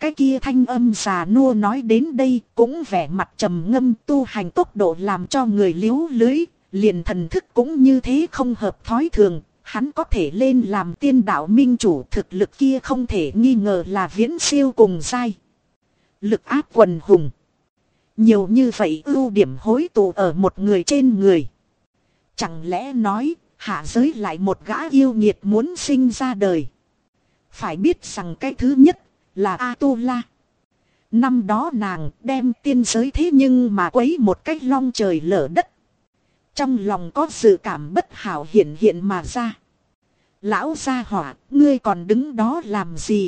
Cái kia thanh âm già nua nói đến đây cũng vẻ mặt trầm ngâm, tu hành tốc độ làm cho người liếu lưới, liền thần thức cũng như thế không hợp thói thường. Hắn có thể lên làm tiên đạo minh chủ, thực lực kia không thể nghi ngờ là viễn siêu cùng giai. Lực áp quần hùng. Nhiều như vậy ưu điểm hối tụ ở một người trên người. Chẳng lẽ nói hạ giới lại một gã yêu nghiệt muốn sinh ra đời. Phải biết rằng cái thứ nhất là A-tu-la. Năm đó nàng đem tiên giới thế nhưng mà quấy một cách long trời lở đất. Trong lòng có dự cảm bất hảo hiện hiện mà ra. Lão gia hỏa, ngươi còn đứng đó làm gì?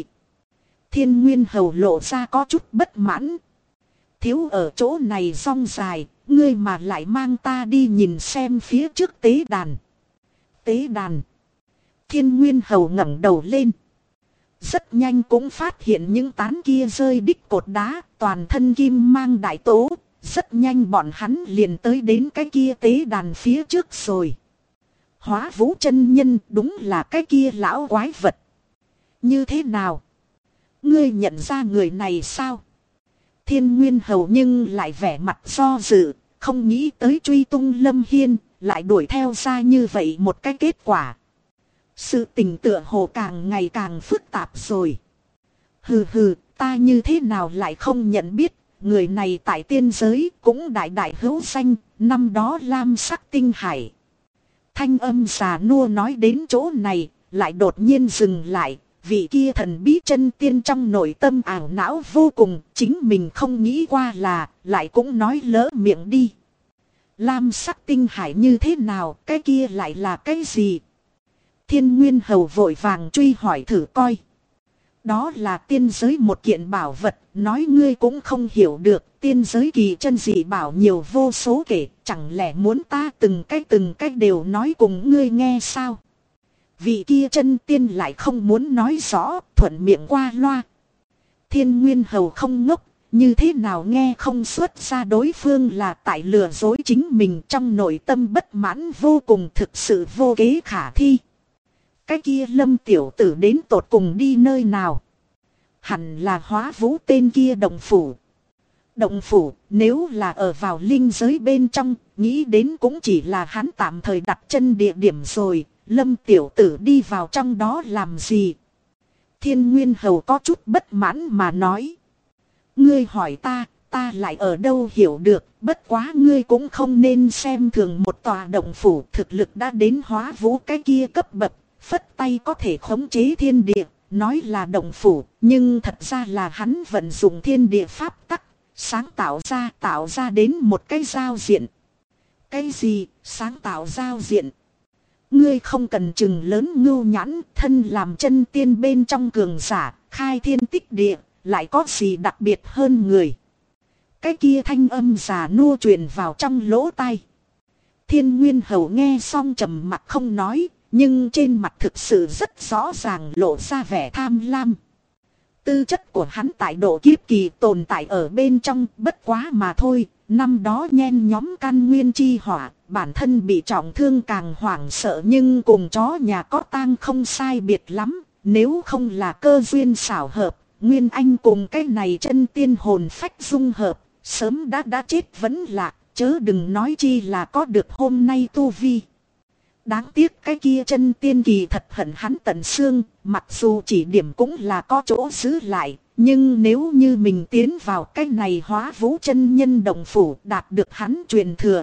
Thiên Nguyên Hầu lộ ra có chút bất mãn. Thiếu ở chỗ này rong dài, ngươi mà lại mang ta đi nhìn xem phía trước tế đàn. Tế đàn. Thiên Nguyên Hầu ngẩng đầu lên. Rất nhanh cũng phát hiện những tán kia rơi đích cột đá, toàn thân kim mang đại tố. Rất nhanh bọn hắn liền tới đến cái kia tế đàn phía trước rồi. Hóa Vũ chân nhân đúng là cái kia lão quái vật. Như thế nào? Ngươi nhận ra người này sao? Thiên Nguyên Hầu nhưng lại vẻ mặt do dự, không nghĩ tới truy tung Lâm Hiên, lại đuổi theo ra như vậy một cái kết quả. Sự tình tựa hồ càng ngày càng phức tạp rồi. Hừ hừ, ta như thế nào lại không nhận biết, người này tại tiên giới cũng đại đại hữu danh, năm đó lam sắc tinh hải. Thanh âm già nua nói đến chỗ này, lại đột nhiên dừng lại. Vị kia thần bí chân tiên trong nội tâm ảo não vô cùng, chính mình không nghĩ qua là, lại cũng nói lỡ miệng đi. Lam sắc tinh hải như thế nào, cái kia lại là cái gì? Thiên Nguyên Hầu vội vàng truy hỏi thử coi. Đó là tiên giới một kiện bảo vật, nói ngươi cũng không hiểu được, tiên giới kỳ chân dị bảo nhiều vô số kể, chẳng lẽ muốn ta từng cách đều nói cùng ngươi nghe sao? Vị kia chân tiên lại không muốn nói rõ, thuận miệng qua loa. Thiên Nguyên Hầu không ngốc, như thế nào nghe không xuất ra đối phương là tại lừa dối chính mình, trong nội tâm bất mãn vô cùng, thực sự vô kế khả thi. Cái kia Lâm tiểu tử đến tột cùng đi nơi nào? Hẳn là Hóa Vũ tên kia động phủ. Động phủ, nếu là ở vào linh giới bên trong, nghĩ đến cũng chỉ là hắn tạm thời đặt chân địa điểm rồi. Lâm tiểu tử đi vào trong đó làm gì? Thiên Nguyên Hầu có chút bất mãn mà nói. Ngươi hỏi ta, ta lại ở đâu hiểu được, bất quá ngươi cũng không nên xem thường một tòa động phủ, thực lực đã đến Hóa Vũ cái kia cấp bậc, phất tay có thể khống chế thiên địa, nói là động phủ, nhưng thật ra là hắn vận dụng thiên địa pháp tắc, sáng tạo ra đến một cái giao diện. Cái gì, sáng tạo giao diện? Ngươi không cần chừng lớn ngưu nhãn, thân làm chân tiên bên trong cường giả, khai thiên tích địa, lại có gì đặc biệt hơn người? Cái kia thanh âm già nua truyền vào trong lỗ tai. Thiên Nguyên Hầu nghe xong trầm mặc không nói, nhưng trên mặt thực sự rất rõ ràng lộ ra vẻ tham lam. Tư chất của hắn tại độ kiếp kỳ tồn tại ở bên trong, bất quá mà thôi. Năm đó nhen nhóm căn nguyên chi hỏa, bản thân bị trọng thương càng hoảng sợ, nhưng cùng chó nhà có tang không sai biệt lắm. Nếu không là cơ duyên xảo hợp, Nguyên Anh cùng cái này chân tiên hồn phách dung hợp, sớm đã chết vẫn lạc, chớ đừng nói chi là có được hôm nay tu vi. Đáng tiếc cái kia chân tiên kỳ thật hận hắn tận xương, mặc dù chỉ điểm cũng là có chỗ giữ lại, nhưng nếu như mình tiến vào cái này Hóa Vũ chân nhân động phủ đạt được hắn truyền thừa.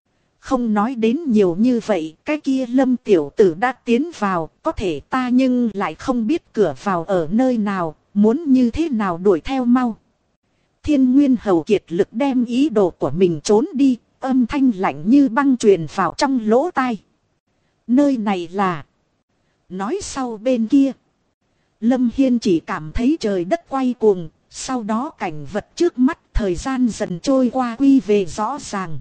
Không nói đến nhiều như vậy, cái kia Lâm tiểu tử đã tiến vào, có thể ta nhưng lại không biết cửa vào ở nơi nào, muốn như thế nào đuổi theo mau. Thiên Nguyên Hầu kiệt lực đem ý đồ của mình trốn đi, âm thanh lạnh như băng truyền vào trong lỗ tai. Nơi này là... Nói sau bên kia. Lâm Hiên chỉ cảm thấy trời đất quay cuồng, sau đó cảnh vật trước mắt thời gian dần trôi qua quy về rõ ràng.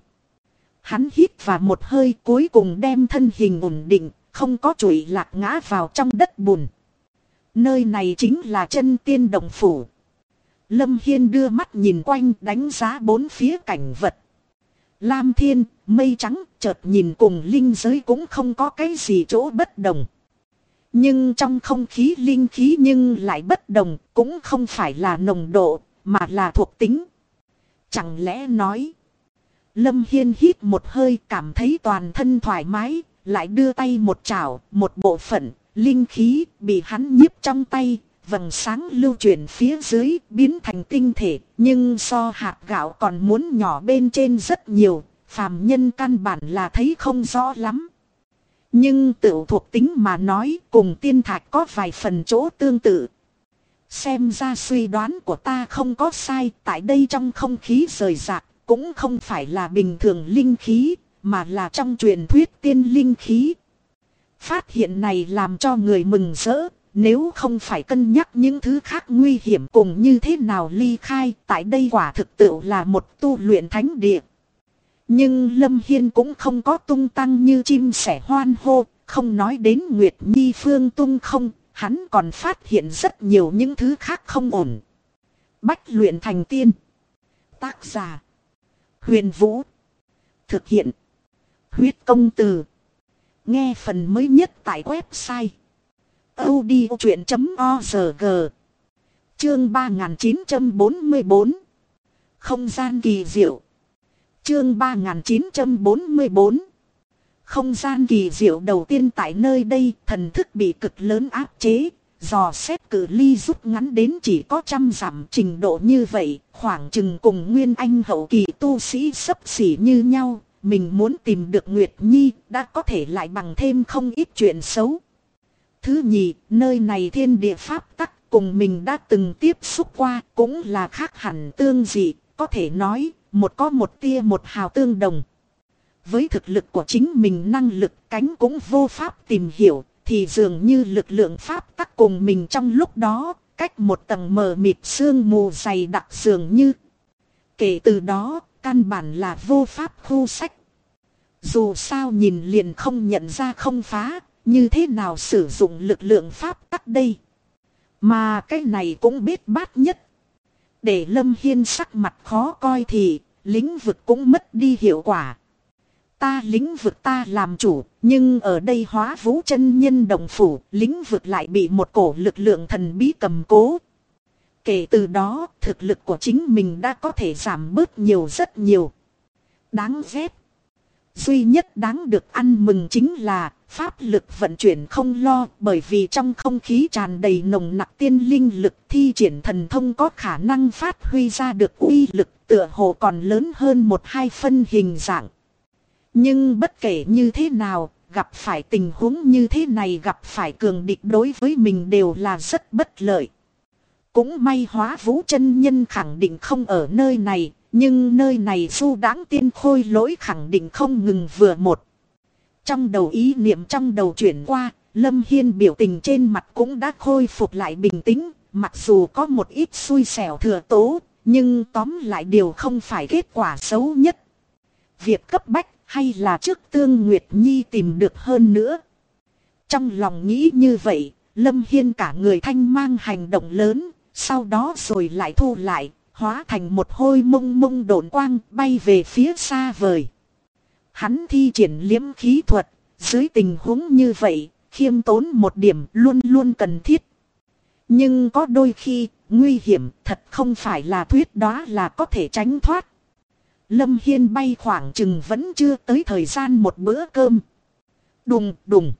Hắn hít vào một hơi cuối cùng đem thân hình ổn định, không có trụy lạc ngã vào trong đất bùn. Nơi này chính là chân tiên động phủ. Lâm Hiên đưa mắt nhìn quanh đánh giá bốn phía cảnh vật. Lam thiên, mây trắng, chợt nhìn cùng linh giới cũng không có cái gì chỗ bất đồng. Nhưng trong không khí linh khí nhưng lại bất đồng, cũng không phải là nồng độ, mà là thuộc tính. Chẳng lẽ nói. Lâm Hiên hít một hơi cảm thấy toàn thân thoải mái, lại đưa tay một chảo, một bộ phận, linh khí bị hắn nhiếp trong tay, vầng sáng lưu chuyển phía dưới biến thành tinh thể, nhưng so hạt gạo còn muốn nhỏ bên trên rất nhiều, phàm nhân căn bản là thấy không rõ lắm. Nhưng tự thuộc tính mà nói cùng tiên thạch có vài phần chỗ tương tự. Xem ra suy đoán của ta không có sai, tại đây trong không khí rời rạc, cũng không phải là bình thường linh khí, mà là trong truyền thuyết tiên linh khí. Phát hiện này làm cho người mừng rỡ, nếu không phải cân nhắc những thứ khác nguy hiểm cùng như thế nào ly khai, tại đây quả thực tự là một tu luyện thánh địa. Nhưng Lâm Hiên cũng không có tung tăng như chim sẻ hoan hô, không nói đến Nguyệt Nhi Phương tung không, hắn còn phát hiện rất nhiều những thứ khác không ổn. Bách luyện thành tiên. Tác giả. Huyền Vũ. Thực hiện. Huyết công từ. Nghe phần mới nhất tại website. audiochuyện.org. Chương 3944. Không gian kỳ diệu. Chương 3944. Không gian kỳ diệu đầu tiên tại nơi đây, thần thức bị cực lớn áp chế, dò xét cự ly rút ngắn đến chỉ có 100 dặm, trình độ như vậy, khoảng chừng cùng Nguyên Anh hậu kỳ tu sĩ xấp xỉ như nhau, mình muốn tìm được Nguyệt Nhi, đã có thể lại bằng thêm không ít chuyện xấu. Thứ nhì, nơi này thiên địa pháp tắc cùng mình đã từng tiếp xúc qua, cũng là khác hẳn tương dị, có thể nói, một có một tia một hào tương đồng. Với thực lực của chính mình năng lực cánh cũng vô pháp tìm hiểu, thì dường như lực lượng pháp tắc cùng mình trong lúc đó, cách một tầng mờ mịt sương mù dày đặc dường như. Kể từ đó, căn bản là vô pháp khu sách. Dù sao nhìn liền không nhận ra không phá, như thế nào sử dụng lực lượng pháp tắc đây. Mà cái này cũng biết bát nhất. Để Lâm Hiên sắc mặt khó coi thì, lĩnh vực cũng mất đi hiệu quả. Ta lĩnh vực ta làm chủ, nhưng ở đây Hóa Vũ chân nhân đồng phủ, lĩnh vực lại bị một cổ lực lượng thần bí cầm cố. Kể từ đó, thực lực của chính mình đã có thể giảm bớt nhiều rất nhiều. Đáng ghét. Duy nhất đáng được ăn mừng chính là pháp lực vận chuyển không lo, bởi vì trong không khí tràn đầy nồng nặc tiên linh lực, thi triển thần thông có khả năng phát huy ra được uy lực tựa hồ còn lớn hơn 1-2 phân hình dạng. Nhưng bất kể như thế nào, gặp phải tình huống như thế này, gặp phải cường địch đối với mình đều là rất bất lợi. Cũng may Hóa Vũ chân nhân khẳng định không ở nơi này, nhưng nơi này du đãng tiên khôi lỗi khẳng định không ngừng vừa một. Trong đầu ý niệm trong đầu chuyển qua, Lâm Hiên biểu tình trên mặt cũng đã khôi phục lại bình tĩnh, mặc dù có một ít xui xẻo thừa tố, nhưng tóm lại điều không phải kết quả xấu nhất. Việc cấp bách hay là trước Tương Nguyệt Nhi tìm được hơn nữa. Trong lòng nghĩ như vậy, Lâm Hiên cả người thanh mang hành động lớn, sau đó rồi lại thu lại, hóa thành một hôi mông mông độn quang bay về phía xa vời. Hắn thi triển liếm khí thuật, dưới tình huống như vậy, khiêm tốn một điểm luôn luôn cần thiết. Nhưng có đôi khi, nguy hiểm thật không phải là thuyết đó là có thể tránh thoát. Lâm Hiên bay khoảng chừng vẫn chưa tới thời gian một bữa cơm. Đùng đùng.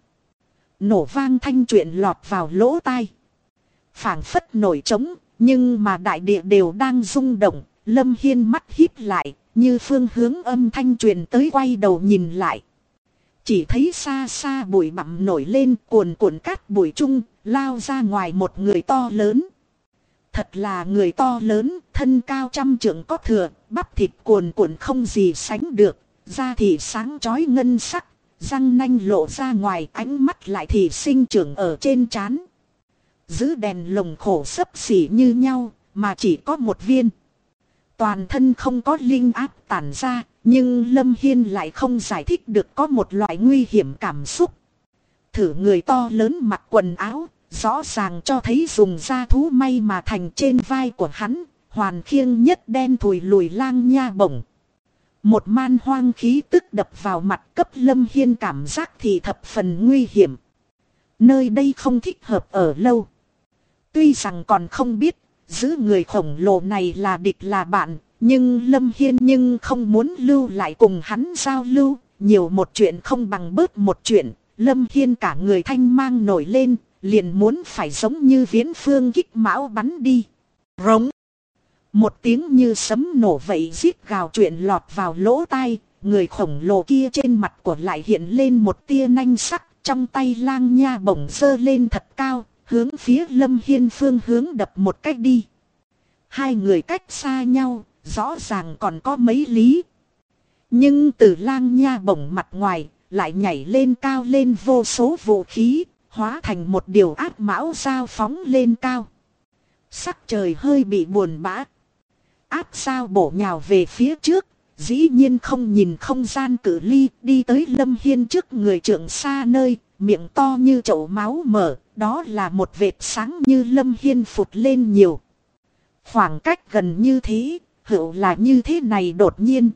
Nổ vang thanh truyện lọt vào lỗ tai. Phảng phất nổi trống, nhưng mà đại địa đều đang rung động. Lâm Hiên mắt híp lại, như phương hướng âm thanh truyền tới, quay đầu nhìn lại. Chỉ thấy xa xa bụi bặm nổi lên, cuồn cuộn cát bụi chung, lao ra ngoài một người to lớn. Thật là người to lớn, thân cao 100 trượng có thừa, bắp thịt cuồn cuộn không gì sánh được, da thì sáng chói ngân sắc, răng nanh lộ ra ngoài, ánh mắt lại thì sinh trưởng ở trên trán. Giữ đèn lồng khổ xấp xỉ như nhau, mà chỉ có một viên. Toàn thân không có linh áp tản ra, nhưng Lâm Hiên lại không giải thích được có một loại nguy hiểm cảm xúc. Thử người to lớn mặc quần áo, rõ ràng cho thấy dùng da thú may mà thành, trên vai của hắn, hoàn khiêng nhất đen thùi lùi lang nha bổng. Một man hoang khí tức đập vào mặt, cấp Lâm Hiên cảm giác thì thập phần nguy hiểm. Nơi đây không thích hợp ở lâu. Tuy rằng còn không biết giữ người khổng lồ này là địch là bạn, nhưng Lâm Hiên không muốn lưu lại cùng hắn giao lưu. Nhiều một chuyện không bằng bớt một chuyện. Lâm Hiên cả người thanh mang nổi lên, liền muốn phải giống như viễn phương kích mão bắn đi. Rống. Một tiếng như sấm nổ vậy rít gào chuyện lọt vào lỗ tai. Người khổng lồ kia trên mặt của lại hiện lên một tia nanh sắc. Trong tay lang nha bổng giơ lên thật cao, hướng phía Lâm Hiên phương hướng đập một cách đi. Hai người cách xa nhau, rõ ràng còn có mấy lý. Nhưng từ lang nha bổng mặt ngoài, lại nhảy lên cao lên vô số vũ khí, hóa thành một điều ác mão sao phóng lên cao. Sắc trời hơi bị buồn bã. Áp sao bổ nhào về phía trước, dĩ nhiên không nhìn không gian cự ly, đi tới Lâm Hiên trước người trượng xa nơi, miệng to như chậu máu mở, đó là một vệt sáng như Lâm Hiên phụt lên nhiều. Khoảng cách gần như thế, hữu là như thế này đột nhiên.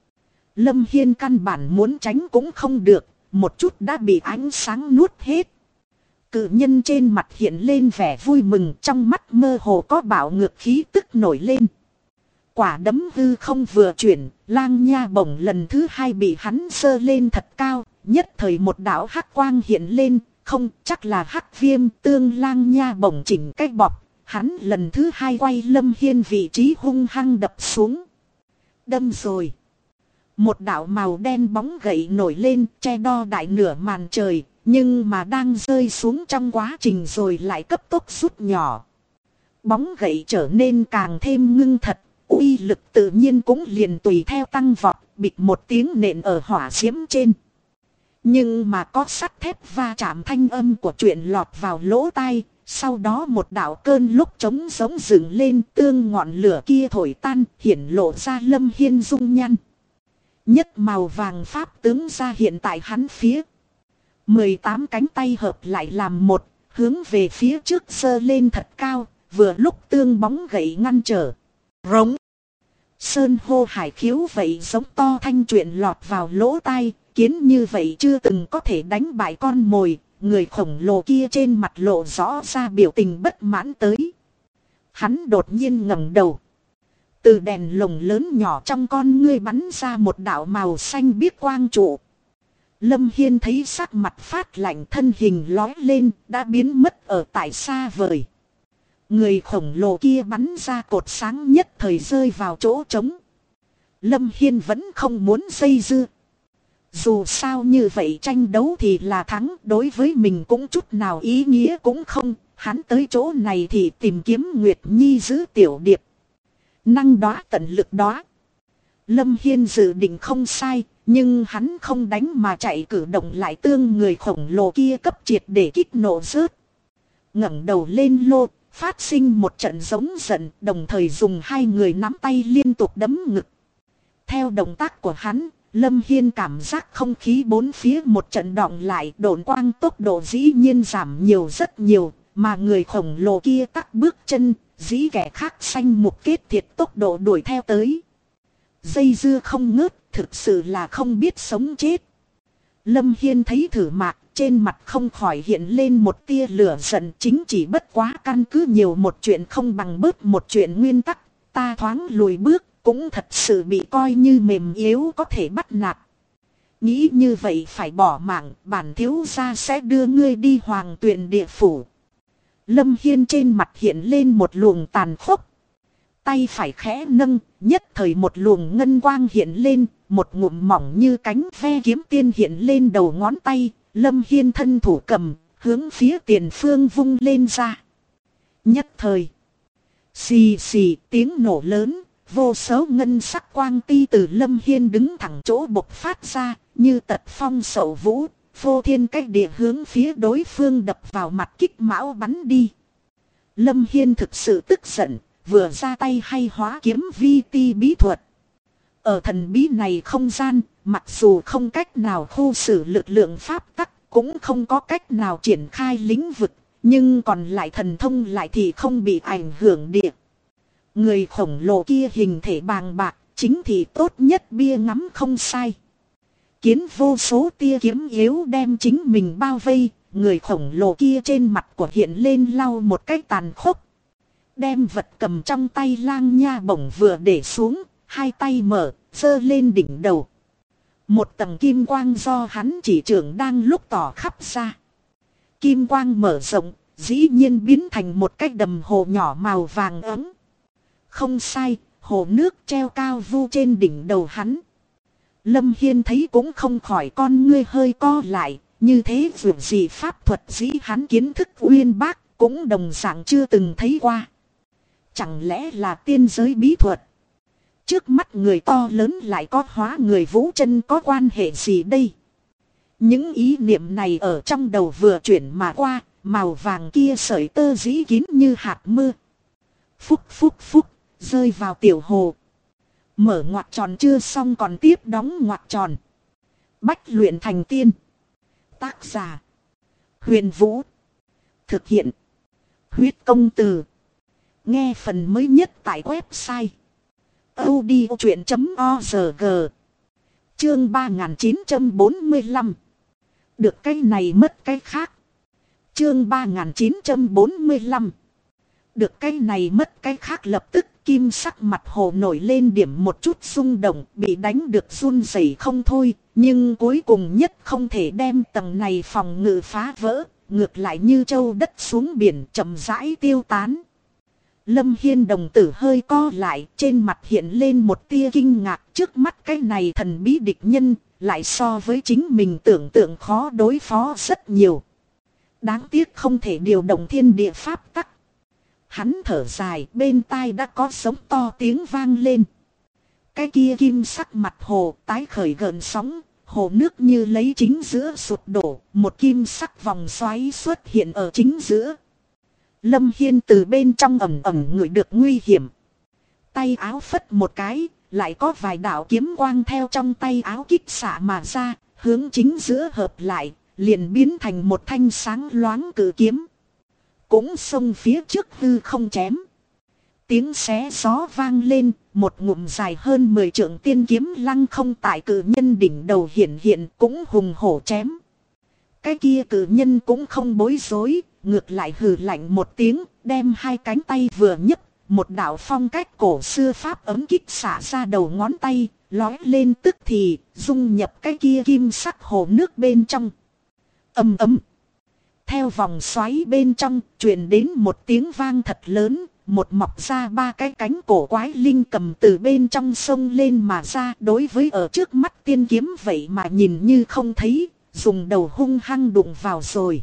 Lâm Hiên căn bản muốn tránh cũng không được, một chút đã bị ánh sáng nuốt hết. Cự nhân trên mặt hiện lên vẻ vui mừng, trong mắt mơ hồ có bạo ngược khí tức nổi lên. Quả đấm hư không vừa chuyển, lang nha bổng lần thứ hai bị hắn giơ lên thật cao, nhất thời một đạo hắc quang hiện lên, không chắc là hắc viêm tương lang nha bổng chỉnh cách bọc. Hắn lần thứ hai quay Lâm Hiên vị trí hung hăng đập xuống. Đâm rồi. Một đạo màu đen bóng gậy nổi lên che đo đại nửa màn trời, nhưng mà đang rơi xuống trong quá trình rồi lại cấp tốc rút nhỏ. Bóng gậy trở nên càng thêm ngưng thật, uy lực tự nhiên cũng liền tùy theo tăng vọt, bịch một tiếng nện ở hỏa diễm trên. Nhưng mà có sắt thép va chạm thanh âm của chuyện lọt vào lỗ tai, sau đó một đạo cơn lúc trống giống dựng lên, tương ngọn lửa kia thổi tan, hiển lộ ra Lâm Hiên dung nhăn. Nhất màu vàng pháp tướng ra hiện tại hắn phía. 18 cánh tay hợp lại làm một, hướng về phía trước giơ lên thật cao, vừa lúc tương bóng gậy ngăn trở. Rống. Sơn hô hải khiếu vậy giống to thanh chuyện lọt vào lỗ tai, kiến như vậy chưa từng có thể đánh bại con mồi. Người khổng lồ kia trên mặt lộ rõ ra biểu tình bất mãn tới. Hắn đột nhiên ngẩng đầu. Từ đèn lồng lớn nhỏ trong con ngươi bắn ra một đạo màu xanh biếc quang trụ. Lâm Hiên thấy sắc mặt phát lạnh, thân hình lói lên, đã biến mất ở tại xa vời. Người khổng lồ kia bắn ra cột sáng nhất thời rơi vào chỗ trống. Lâm Hiên vẫn không muốn dây dưa. Dù sao như vậy tranh đấu thì là thắng, đối với mình cũng chút nào ý nghĩa cũng không. Hắn tới chỗ này thì tìm kiếm Nguyệt Nhi giữ tiểu điệp. Năng đóa tận lực đóa. Lâm Hiên dự định không sai, nhưng hắn không đánh mà chạy cử động lại tương người khổng lồ kia cấp triệt để kích nổ rớt. Ngẩng đầu lên lô, phát sinh một trận giống giận, đồng thời dùng hai người nắm tay liên tục đấm ngực. Theo động tác của hắn, Lâm Hiên cảm giác không khí bốn phía một trận đọng lại, độn quang tốc độ dĩ nhiên giảm nhiều rất nhiều, mà người khổng lồ kia tắc bước chân, dĩ kẻ khác xanh mục kết thiệt tốc độ đuổi theo tới. Dây dưa không ngớt, thực sự là không biết sống chết. Lâm Hiên thấy thử mạc, trên mặt không khỏi hiện lên một tia lửa giận, chính chỉ bất quá căn cứ nhiều một chuyện không bằng bớt một chuyện nguyên tắc, ta thoáng lùi bước, cũng thật sự bị coi như mềm yếu có thể bắt nạt. Nghĩ như vậy phải bỏ mạng, bản thiếu gia sẽ đưa ngươi đi hoàng tuyền địa phủ. Lâm Hiên trên mặt hiện lên một luồng tàn khốc. Tay phải khẽ nâng, nhất thời một luồng ngân quang hiện lên, một ngụm mỏng như cánh ve kiếm tiên hiện lên đầu ngón tay. Lâm Hiên thân thủ cầm, hướng phía tiền phương vung lên ra. Nhất thời, xì xì tiếng nổ lớn, vô số ngân sắc quang ti từ Lâm Hiên đứng thẳng chỗ bộc phát ra, như tật phong sậu vũ, phô thiên cách địa hướng phía đối phương đập vào mặt kích mão bắn đi. Lâm Hiên thực sự tức giận, vừa ra tay hay hóa kiếm vi ti bí thuật. Ở thần bí này không gian, mặc dù không cách nào khu xử lực lượng pháp tắc, cũng không có cách nào triển khai lĩnh vực, nhưng còn lại thần thông lại thì không bị ảnh hưởng địa. Người khổng lồ kia hình thể bàng bạc, chính thì tốt nhất bia ngắm không sai. Kiến vô số tia kiếm yếu đem chính mình bao vây, người khổng lồ kia trên mặt của hiện lên lau một cái tàn khốc. Đem vật cầm trong tay Lang Nha Bổng vừa để xuống, hai tay mở, giơ lên đỉnh đầu. Một tầng kim quang do hắn chỉ trưởng đang lúc tỏ khắp ra. Kim quang mở rộng, dĩ nhiên biến thành một cái đầm hồ nhỏ màu vàng ấm. Không sai, hồ nước treo cao vu trên đỉnh đầu hắn. Lâm Hiên thấy cũng không khỏi con ngươi hơi co lại, như thế dù gì pháp thuật dĩ hắn kiến thức uyên bác, cũng đồng dạng chưa từng thấy qua. Chẳng lẽ là tiên giới bí thuật? Trước mắt người to lớn lại có hóa người vũ chân có quan hệ gì đây? Những ý niệm này ở trong đầu vừa chuyển mà qua, màu vàng kia sợi tơ dĩ kín như hạt mưa. Phúc phúc phúc, rơi vào tiểu hồ. Mở ngoặc tròn chưa xong còn tiếp đóng ngoặc tròn. Bách luyện thành tiên. Tác giả: Huyền Vũ. Thực hiện: Huyết Công Từ. Nghe phần mới nhất tại website audiochuyện.org. Chương 3945. Được cái này mất cái khác. Chương 3945. Được cái này mất cái khác. Lập tức kim sắc mặt hồ nổi lên điểm một chút rung động, bị đánh được run rẩy không thôi, nhưng cuối cùng nhất không thể đem tầng này phòng ngự phá vỡ, ngược lại như châu đất xuống biển chậm rãi tiêu tán. Lâm Hiên đồng tử hơi co lại, trên mặt hiện lên một tia kinh ngạc, trước mắt cái này thần bí địch nhân, lại so với chính mình tưởng tượng khó đối phó rất nhiều. Đáng tiếc không thể điều động thiên địa pháp tắc. Hắn thở dài, bên tai đã có sống to tiếng vang lên. Cái kia kim sắc mặt hồ tái khởi gợn sóng, hồ nước như lấy chính giữa sụt đổ, một kim sắc vòng xoáy xuất hiện ở chính giữa. Lâm Hiên từ bên trong ẩm ẩm ngửi được nguy hiểm. Tay áo phất một cái, lại có vài đạo kiếm quang theo trong tay áo kích xạ mà ra, hướng chính giữa hợp lại, liền biến thành một thanh sáng loáng cự kiếm. Cũng xông phía trước hư không chém. Tiếng xé gió vang lên, một ngụm dài hơn 10 trượng tiên kiếm lăng không tại cự nhân đỉnh đầu hiện cũng hùng hổ chém. Cái kia cự nhân cũng không bối rối, ngược lại hừ lạnh một tiếng, đem hai cánh tay vừa nhấc, một đạo phong cách cổ xưa pháp ấm kích xả ra đầu ngón tay, lói lên tức thì dung nhập cái kia kim sắc hồ nước bên trong. Ầm ầm. Theo vòng xoáy bên trong truyền đến một tiếng vang thật lớn, một mọc ra ba cái cánh cổ quái linh cầm từ bên trong sông lên mà ra, đối với ở trước mắt tiên kiếm vậy mà nhìn như không thấy, dùng đầu hung hăng đụng vào rồi.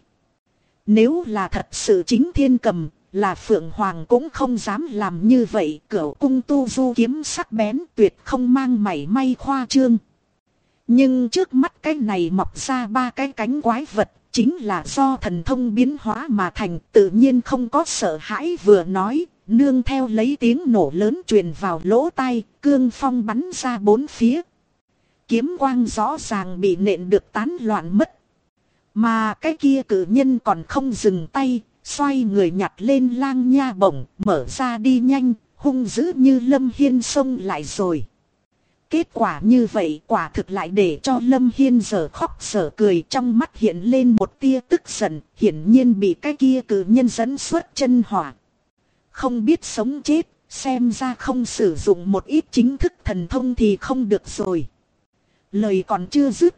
Nếu là thật sự chính thiên cầm, là Phượng Hoàng cũng không dám làm như vậy, Cửu cung tu du kiếm sắc bén tuyệt không mang mảy may khoa trương. Nhưng trước mắt cái này mọc ra ba cái cánh quái vật, chính là do thần thông biến hóa mà thành, tự nhiên không có sợ hãi, vừa nói, nương theo lấy tiếng nổ lớn truyền vào lỗ tai, cương phong bắn ra bốn phía. Kiếm quang rõ ràng bị nện được tán loạn mất. Mà cái kia cử nhân còn không dừng tay, xoay người nhặt lên Lang Nha Bổng, mở ra đi nhanh, hung dữ như Lâm Hiên xông lại rồi. Kết quả như vậy quả thực lại để cho Lâm Hiên giờ khóc giờ cười, trong mắt hiện lên một tia tức giận, hiển nhiên bị cái kia cử nhân dẫn xuất chân hỏa. Không biết sống chết, xem ra không sử dụng một ít chính thức thần thông thì không được rồi. Lời còn chưa dứt,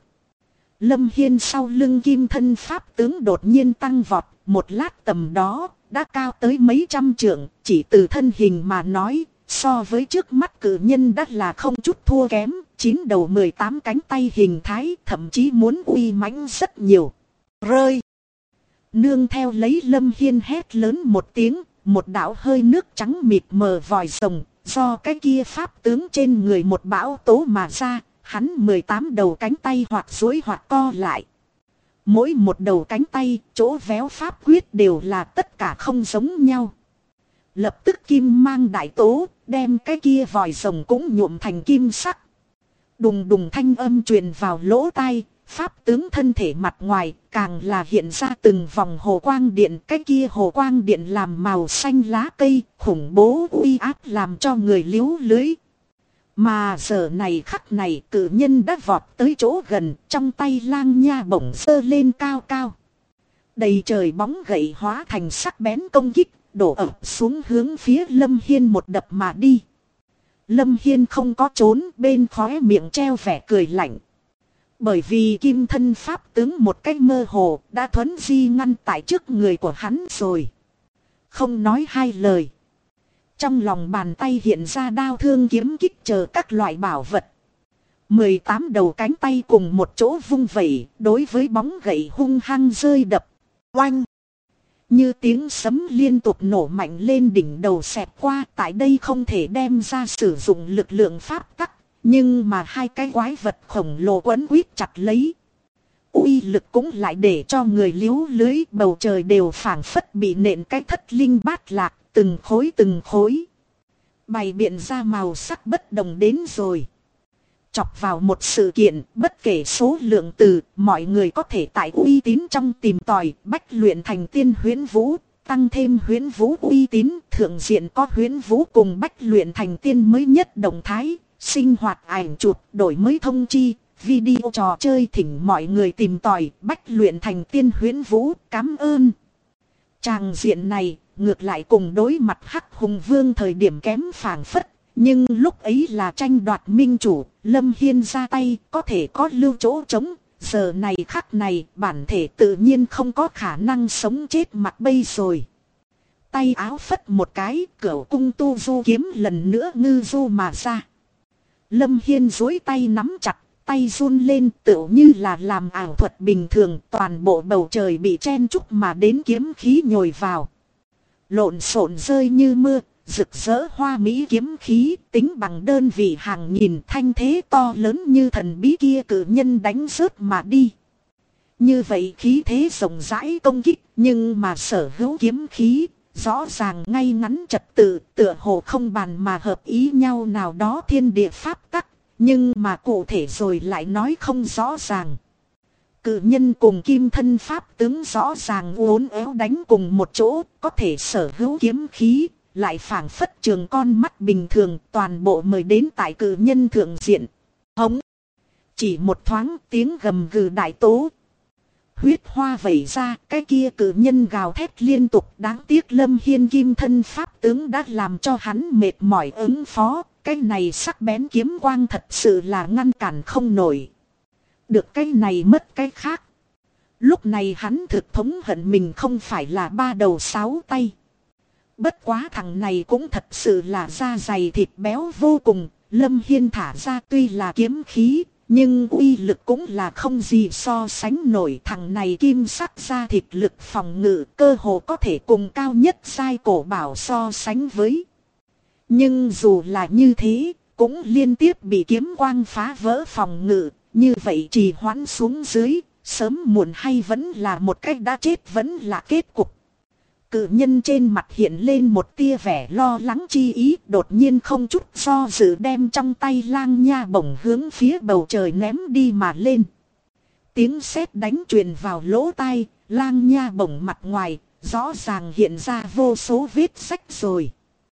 Lâm Hiên sau lưng kim thân pháp tướng đột nhiên tăng vọt, một lát tầm đó, đã cao tới mấy trăm trượng, chỉ từ thân hình mà nói, so với trước mắt cử nhân đã là không chút thua kém, 9 đầu 18 cánh tay hình thái, thậm chí muốn uy mãnh rất nhiều. Rơi! Nương theo lấy Lâm Hiên hét lớn một tiếng, một đạo hơi nước trắng mịt mờ vòi rồng, do cái kia pháp tướng trên người một bão tố mà ra. Hắn 18 đầu cánh tay hoặc duỗi hoặc co lại. Mỗi một đầu cánh tay, chỗ véo pháp quyết đều là tất cả không giống nhau. Lập tức kim mang đại tố, đem cái kia vòi rồng cũng nhuộm thành kim sắc. Đùng đùng thanh âm truyền vào lỗ tai, pháp tướng thân thể mặt ngoài, càng là hiện ra từng vòng hồ quang điện. Cái kia hồ quang điện làm màu xanh lá cây, khủng bố uy áp làm cho người liếu lưới. Mà giờ này khắc này cử nhân đã vọt tới chỗ gần, trong tay Lang Nha Bổng giơ lên cao cao. Đầy trời bóng gậy hóa thành sắc bén công kích, đổ ập xuống hướng phía Lâm Hiên một đập mà đi. Lâm Hiên không có trốn, bên khóe miệng treo vẻ cười lạnh. Bởi vì kim thân pháp tướng một cách mơ hồ đã thuấn di ngăn tại trước người của hắn rồi. Không nói hai lời. Trong lòng bàn tay hiện ra đao thương kiếm kích chờ các loại bảo vật. 18 đầu cánh tay cùng một chỗ vung vẩy, đối với bóng gậy hung hăng rơi đập. Oanh! Như tiếng sấm liên tục nổ mạnh lên đỉnh đầu xẹt qua. Tại đây không thể đem ra sử dụng lực lượng pháp tắc. Nhưng mà hai cái quái vật khổng lồ quấn quýt chặt lấy. Uy lực cũng lại để cho người liếu lưới, bầu trời đều phảng phất bị nện cái thất linh bát lạc, từng khối. Bày biện ra màu sắc bất đồng đến rồi. Chọc vào một sự kiện, bất kể số lượng từ, mọi người có thể tại uy tín trong tìm tòi, bách luyện thành tiên huyễn vũ, tăng thêm huyễn vũ uy tín, thượng diện có huyễn vũ cùng bách luyện thành tiên mới nhất động thái, sinh hoạt ảnh chụp, đổi mới thông chi, video trò chơi thỉnh mọi người tìm tòi, bách luyện thành tiên huyễn vũ, cảm ơn. Tràng diện này, ngược lại cùng đối mặt Hắc Hùng Vương thời điểm kém phảng phất. Nhưng lúc ấy là tranh đoạt minh chủ, Lâm Hiên ra tay có thể có lưu chỗ trống. Giờ này khắc này bản thể tự nhiên không có khả năng sống chết mặc bây rồi. Tay áo phất một cái, cửu cung tu du kiếm lần nữa ngư du mà ra. Lâm Hiên duỗi tay nắm chặt, tay run lên tựu như là làm ảo thuật bình thường. Toàn bộ bầu trời bị chen chúc mà đến kiếm khí nhồi vào. Lộn xộn rơi như mưa. Rực rỡ hoa mỹ kiếm khí, tính bằng đơn vị hàng nghìn, thanh thế to lớn như thần bí kia cử nhân đánh rớt mà đi. Như vậy khí thế rộng rãi công kích, nhưng mà sở hữu kiếm khí, rõ ràng ngay ngắn trật tự, tựa hồ không bàn mà hợp ý nhau nào đó thiên địa pháp tắc, nhưng mà cụ thể rồi lại nói không rõ ràng. Cự nhân cùng kim thân pháp tướng rõ ràng uốn éo đánh cùng một chỗ, có thể sở hữu kiếm khí. Lại phảng phất trường con mắt bình thường, toàn bộ mời đến tại cự nhân thượng diện. Hống! Chỉ một thoáng tiếng gầm gừ đại tố. Huyết hoa vẩy ra, cái kia cự nhân gào thét liên tục. Đáng tiếc Lâm Hiên kim thân pháp tướng đã làm cho hắn mệt mỏi ứng phó. Cái này sắc bén kiếm quang thật sự là ngăn cản không nổi. Được cái này mất cái khác. Lúc này hắn thực thống hận mình không phải là 3 đầu 6 tay. Bất quá thằng này cũng thật sự là da dày thịt béo vô cùng. Lâm Hiên thả ra tuy là kiếm khí, nhưng uy lực cũng là không gì so sánh nổi. Thằng này kim sắc da thịt lực phòng ngự cơ hồ có thể cùng cao nhất giai cổ bảo so sánh với. Nhưng dù là như thế, cũng liên tiếp bị kiếm quang phá vỡ phòng ngự. Như vậy trì hoãn xuống dưới, sớm muộn hay vẫn là một cách đã chết vẫn là kết cục. Cự nhân trên mặt hiện lên một tia vẻ lo lắng chi ý, đột nhiên không chút do dự đem trong tay lang nha bổng hướng phía bầu trời ném đi mà lên. Tiếng sét đánh truyền vào lỗ tai, lang nha bổng mặt ngoài, rõ ràng hiện ra vô số vết rách rồi.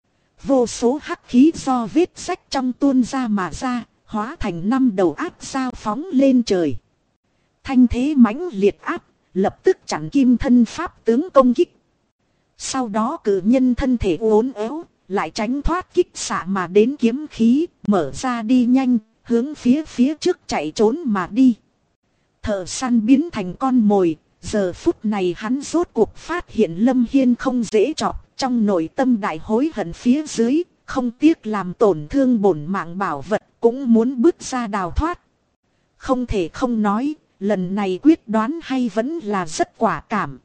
Vô số hắc khí do vết rách trong tuôn ra mà ra, hóa thành 5 đầu áp sao phóng lên trời. Thanh thế mãnh liệt áp, lập tức chặn kim thân pháp tướng công kích. Sau đó cự nhân thân thể uốn éo, lại tránh thoát kích xạ mà đến kiếm khí, mở ra đi nhanh, hướng phía trước chạy trốn mà đi. Thợ săn biến thành con mồi, giờ phút này hắn rốt cuộc phát hiện Lâm Hiên không dễ chọc, trong nội tâm đại hối hận phía dưới, không tiếc làm tổn thương bổn mạng bảo vật, cũng muốn bước ra đào thoát. Không thể không nói, lần này quyết đoán hay vẫn là rất quả cảm.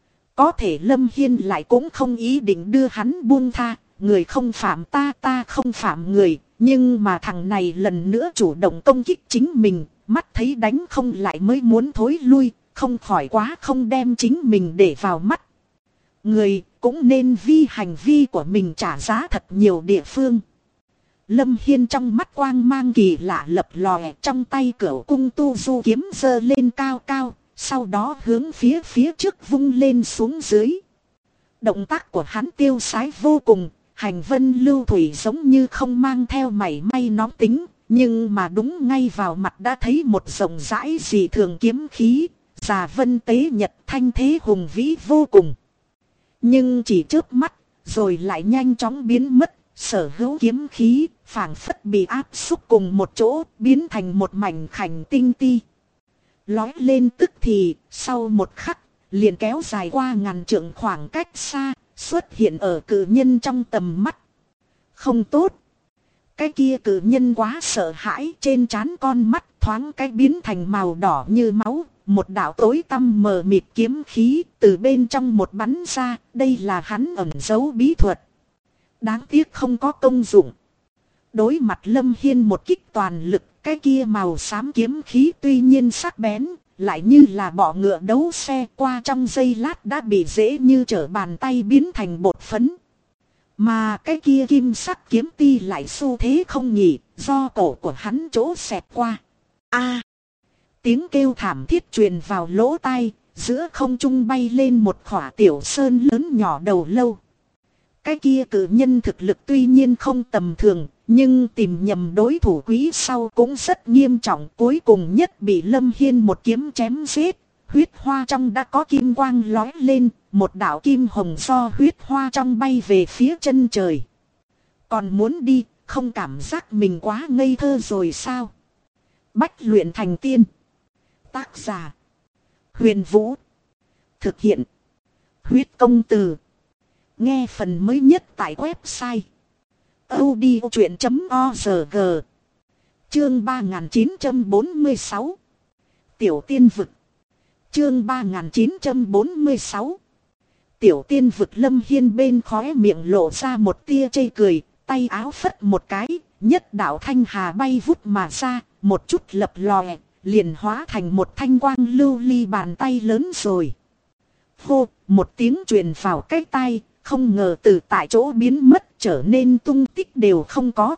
Có thể Lâm Hiên lại cũng không ý định đưa hắn buông tha, người không phạm ta, ta không phạm người, nhưng mà thằng này lần nữa chủ động công kích chính mình, mắt thấy đánh không lại mới muốn thối lui, không khỏi quá không đem chính mình để vào mắt. Người cũng nên vì hành vi của mình trả giá thật nhiều địa phương. Lâm Hiên trong mắt quang mang kỳ lạ lập lòe, trong tay cửu cung tu du kiếm giơ lên cao cao. Sau đó hướng phía trước vung lên xuống dưới. Động tác của hắn tiêu sái vô cùng, hành vân lưu thủy giống như không mang theo mảy may nóng tính. Nhưng mà đúng ngay vào mặt đã thấy một rộng rãi dị thường kiếm khí, già vân tế nhật thanh thế hùng vĩ vô cùng. Nhưng chỉ chớp mắt, rồi lại nhanh chóng biến mất, sở hữu kiếm khí, phảng phất bị áp xúc cùng một chỗ, biến thành một mảnh khảnh tinh ti. Lói lên tức thì, sau một khắc, liền kéo dài qua ngàn trượng khoảng cách xa, xuất hiện ở cự nhân trong tầm mắt. Không tốt. Cái kia cự nhân quá sợ hãi, trên trán con mắt thoáng cái biến thành màu đỏ như máu. Một đạo tối tăm mờ mịt kiếm khí từ bên trong một bắn ra, đây là hắn ẩn giấu bí thuật. Đáng tiếc không có công dụng. Đối mặt Lâm Hiên một kích toàn lực, cái kia màu xám kiếm khí tuy nhiên sắc bén, lại như là bọ ngựa đấu xe, qua trong giây lát đã bị dễ như trở bàn tay biến thành bột phấn. Mà cái kia kim sắc kiếm ti lại xu thế không nhỉ, do cổ của hắn chỗ xẹt qua. A! Tiếng kêu thảm thiết truyền vào lỗ tai, giữa không trung bay lên một khỏa tiểu sơn lớn nhỏ đầu lâu. Cái kia cự nhân thực lực tuy nhiên không tầm thường, nhưng tìm nhầm đối thủ quý sau cũng rất nghiêm trọng. Cuối cùng nhất bị Lâm Hiên một kiếm chém giết, huyết hoa trong đã có kim quang lói lên, một đạo kim hồng do huyết hoa trong bay về phía chân trời. Còn muốn đi, không cảm giác mình quá ngây thơ rồi sao? Bách luyện thành tiên. Tác giả: Huyền Vũ. Thực hiện: Huyết Công Từ. Nghe phần mới nhất tại website audiochuyện.org. Chương 3946. Tiểu tiên vực. Chương 3946. Tiểu tiên vực. Lâm Hiên bên khóe miệng lộ ra một tia chê cười, tay áo phất một cái, nhất đạo thanh hà bay vút mà ra, một chút lập lòe, liền hóa thành một thanh quang lưu ly bàn tay lớn rồi. Hô, một tiếng truyền vào cái tai, không ngờ từ tại chỗ biến mất, trở nên tung tích đều không có.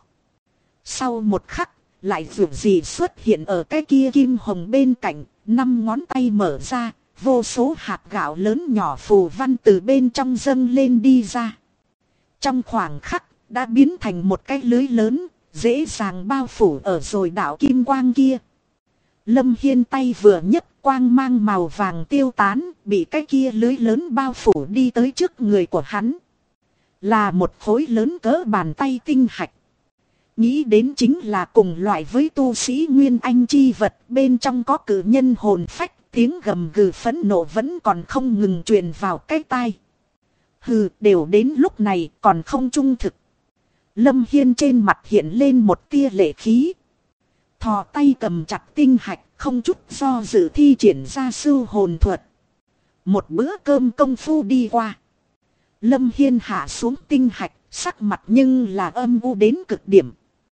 Sau một khắc, lại vượt gì xuất hiện ở cái kia kim hồng bên cạnh, 5 ngón tay mở ra, vô số hạt gạo lớn nhỏ phù văn từ bên trong dâng lên đi ra. Trong khoảng khắc, đã biến thành một cái lưới lớn, dễ dàng bao phủ ở rồi đạo kim quang kia. Lâm Hiên tay vừa nhấc, quang mang màu vàng tiêu tán, bị cái kia lưới lớn bao phủ đi tới trước người của hắn. Là một khối lớn cỡ bàn tay tinh hạch. Nghĩ đến chính là cùng loại với tu sĩ Nguyên Anh chi vật, bên trong có cử nhân hồn phách, tiếng gầm gừ phẫn nộ vẫn còn không ngừng truyền vào cái tai. Hừ, đều đến lúc này còn không trung thực. Lâm Hiên trên mặt hiện lên một tia lệ khí. Thò tay cầm chặt tinh hạch, không chút do dự thi triển ra sưu hồn thuật. Một bữa cơm công phu đi qua. Lâm Hiên hạ xuống tinh hạch, sắc mặt nhưng là âm u đến cực điểm.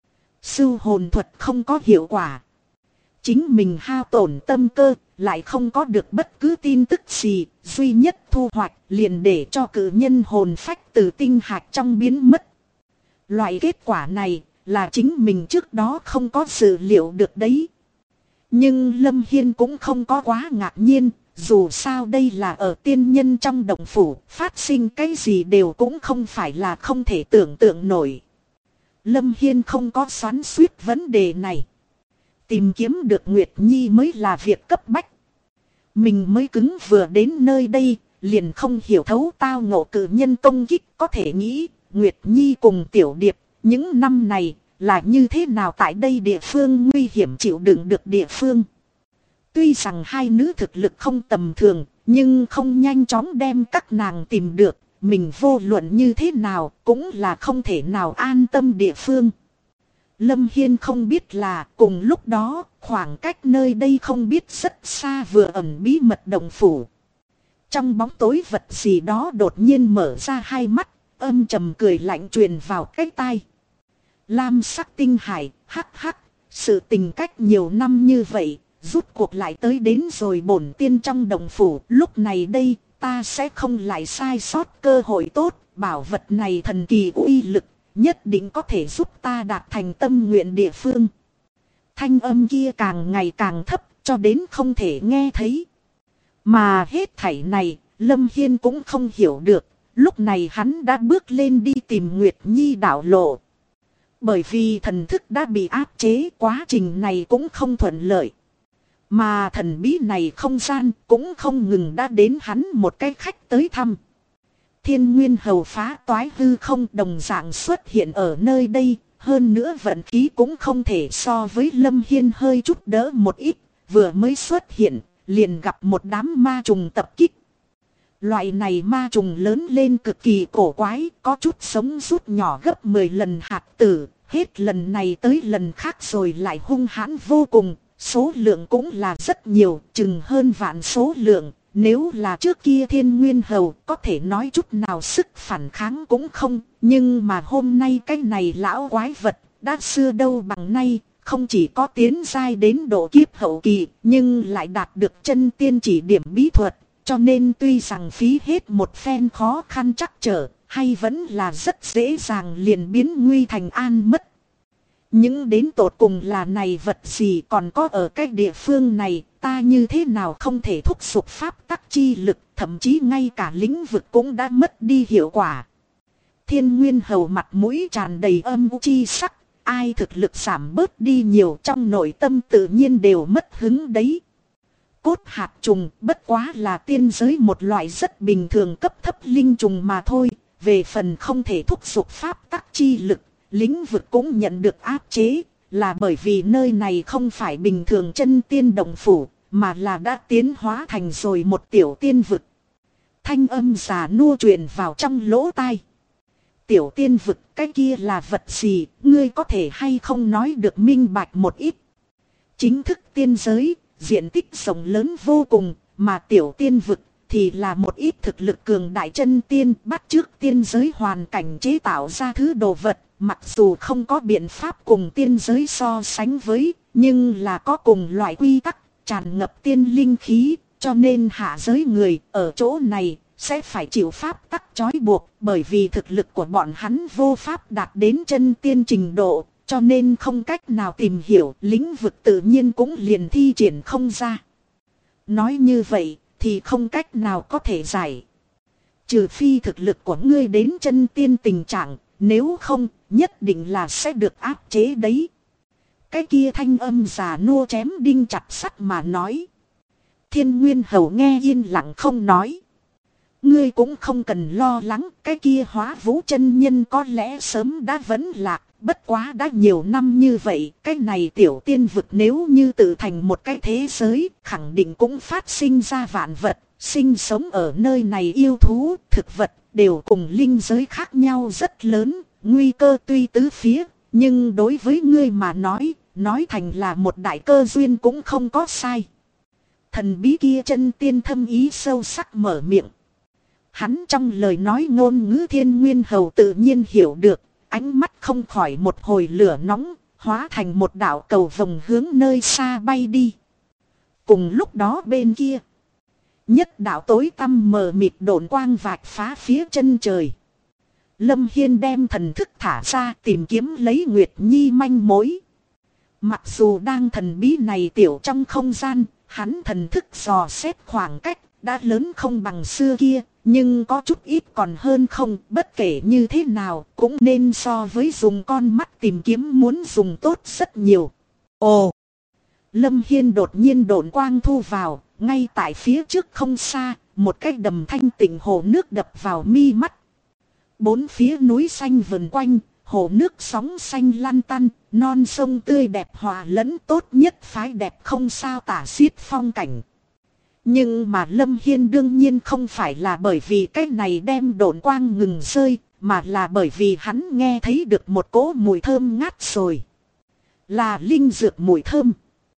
Sưu hồn thuật không có hiệu quả. Chính mình hao tổn tâm cơ, lại không có được bất cứ tin tức gì, duy nhất thu hoạch liền để cho cử nhân hồn phách từ tinh hạch trong biến mất. Loại kết quả này là chính mình trước đó không có dự liệu được đấy. Nhưng Lâm Hiên cũng không có quá ngạc nhiên, dù sao đây là ở tiên nhân trong động phủ, phát sinh cái gì đều cũng không phải là không thể tưởng tượng nổi. Lâm Hiên không có xoắn xuýt vấn đề này. Tìm kiếm được Nguyệt Nhi mới là việc cấp bách. Mình mới cứng vừa đến nơi đây, liền không hiểu thấu tao ngộ cử nhân công kích, có thể nghĩ Nguyệt Nhi cùng Tiểu Điệp những năm này là như thế nào tại đây địa phương nguy hiểm chịu đựng được địa phương. Tuy rằng hai nữ thực lực không tầm thường, nhưng không nhanh chóng đem các nàng tìm được, mình vô luận như thế nào cũng là không thể nào an tâm địa phương. Lâm Hiên không biết là cùng lúc đó, khoảng cách nơi đây không biết rất xa vừa ẩn bí mật động phủ. Trong bóng tối vật gì đó đột nhiên mở ra hai mắt, âm trầm cười lạnh truyền vào cái tai. Lam sắc tinh hải, hắc hắc, sự tình cách nhiều năm như vậy, rút cuộc lại tới đến rồi bổn tiên trong đồng phủ. Lúc này đây, ta sẽ không lại sai sót cơ hội tốt, bảo vật này thần kỳ uy lực, nhất định có thể giúp ta đạt thành tâm nguyện địa phương. Thanh âm kia càng ngày càng thấp, cho đến không thể nghe thấy. Mà hết thảy này, Lâm Hiên cũng không hiểu được, lúc này hắn đã bước lên đi tìm Nguyệt Nhi đạo lộ. Bởi vì thần thức đã bị áp chế, quá trình này cũng không thuận lợi. Mà thần bí này không gian cũng không ngừng đã đến hắn một cái khách tới thăm. Thiên Nguyên Hầu phá toái hư không đồng dạng xuất hiện ở nơi đây. Hơn nữa vận khí cũng không thể so với Lâm Hiên hơi chút đỡ một ít. Vừa mới xuất hiện liền gặp một đám ma trùng tập kích. Loại này ma trùng lớn lên cực kỳ cổ quái, có chút sống rút nhỏ gấp 10 lần hạt tử, hết lần này tới lần khác rồi lại hung hãn vô cùng, số lượng cũng là rất nhiều, chừng hơn vạn số lượng. Nếu là trước kia Thiên Nguyên Hầu có thể nói chút nào sức phản kháng cũng không, nhưng mà hôm nay cái này lão quái vật đã xưa đâu bằng nay. Không chỉ có tiến giai đến độ kiếp hậu kỳ, nhưng lại đạt được chân tiên chỉ điểm bí thuật. Cho nên tuy rằng phí hết một phen khó khăn trắc trở, hay vẫn là rất dễ dàng liền biến nguy thành an mất. Nhưng đến tột cùng là này vật gì còn có ở cái địa phương này, ta như thế nào không thể thúc giục pháp tắc chi lực, thậm chí ngay cả lĩnh vực cũng đã mất đi hiệu quả. Thiên Nguyên Hầu mặt mũi tràn đầy âm u chi sắc, ai thực lực giảm bớt đi nhiều trong nội tâm tự nhiên đều mất hứng đấy. Cốt hạt trùng bất quá là tiên giới một loại rất bình thường cấp thấp linh trùng mà thôi. Về phần không thể thúc giục pháp tắc chi lực, lĩnh vực cũng nhận được áp chế. Là bởi vì nơi này không phải bình thường chân tiên động phủ, mà là đã tiến hóa thành rồi một tiểu tiên vực. Thanh âm già nua truyền vào trong lỗ tai. Tiểu tiên vực cái kia là vật gì, ngươi có thể hay không nói được minh bạch một ít. Chính thức tiên giới, diện tích rộng lớn vô cùng, mà tiểu tiên vực thì là một ít thực lực cường đại chân tiên bắt chước tiên giới hoàn cảnh chế tạo ra thứ đồ vật. Mặc dù không có biện pháp cùng tiên giới so sánh với, nhưng là có cùng loại quy tắc, tràn ngập tiên linh khí, cho nên hạ giới người ở chỗ này sẽ phải chịu pháp tắc trói buộc, bởi vì thực lực của bọn hắn vô pháp đạt đến chân tiên trình độ, cho nên không cách nào tìm hiểu, lĩnh vực tự nhiên cũng liền thi triển không ra. Nói như vậy thì không cách nào có thể giải. Trừ phi thực lực của ngươi đến chân tiên tình trạng, nếu không nhất định là sẽ được áp chế đấy. Cái kia thanh âm già nua chém đinh chặt sắt mà nói. Thiên Nguyên Hầu nghe yên lặng không nói. Ngươi cũng không cần lo lắng, cái kia Hóa Vũ chân nhân có lẽ sớm đã vẫn lạc, bất quá đã nhiều năm như vậy, cái này tiểu tiên vực nếu như tự thành một cái thế giới, khẳng định cũng phát sinh ra vạn vật, sinh sống ở nơi này yêu thú, thực vật, đều cùng linh giới khác nhau rất lớn, nguy cơ tuy tứ phía, nhưng đối với ngươi mà nói thành là một đại cơ duyên cũng không có sai. Thần bí kia chân tiên thâm ý sâu sắc mở miệng. Hắn trong lời nói ngôn ngữ Thiên Nguyên Hầu tự nhiên hiểu được, ánh mắt không khỏi một hồi lửa nóng, hóa thành một đạo cầu vồng hướng nơi xa bay đi. Cùng lúc đó bên kia, nhất đạo tối tăm mờ mịt độn quang vạch phá phía chân trời. Lâm Hiên đem thần thức thả ra tìm kiếm lấy Nguyệt Nhi manh mối. Mặc dù đang thần bí này tiểu trong không gian, hắn thần thức dò xét khoảng cách đã lớn không bằng xưa kia, nhưng có chút ít còn hơn không, bất kể như thế nào cũng nên so với dùng con mắt tìm kiếm muốn dùng tốt rất nhiều. Ồ! Lâm Hiên đột nhiên độn quang thu vào, ngay tại phía trước không xa, một cái đầm thanh tịnh hồ nước đập vào mi mắt. Bốn phía núi xanh vần quanh, hồ nước sóng xanh lăn tăn, non sông tươi đẹp hòa lẫn, tốt nhất phái đẹp không sao tả xiết phong cảnh. Nhưng mà Lâm Hiên đương nhiên không phải là bởi vì cái này đem độn quang ngừng rơi, mà là bởi vì hắn nghe thấy được một cỗ mùi thơm ngát rồi. Là linh dược mùi thơm.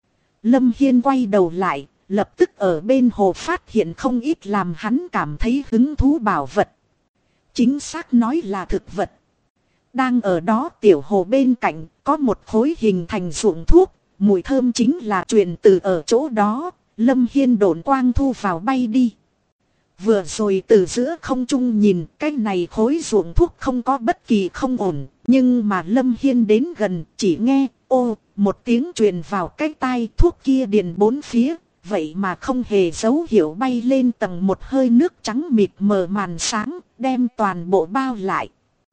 Lâm Hiên quay đầu lại, lập tức ở bên hồ phát hiện không ít làm hắn cảm thấy hứng thú bảo vật. Chính xác nói là thực vật. Đang ở đó tiểu hồ bên cạnh, có một khối hình thành ruộng thuốc, mùi thơm chính là truyền từ ở chỗ đó. Lâm Hiên độn quang thu vào bay đi. Vừa rồi từ giữa không trung nhìn, cái này khối ruộng thuốc không có bất kỳ không ổn, nhưng mà Lâm Hiên đến gần, chỉ nghe, ô, một tiếng truyền vào cái tai, thuốc kia điền bốn phía, vậy mà không hề dấu hiệu bay lên tầng một hơi nước trắng mịt mờ màn sáng, đem toàn bộ bao lại.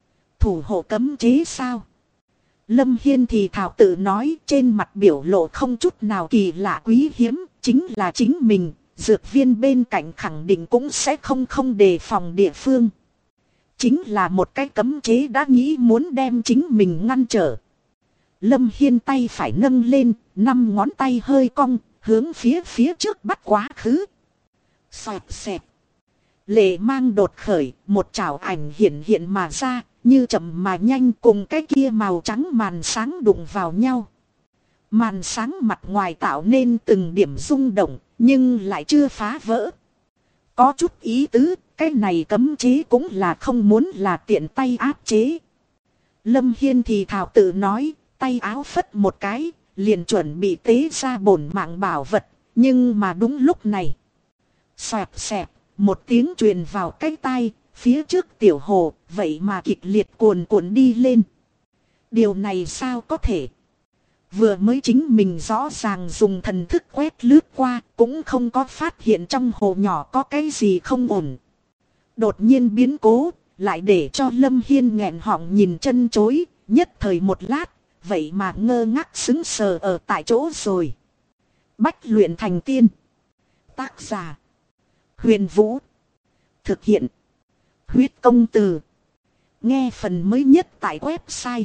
Thủ hộ cấm chế sao? Lâm Hiên thì thảo tự nói, trên mặt biểu lộ không chút nào kỳ lạ quý hiếm, chính là chính mình, dược viên bên cạnh khẳng định cũng sẽ không đề phòng địa phương. Chính là một cái cấm chế đã nghĩ muốn đem chính mình ngăn trở. Lâm Hiên tay phải nâng lên, 5 ngón tay hơi cong, hướng phía trước bắt quá khứ. Xoẹt xẹt. Lệ mang đột khởi, một chảo ảnh hiện mà ra, như chậm mà nhanh, cùng cái kia màu trắng màn sáng đụng vào nhau. Màn sáng mặt ngoài tạo nên từng điểm rung động, nhưng lại chưa phá vỡ. Có chút ý tứ, cái này cấm chế cũng là không muốn là tiện tay áp chế. Lâm Hiên thì thào tự nói, tay áo phất một cái, liền chuẩn bị tế ra bổn mạng bảo vật, nhưng mà đúng lúc này. Xoẹt xẹt, một tiếng truyền vào cái tai, phía trước tiểu hồ, vậy mà kịch liệt cuồn cuộn đi lên. Điều này sao có thể? Vừa mới chính mình rõ ràng dùng thần thức quét lướt qua, cũng không có phát hiện trong hồ nhỏ có cái gì không ổn. Đột nhiên biến cố, lại để cho Lâm Hiên nghẹn họng nhìn chân chối, nhất thời một lát, vậy mà ngơ ngác sững sờ ở tại chỗ rồi. Bách luyện thành tiên. Tác giả: Huyền Vũ. Thực hiện: Huyết Công Từ. Nghe phần mới nhất tại website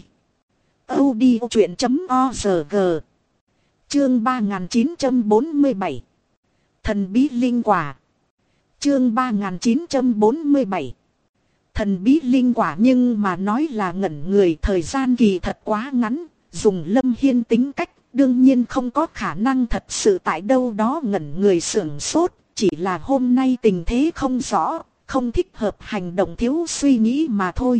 audiochuyện.org. Chương 3947. Thần bí linh quả. Chương 3947. Thần bí linh quả, nhưng mà nói là ngẩn người, thời gian kỳ thật quá ngắn, dùng Lâm Hiên tính cách, đương nhiên không có khả năng thật sự tại đâu đó ngẩn người sửng sốt, chỉ là hôm nay tình thế không rõ, không thích hợp hành động thiếu suy nghĩ mà thôi.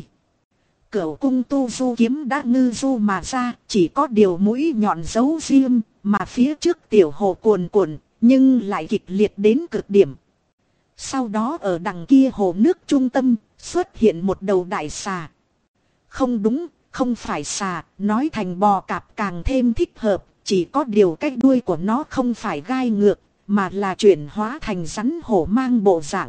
Cửu cung tu du kiếm đã ngư du mà ra, chỉ có điều mũi nhọn giấu riêng, mà phía trước tiểu hồ cuồn cuộn, nhưng lại kịch liệt đến cực điểm. Sau đó ở đằng kia hồ nước trung tâm, xuất hiện một đầu đại xà. Không đúng, không phải xà, nói thành bò cạp càng thêm thích hợp, chỉ có điều cái đuôi của nó không phải gai ngược, mà là chuyển hóa thành rắn hổ mang bộ dạng.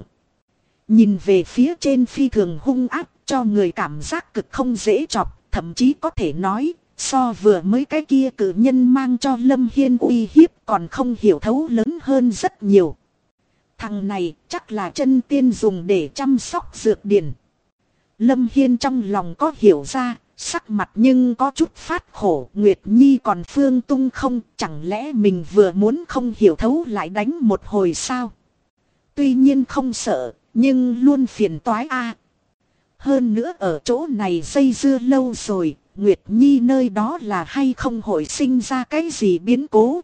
Nhìn về phía trên phi thường hung ác, cho người cảm giác cực không dễ chọc, thậm chí có thể nói, so vừa mới cái kia cử nhân mang cho Lâm Hiên uy hiếp còn không hiểu thấu lớn hơn rất nhiều. Thằng này chắc là chân tiên dùng để chăm sóc dược điển. Lâm Hiên trong lòng có hiểu ra, sắc mặt nhưng có chút phát khổ. Nguyệt Nhi còn phương tung không, chẳng lẽ mình vừa muốn không hiểu thấu lại đánh một hồi sao? Tuy nhiên không sợ, nhưng luôn phiền toái a. Hơn nữa ở chỗ này dây dưa lâu rồi, Nguyệt Nhi nơi đó là hay không hội sinh ra cái gì biến cố.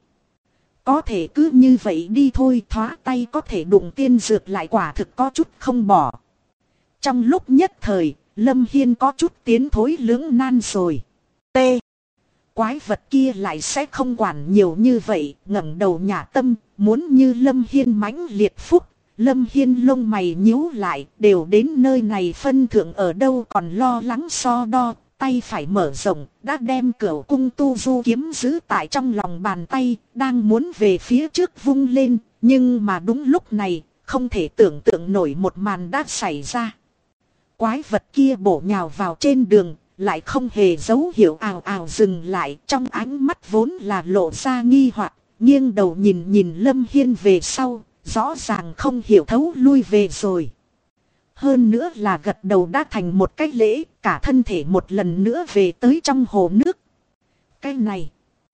Có thể cứ như vậy đi thôi, thoá tay có thể đụng tiên dược lại quả thực có chút không bỏ. Trong lúc nhất thời, Lâm Hiên có chút tiến thối lưỡng nan rồi. T. Quái vật kia lại sẽ không quản nhiều như vậy, ngẩng đầu nhả tâm, muốn như Lâm Hiên mãnh liệt phúc. Lâm Hiên lông mày nhíu lại, đều đến nơi này phân thượng ở đâu còn lo lắng so đo, tay phải mở rộng, đã đem Cửu cung tu du kiếm giữ tại trong lòng bàn tay, đang muốn về phía trước vung lên, nhưng mà đúng lúc này, không thể tưởng tượng nổi một màn đã xảy ra. Quái vật kia bổ nhào vào trên đường, lại không hề dấu hiệu ào ào dừng lại, trong ánh mắt vốn là lộ ra nghi hoặc, nghiêng đầu nhìn Lâm Hiên về sau. Rõ ràng không hiểu thấu lui về rồi. Hơn nữa là gật đầu đã thành một cái lễ, cả thân thể một lần nữa về tới trong hồ nước. Cái này.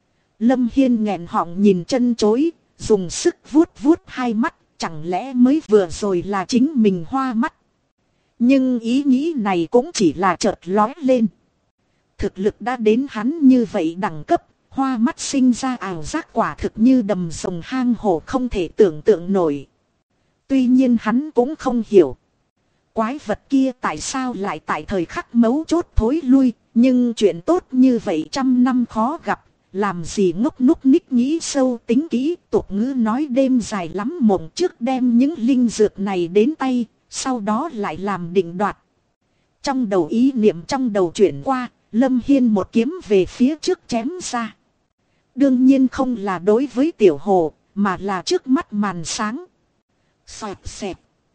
Lâm Hiên nghẹn họng nhìn chân chối, dùng sức vuốt hai mắt, chẳng lẽ mới vừa rồi là chính mình hoa mắt. Nhưng ý nghĩ này cũng chỉ là chợt lóe lên. Thực lực đã đến hắn như vậy đẳng cấp. Hoa mắt sinh ra ảo giác quả thực như đầm rồng hang hổ không thể tưởng tượng nổi. Tuy nhiên hắn cũng không hiểu. Quái vật kia tại sao lại tại thời khắc mấu chốt thối lui. Nhưng chuyện tốt như vậy trăm năm khó gặp. Làm gì ngốc núc ních nghĩ sâu tính kỹ. Tục ngữ nói đêm dài lắm mộng trước đem những linh dược này đến tay. Sau đó lại làm định đoạt. Trong đầu ý niệm trong đầu chuyển qua. Lâm Hiên một kiếm về phía trước chém ra. Đương nhiên không là đối với tiểu hồ, mà là trước mắt màn sáng. Xoẹt xẹt.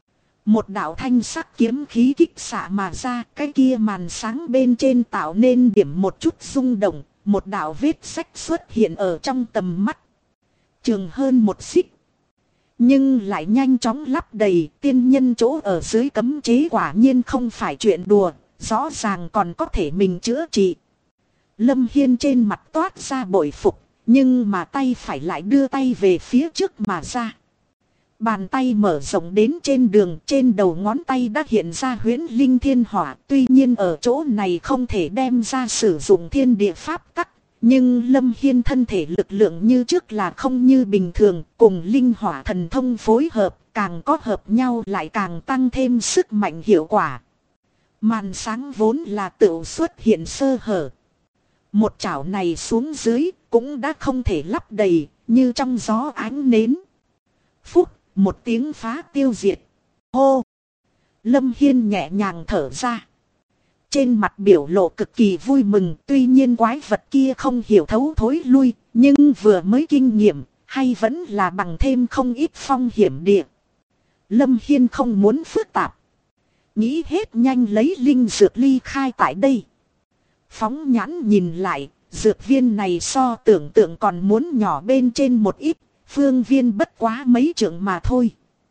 Một đạo thanh sắc kiếm khí kích xạ mà ra, cái kia màn sáng bên trên tạo nên điểm một chút rung động, một đạo vết sách xuất hiện ở trong tầm mắt. trường hơn một xích. Nhưng lại nhanh chóng lắp đầy. Tiên nhân chỗ ở dưới cấm chế quả nhiên không phải chuyện đùa. Rõ ràng còn có thể mình chữa trị. Lâm Hiên trên mặt toát ra bội phục. Nhưng mà tay phải lại đưa tay về phía trước mà ra. Bàn tay mở rộng đến trên đường, trên đầu ngón tay đã hiện ra huyễn linh thiên hỏa. Tuy nhiên ở chỗ này không thể đem ra sử dụng thiên địa pháp tắc. Nhưng Lâm Hiên thân thể lực lượng như trước là không như bình thường. Cùng linh hỏa thần thông phối hợp, càng có hợp nhau lại càng tăng thêm sức mạnh hiệu quả. Màn sáng vốn là tự xuất hiện sơ hở. Một chảo này xuống dưới cũng đã không thể lắp đầy, như trong gió ánh nến. Phúc, một tiếng phá tiêu diệt. Hô! Lâm Hiên nhẹ nhàng thở ra. Trên mặt biểu lộ cực kỳ vui mừng. Tuy nhiên quái vật kia không hiểu thấu thối lui. Nhưng vừa mới kinh nghiệm, hay vẫn là bằng thêm không ít phong hiểm địa. Lâm Hiên không muốn phức tạp. Nghĩ hết nhanh lấy linh dược ly khai tại đây. Phóng nhãn nhìn lại, dược viên này so tưởng tượng còn muốn nhỏ bên trên một ít. Phương viên bất quá mấy trượng mà thôi.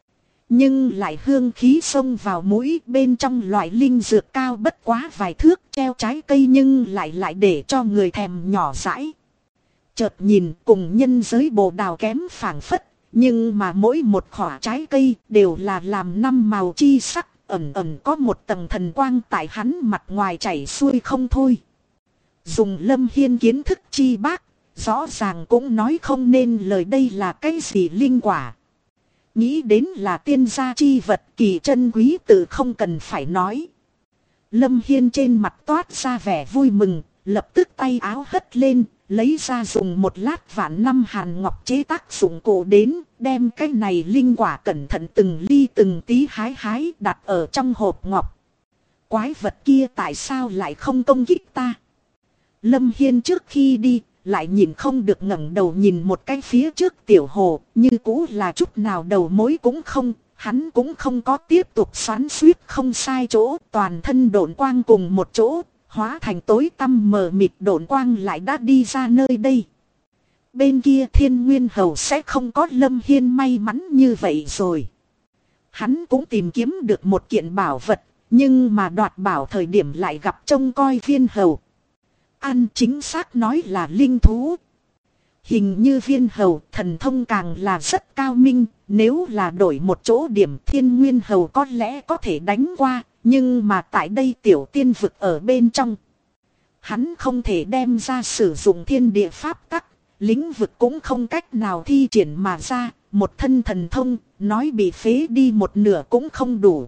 Nhưng lại hương khí xông vào mũi, bên trong loại linh dược cao bất quá vài thước, treo trái cây nhưng lại để cho người thèm nhỏ dãi. Chợt nhìn cùng nhân giới bồ đào kém phảng phất, nhưng mà mỗi một khỏa trái cây đều là làm năm màu chi sắc, ẩn ẩn có một tầng thần quang tại hắn mặt ngoài chảy xuôi không thôi. Dùng Lâm Hiên kiến thức chi bác, rõ ràng cũng nói không nên lời đây là cái gì linh quả. Nghĩ đến là tiên gia chi vật kỳ chân quý tự không cần phải nói. Lâm Hiên trên mặt toát ra vẻ vui mừng, lập tức tay áo hất lên, lấy ra dùng một lát vạn năm hàn ngọc chế tác dụng cụ đến, đem cái này linh quả cẩn thận từng ly từng tí hái đặt ở trong hộp ngọc. Quái vật kia tại sao lại không công kích ta? Lâm Hiên trước khi đi, lại nhìn không được ngẩng đầu nhìn một cái phía trước tiểu hồ, như cũ là chút nào đầu mối cũng không, hắn cũng không có tiếp tục xoắn xuýt không sai chỗ, toàn thân độn quang cùng một chỗ, hóa thành tối tăm mờ mịt độn quang lại đã đi ra nơi đây. Bên kia Thiên Nguyên Hầu sẽ không có Lâm Hiên may mắn như vậy rồi. Hắn cũng tìm kiếm được một kiện bảo vật, nhưng mà đoạt bảo thời điểm lại gặp trông coi Viên Hầu. Ăn chính xác nói là linh thú. Hình như Viên Hầu thần thông càng là rất cao minh. Nếu là đổi một chỗ điểm Thiên Nguyên Hầu có lẽ có thể đánh qua. Nhưng mà tại đây tiểu tiên vực ở bên trong. Hắn không thể đem ra sử dụng thiên địa pháp tắc. Lĩnh vực cũng không cách nào thi triển mà ra. Một thân thần thông nói bị phế đi một nửa cũng không đủ.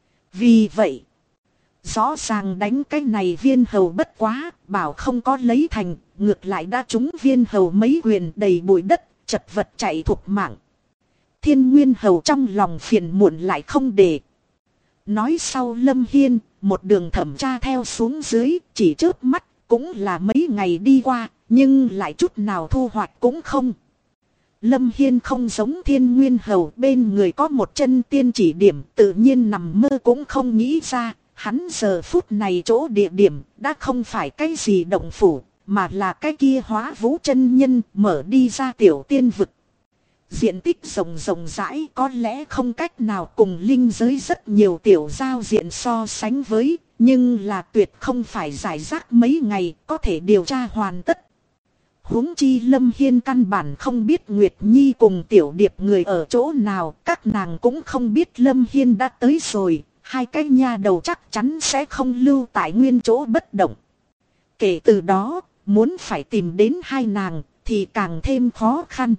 Vì vậy. Rõ ràng đánh cái này Viên Hầu bất quá, bảo không có lấy thành, ngược lại đã trúng Viên Hầu mấy quyền đầy bụi đất, chật vật chạy thục mạng. Thiên Nguyên Hầu trong lòng phiền muộn lại không để. Nói sau Lâm Hiên, một đường thẩm tra theo xuống dưới, chỉ chớp mắt, cũng là mấy ngày đi qua, nhưng lại chút nào thu hoạch cũng không. Lâm Hiên không giống Thiên Nguyên Hầu, bên người có một chân tiên chỉ điểm, tự nhiên nằm mơ cũng không nghĩ ra. Hắn giờ phút này chỗ địa điểm đã không phải cái gì động phủ, mà là cái kia Hóa Vũ chân nhân mở đi ra tiểu tiên vực. Diện tích rộng rãi có lẽ không cách nào cùng linh giới rất nhiều tiểu giao diện so sánh với, nhưng là tuyệt không phải giải rác mấy ngày có thể điều tra hoàn tất. Huống chi Lâm Hiên căn bản không biết Nguyệt Nhi cùng Tiểu Điệp người ở chỗ nào, các nàng cũng không biết Lâm Hiên đã tới rồi. Hai cái nha đầu chắc chắn sẽ không lưu tại nguyên chỗ bất động. Kể từ đó, muốn phải tìm đến hai nàng thì càng thêm khó khăn.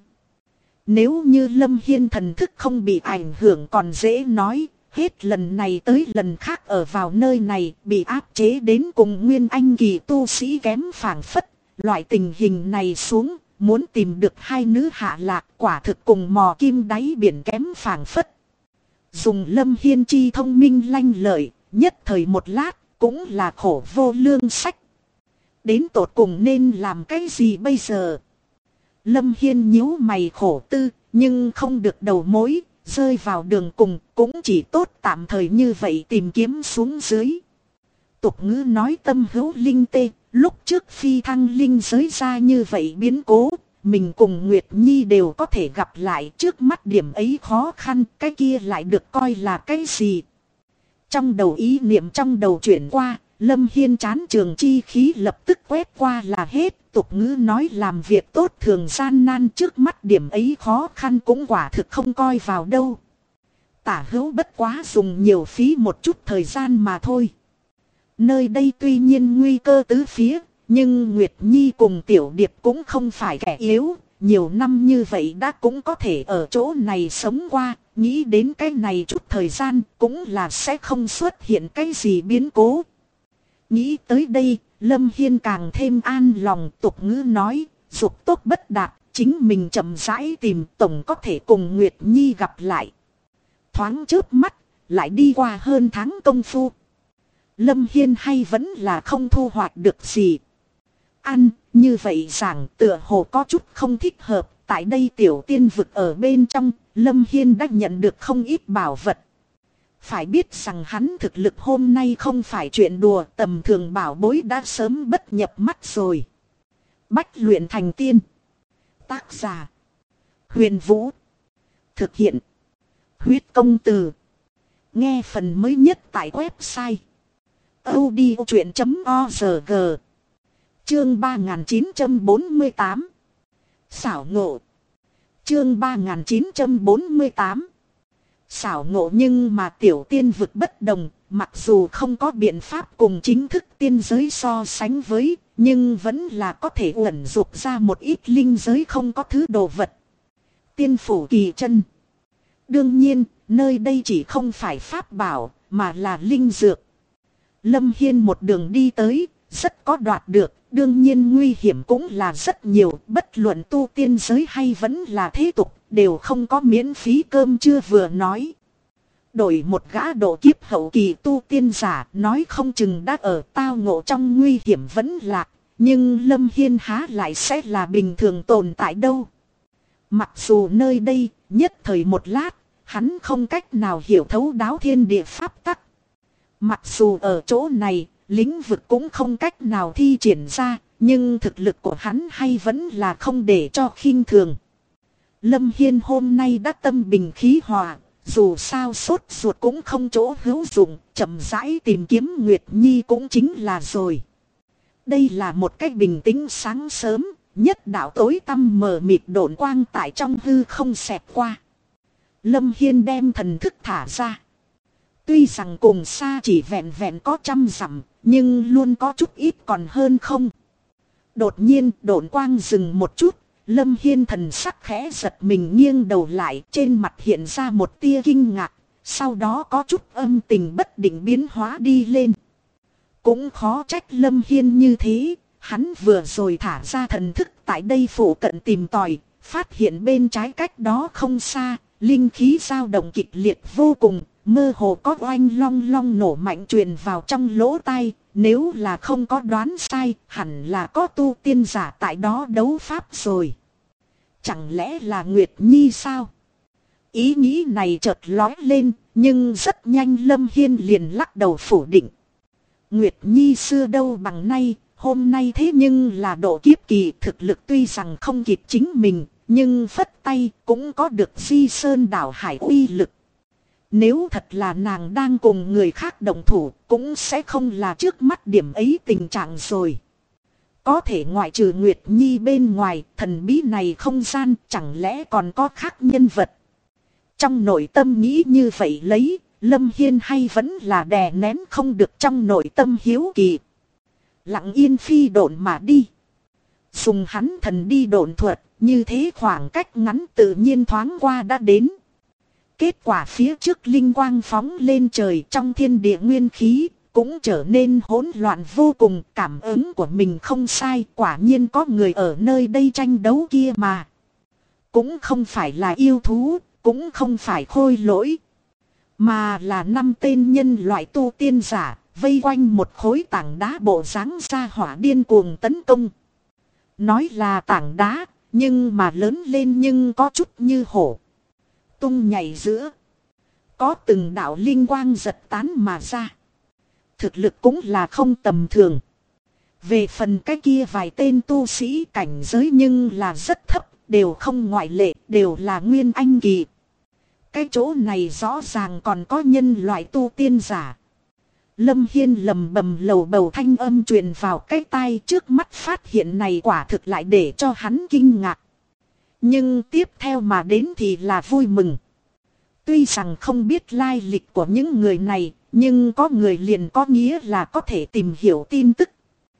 Nếu như Lâm Hiên thần thức không bị ảnh hưởng còn dễ nói, hết lần này tới lần khác ở vào nơi này bị áp chế đến cùng Nguyên Anh kỳ tu sĩ kém phảng phất. Loại tình hình này xuống, muốn tìm được hai nữ hạ lạc quả thực cùng mò kim đáy biển kém phảng phất. Dùng Lâm Hiên chi thông minh lanh lợi, nhất thời một lát, cũng là khổ vô lương sách. Đến tột cùng nên làm cái gì bây giờ? Lâm Hiên nhíu mày khổ tư, nhưng không được đầu mối, rơi vào đường cùng, cũng chỉ tốt tạm thời như vậy tìm kiếm xuống dưới. Tục ngữ nói tâm hữu linh tê, lúc trước phi thăng linh giới ra như vậy biến cố, mình cùng Nguyệt Nhi đều có thể gặp lại, trước mắt điểm ấy khó khăn, cái kia lại được coi là cái gì? Trong đầu ý niệm trong đầu chuyển qua, Lâm Hiên chán trường chi khí lập tức quét qua là hết. Tục ngữ nói làm việc tốt thường gian nan, trước mắt điểm ấy khó khăn cũng quả thực không coi vào đâu. Tả hữu bất quá dùng nhiều phí một chút thời gian mà thôi. Nơi đây tuy nhiên nguy cơ tứ phía, nhưng Nguyệt Nhi cùng Tiểu Điệp cũng không phải kẻ yếu. Nhiều năm như vậy đã cũng có thể ở chỗ này sống qua, nghĩ đến cái này chút thời gian cũng là sẽ không xuất hiện cái gì biến cố. Nghĩ tới đây, Lâm Hiên càng thêm an lòng. Tục ngữ nói, dục tốt bất đạt, chính mình chậm rãi tìm tổng có thể cùng Nguyệt Nhi gặp lại. Thoáng chớp mắt, lại đi qua hơn tháng công phu. Lâm Hiên hay vẫn là không thu hoạch được gì. Ăn, như vậy rằng tựa hồ có chút không thích hợp. Tại đây tiểu tiên vực ở bên trong, Lâm Hiên đã nhận được không ít bảo vật. Phải biết rằng hắn thực lực hôm nay không phải chuyện đùa, tầm thường bảo bối đã sớm bất nhập mắt rồi. Bách luyện thành tiên. Tác giả: Huyền Vũ. Thực hiện: Huyết Công Từ. Nghe phần mới nhất tại website audiochuyện.org. Chương 3948. Xảo ngộ. Chương 3948. Xảo ngộ, nhưng mà tiểu tiên vực bất đồng, mặc dù không có biện pháp cùng chính thức tiên giới so sánh với, nhưng vẫn là có thể ẩn dục ra một ít linh giới không có thứ đồ vật. Tiên phủ kỳ chân. Đương nhiên, nơi đây chỉ không phải pháp bảo, mà là linh dược. Lâm Hiên một đường đi tới, rất có đoạt được, đương nhiên nguy hiểm cũng là rất nhiều, bất luận tu tiên giới hay vẫn là thế tục, đều không có miễn phí cơm trưa vừa nói. Đổi một gã độ kiếp hậu kỳ tu tiên giả, nói không chừng đã ở tao ngộ trong nguy hiểm vẫn lạc, nhưng Lâm Hiên há lại sẽ là bình thường tồn tại đâu. Mặc dù nơi đây, nhất thời một lát, hắn không cách nào hiểu thấu đáo thiên địa pháp tắc. Mặc dù ở chỗ này, lĩnh vực cũng không cách nào thi triển ra, nhưng thực lực của hắn hay vẫn là không để cho khinh thường. Lâm Hiên hôm nay đã tâm bình khí hòa, dù sao sốt ruột cũng không chỗ hữu dụng, chậm rãi tìm kiếm Nguyệt Nhi cũng chính là rồi. Đây là một cách bình tĩnh sáng sớm, nhất đạo tối tăm mờ mịt độn quang tại trong hư không xẹt qua. Lâm Hiên đem thần thức thả ra. Tuy rằng cùng xa chỉ vẹn vẹn có 100 dặm, nhưng luôn có chút ít còn hơn không. Đột nhiên độn quang dừng một chút, Lâm Hiên thần sắc khẽ giật mình, nghiêng đầu lại, trên mặt hiện ra một tia kinh ngạc, sau đó có chút âm tình bất định biến hóa đi lên. Cũng khó trách Lâm Hiên như thế, hắn vừa rồi thả ra thần thức tại đây phụ cận tìm tòi, phát hiện bên trái cách đó không xa, linh khí dao động kịch liệt vô cùng, mơ hồ có oanh long long nổ mạnh truyền vào trong lỗ tai. Nếu là không có đoán sai, hẳn là có tu tiên giả tại đó đấu pháp rồi. Chẳng lẽ là Nguyệt Nhi sao? Ý nghĩ này chợt lói lên, nhưng rất nhanh Lâm Hiên liền lắc đầu phủ định. Nguyệt Nhi xưa đâu bằng nay, hôm nay thế nhưng là độ kiếp kỳ, thực lực tuy rằng không kịp chính mình, nhưng phất tay cũng có được Di Sơn đảo hải uy lực. Nếu thật là nàng đang cùng người khác động thủ, cũng sẽ không là trước mắt điểm ấy tình trạng rồi. Có thể ngoại trừ Nguyệt Nhi bên ngoài, thần bí này không gian chẳng lẽ còn có khác nhân vật. Trong nội tâm nghĩ như vậy lấy, Lâm Hiên hay vẫn là đè nén không được trong nội tâm hiếu kỳ. Lặng yên phi độn mà đi. Dùng hắn thần đi độn thuật, như thế khoảng cách ngắn tự nhiên thoáng qua đã đến. Kết quả phía trước linh quang phóng lên trời, trong thiên địa nguyên khí cũng trở nên hỗn loạn vô cùng. Cảm ứng của mình không sai, quả nhiên có người ở nơi đây tranh đấu kia mà. Cũng không phải là yêu thú, cũng không phải khôi lỗi, mà là 5 tên nhân loại tu tiên giả, vây quanh một khối tảng đá bộ dáng ra hỏa điên cuồng tấn công. Nói là tảng đá, nhưng mà lớn lên nhưng có chút như hổ. Tung nhảy giữa, có từng đạo linh quang giật tán mà ra. Thực lực cũng là không tầm thường. Về phần cái kia vài tên tu sĩ cảnh giới nhưng là rất thấp, đều không ngoại lệ, đều là nguyên anh kỳ. Cái chỗ này rõ ràng còn có nhân loại tu tiên giả. Lâm Hiên lầm bầm lầu bầu thanh âm truyền vào cái tai, trước mắt phát hiện này quả thực lại để cho hắn kinh ngạc. Nhưng tiếp theo mà đến thì là vui mừng. Tuy rằng không biết lai lịch của những người này, nhưng có người liền có nghĩa là có thể tìm hiểu tin tức.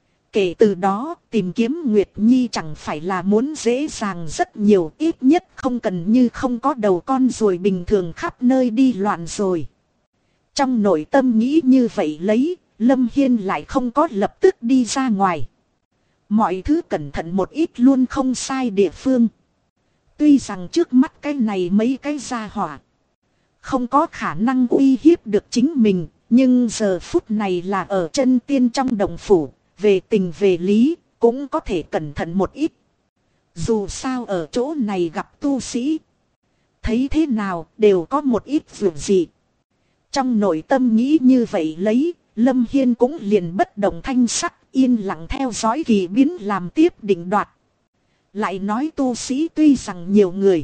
Kể từ đó, tìm kiếm Nguyệt Nhi chẳng phải là muốn dễ dàng rất nhiều, ít nhất không cần như không có đầu con ruồi bình thường khắp nơi đi loạn rồi. Trong nội tâm nghĩ như vậy lấy, Lâm Hiên lại không có lập tức đi ra ngoài. Mọi thứ cẩn thận một ít luôn không sai địa phương. Tuy rằng trước mắt cái này mấy cái gia hỏa không có khả năng uy hiếp được chính mình, nhưng giờ phút này là ở chân tiên trong đồng phủ, về tình về lý, cũng có thể cẩn thận một ít. Dù sao ở chỗ này gặp tu sĩ, thấy thế nào đều có một ít việc gì. Trong nội tâm nghĩ như vậy lấy, Lâm Hiên cũng liền bất động thanh sắc, yên lặng theo dõi kỳ biến làm tiếp định đoạt. Lại nói tu sĩ tuy rằng nhiều người,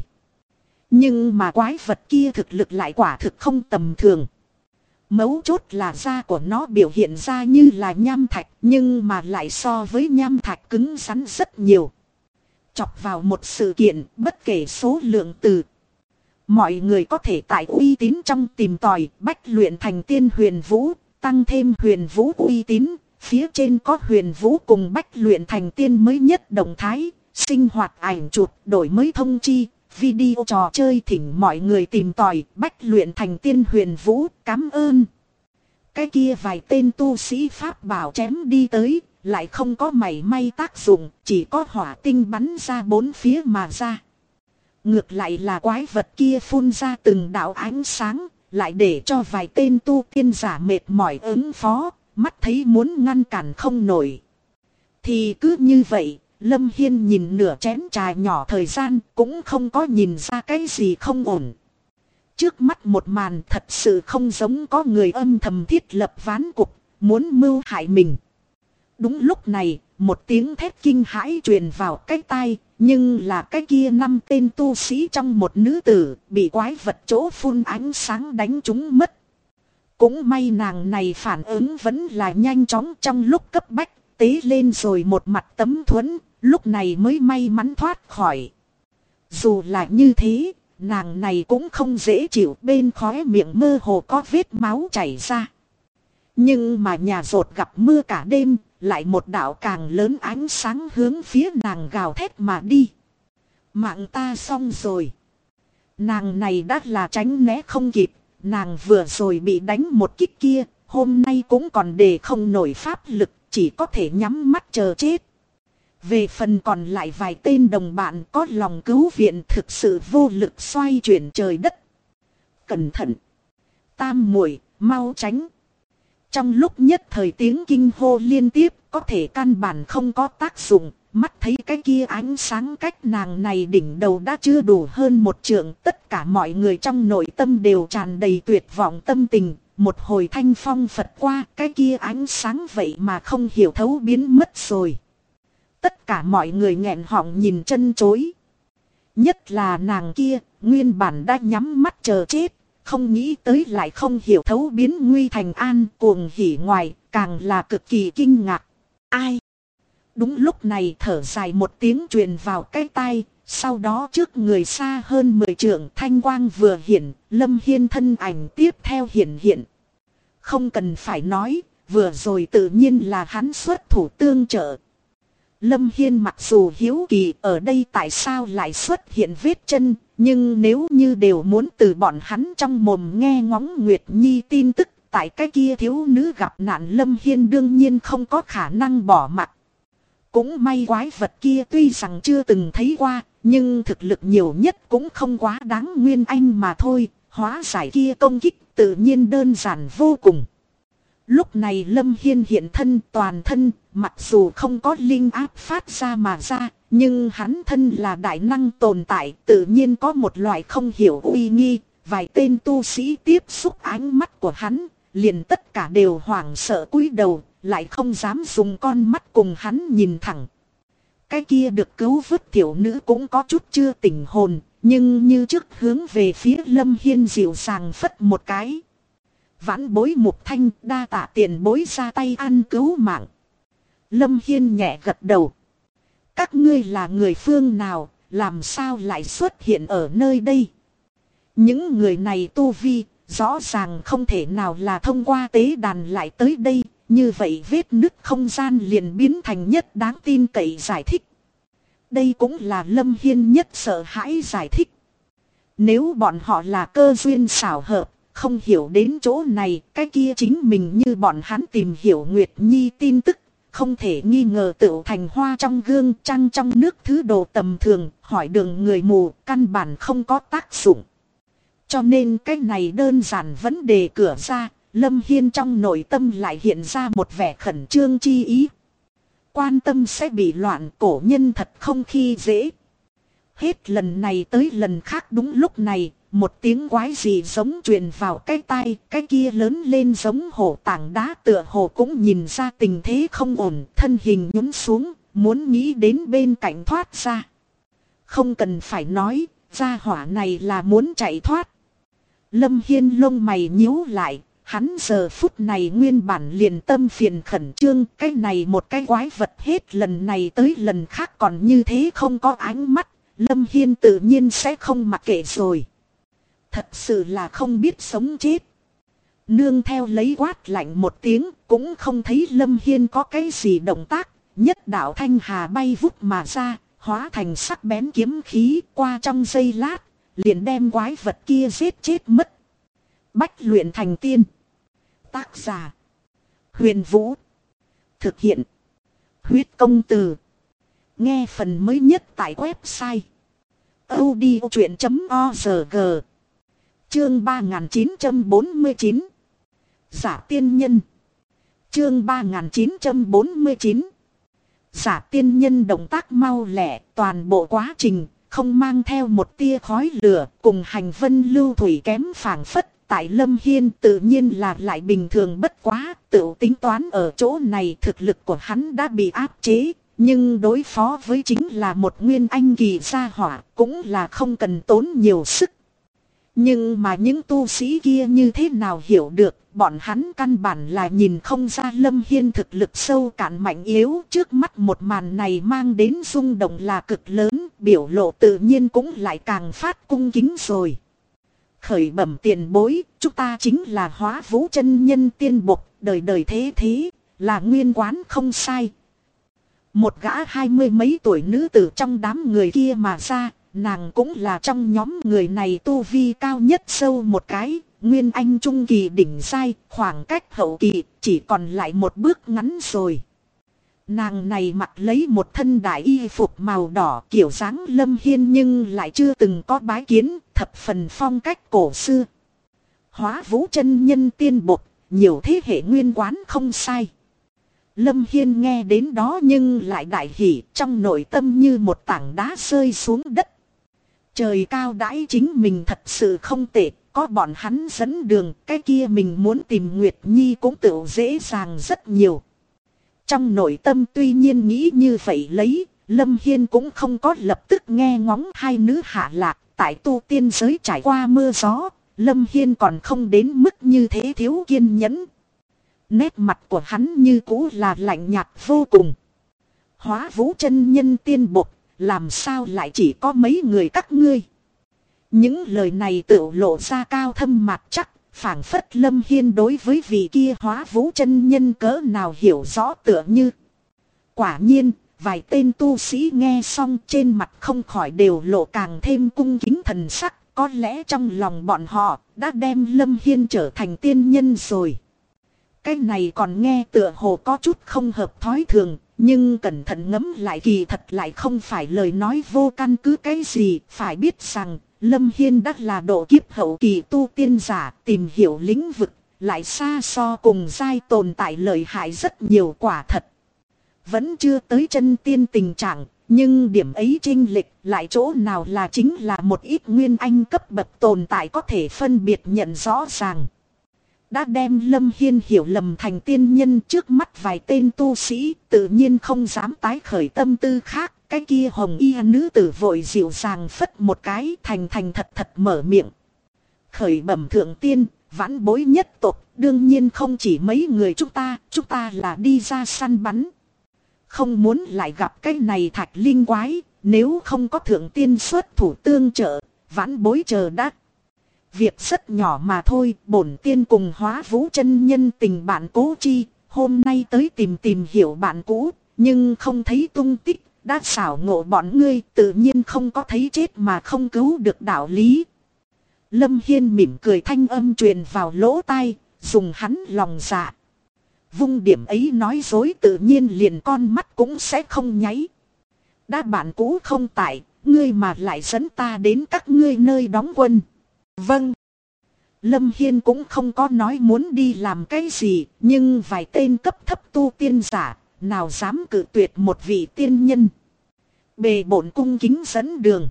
nhưng mà quái vật kia thực lực lại quả thực không tầm thường. Mấu chốt là da của nó biểu hiện ra như là nham thạch, nhưng mà lại so với nham thạch cứng rắn rất nhiều. Chọc vào một sự kiện, bất kể số lượng từ, mọi người có thể tại uy tín trong tìm tòi bách luyện thành tiên huyền vũ, tăng thêm huyền vũ uy tín, phía trên có huyền vũ cùng bách luyện thành tiên mới nhất động thái, sinh hoạt ảnh chụp, đổi mới thông chi, video trò chơi thỉnh mọi người tìm tòi bách luyện thành tiên huyền vũ, cảm ơn. Cái kia vài tên tu sĩ pháp bảo chém đi tới, lại không có mảy may tác dụng, chỉ có hỏa tinh bắn ra bốn phía mà ra. Ngược lại là quái vật kia phun ra từng đạo ánh sáng, lại để cho vài tên tu tiên giả mệt mỏi ứng phó, mắt thấy muốn ngăn cản không nổi. Thì cứ như vậy, Lâm Hiên nhìn nửa chén trà nhỏ thời gian cũng không có nhìn ra cái gì không ổn. Trước mắt một màn thật sự không giống có người âm thầm thiết lập ván cục, muốn mưu hại mình. Đúng lúc này, một tiếng thét kinh hãi truyền vào cái tai, nhưng là cái kia 5 tên tu sĩ trong một nữ tử bị quái vật chỗ phun ánh sáng đánh trúng mất. Cũng may nàng này phản ứng vẫn là nhanh chóng, trong lúc cấp bách, tế lên rồi một mặt tấm thuẫn, lúc này mới may mắn thoát khỏi. Dù là như thế, nàng này cũng không dễ chịu, bên khóe miệng mơ hồ có vết máu chảy ra. Nhưng mà nhà rột gặp mưa cả đêm, lại một đạo càng lớn ánh sáng hướng phía nàng gào thét mà đi. Mạng ta xong rồi. Nàng này đã là tránh né không kịp, nàng vừa rồi bị đánh một kích kia, hôm nay cũng còn để không nổi pháp lực, chỉ có thể nhắm mắt chờ chết. Về phần còn lại vài tên đồng bạn có lòng cứu viện thực sự vô lực xoay chuyển trời đất. Cẩn thận! Tam muội, mau tránh! Trong lúc nhất thời tiếng kinh hô liên tiếp, có thể căn bản không có tác dụng, mắt thấy cái kia ánh sáng cách nàng này đỉnh đầu đã chưa đủ hơn một trượng, tất cả mọi người trong nội tâm đều tràn đầy tuyệt vọng tâm tình, một hồi thanh phong phật qua, cái kia ánh sáng vậy mà không hiểu thấu biến mất rồi. Tất cả mọi người nghẹn họng nhìn chân chối. Nhất là nàng kia, nguyên bản đã nhắm mắt chờ chết. Không nghĩ tới lại không hiểu thấu biến nguy thành an, cuồng hỉ ngoài, càng là cực kỳ kinh ngạc. Ai? Đúng lúc này thở dài một tiếng truyền vào cái tai, sau đó trước người xa hơn 10 trượng thanh quang vừa hiển, Lâm Hiên thân ảnh tiếp theo hiển hiện. Không cần phải nói, vừa rồi tự nhiên là hắn xuất thủ tương trợ. Lâm Hiên mặc dù hiếu kỳ ở đây tại sao lại xuất hiện vết chân, nhưng nếu như đều muốn từ bọn hắn trong mồm nghe ngóng Nguyệt Nhi tin tức, tại cái kia thiếu nữ gặp nạn Lâm Hiên đương nhiên không có khả năng bỏ mặc. Cũng may quái vật kia tuy rằng chưa từng thấy qua, nhưng thực lực nhiều nhất cũng không quá đáng nguyên anh mà thôi, hóa giải kia công kích tự nhiên đơn giản vô cùng. Lúc này Lâm Hiên hiện thân toàn thân, mặc dù không có linh áp phát ra mà ra, nhưng hắn thân là đại năng tồn tại, tự nhiên có một loại không hiểu uy nghi. Vài tên tu sĩ tiếp xúc ánh mắt của hắn, liền tất cả đều hoảng sợ cúi đầu, lại không dám dùng con mắt cùng hắn nhìn thẳng. Cái kia được cứu vớt tiểu nữ cũng có chút chưa tỉnh hồn, nhưng như trước hướng về phía Lâm Hiên dịu dàng phất một cái. Vãn bối Mục Thanh, đa tạ tiền bối ra tay ăn cứu mạng. Lâm Hiên nhẹ gật đầu. Các ngươi là người phương nào, làm sao lại xuất hiện ở nơi đây? Những người này tu vi, rõ ràng không thể nào là thông qua tế đàn lại tới đây. Như vậy vết nứt không gian liền biến thành nhất đáng tin cậy giải thích. Đây cũng là Lâm Hiên nhất sợ hãi giải thích. Nếu bọn họ là cơ duyên xảo hợp, không hiểu đến chỗ này, cái kia chính mình như bọn hắn tìm hiểu Nguyệt Nhi tin tức. Không thể nghi ngờ tựu thành hoa trong gương, trăng trong nước thứ đồ tầm thường, hỏi đường người mù, căn bản không có tác dụng. Cho nên cái này đơn giản vấn đề cửa ra, Lâm Hiên trong nội tâm lại hiện ra một vẻ khẩn trương chi ý. Quan tâm sẽ bị loạn, cổ nhân thật không khi dễ. Hết lần này tới lần khác đúng lúc này, một tiếng quái gì giống truyền vào cái tai, cái kia lớn lên giống hổ tảng đá tựa hồ cũng nhìn ra tình thế không ổn, thân hình nhún xuống, muốn nghĩ đến bên cạnh thoát ra. Không cần phải nói, gia hỏa này là muốn chạy thoát. Lâm Hiên lông mày nhíu lại, hắn giờ phút này nguyên bản liền tâm phiền khẩn trương, cái này một cái quái vật hết lần này tới lần khác còn như thế không có ánh mắt, Lâm Hiên tự nhiên sẽ không mặc kệ rồi. Thật sự là không biết sống chết. Nương theo lấy quát lạnh một tiếng, cũng không thấy Lâm Hiên có cái gì động tác, nhất đạo thanh hà bay vút mà ra, hóa thành sắc bén kiếm khí, qua trong giây lát, liền đem quái vật kia giết chết mất. Bách luyện thành tiên. Tác giả Huyền Vũ. Thực hiện Huyết Công Từ. Nghe phần mới nhất tại website audiochuyện.org. Chương 3949. Giả tiên nhân. Chương 3949. Giả tiên nhân động tác mau lẹ, toàn bộ quá trình không mang theo một tia khói lửa, cùng hành vân lưu thủy kém phảng phất. Tại Lâm Hiên tự nhiên là lại bình thường bất quá, tự tính toán ở chỗ này thực lực của hắn đã bị áp chế, nhưng đối phó với chính là một nguyên anh kỳ gia hỏa, cũng là không cần tốn nhiều sức. Nhưng mà những tu sĩ kia như thế nào hiểu được, bọn hắn căn bản là nhìn không ra Lâm Hiên thực lực sâu cạn mạnh yếu, trước mắt một màn này mang đến rung động là cực lớn, biểu lộ tự nhiên cũng lại càng phát cung kính rồi. Khởi bẩm tiền bối, chúng ta chính là Hóa Vũ chân nhân tiên bộc, đời đời thế thế, là nguyên quán không sai. Một gã 20 mấy tuổi nữ tử trong đám người kia mà ra, nàng cũng là trong nhóm người này tu vi cao nhất sâu một cái, nguyên anh trung kỳ đỉnh giai, khoảng cách hậu kỳ, chỉ còn lại một bước ngắn rồi. Nàng này mặc lấy một thân đại y phục màu đỏ kiểu dáng Lâm Hiên nhưng lại chưa từng có bái kiến, thập phần phong cách cổ xưa. Hóa Vũ chân nhân tiên bộc, nhiều thế hệ nguyên quán không sai. Lâm Hiên nghe đến đó nhưng lại đại hỉ, trong nội tâm như một tảng đá rơi xuống đất. Trời cao đãi chính mình thật sự không tệ, có bọn hắn dẫn đường, cái kia mình muốn tìm Nguyệt Nhi cũng tự dễ dàng rất nhiều. Trong nội tâm tuy nhiên nghĩ như vậy lấy, Lâm Hiên cũng không có lập tức nghe ngóng hai nữ hạ lạc, tại tu tiên giới trải qua mưa gió, Lâm Hiên còn không đến mức như thế thiếu kiên nhẫn. Nét mặt của hắn như cũ là lạnh nhạt vô cùng. Hóa Vũ chân nhân tiên bộc, làm sao lại chỉ có mấy người các ngươi? Những lời này tự lộ ra cao thâm mặt chắc, phảng phất Lâm Hiên đối với vị kia Hóa Vũ chân nhân cỡ nào hiểu rõ tựa như. Quả nhiên, vài tên tu sĩ nghe xong trên mặt không khỏi đều lộ càng thêm cung kính thần sắc, có lẽ trong lòng bọn họ đã đem Lâm Hiên trở thành tiên nhân rồi. Cái này còn nghe tựa hồ có chút không hợp thói thường, nhưng cẩn thận ngẫm lại kỳ thật lại không phải lời nói vô căn cứ cái gì, phải biết rằng Lâm Hiên đã là độ kiếp hậu kỳ tu tiên giả, tìm hiểu lĩnh vực, lại xa so cùng giai tồn tại lợi hại rất nhiều quả thật. Vẫn chưa tới chân tiên tình trạng, nhưng điểm ấy chênh lệch lại chỗ nào là chính là một ít nguyên anh cấp bậc tồn tại có thể phân biệt nhận rõ ràng. đã đem Lâm Hiên hiểu lầm thành tiên nhân. Trước mắt vài tên tu sĩ tự nhiên không dám tái khởi tâm tư khác. Cái kia hồng y nữ tử vội dịu dàng phất một cái, thành thành thật thật mở miệng. Khởi bẩm thượng tiên, vãn bối nhất tộc, đương nhiên không chỉ mấy người chúng ta là đi ra săn bắn. Không muốn lại gặp cái này thạch linh quái, nếu không có thượng tiên xuất thủ tương trợ, vãn bối chờ đã. Việc rất nhỏ mà thôi, bổn tiên cùng Hóa Vũ chân nhân tình bạn cố chi, hôm nay tới tìm hiểu bạn cũ, nhưng không thấy tung tích, đã xảo ngộ bọn ngươi, tự nhiên không có thấy chết mà không cứu được đạo lý. Lâm Hiên mỉm cười, thanh âm truyền vào lỗ tai, dùng hắn lòng dạ. Vung điểm ấy nói dối tự nhiên liền con mắt cũng sẽ không nháy. Đã bạn cũ không tại, ngươi mà lại dẫn ta đến các ngươi nơi đóng quân. Vâng. Lâm Hiên cũng không có nói muốn đi làm cái gì, nhưng vài tên cấp thấp tu tiên giả, nào dám cự tuyệt một vị tiên nhân. Bề bổn cung kính dẫn đường.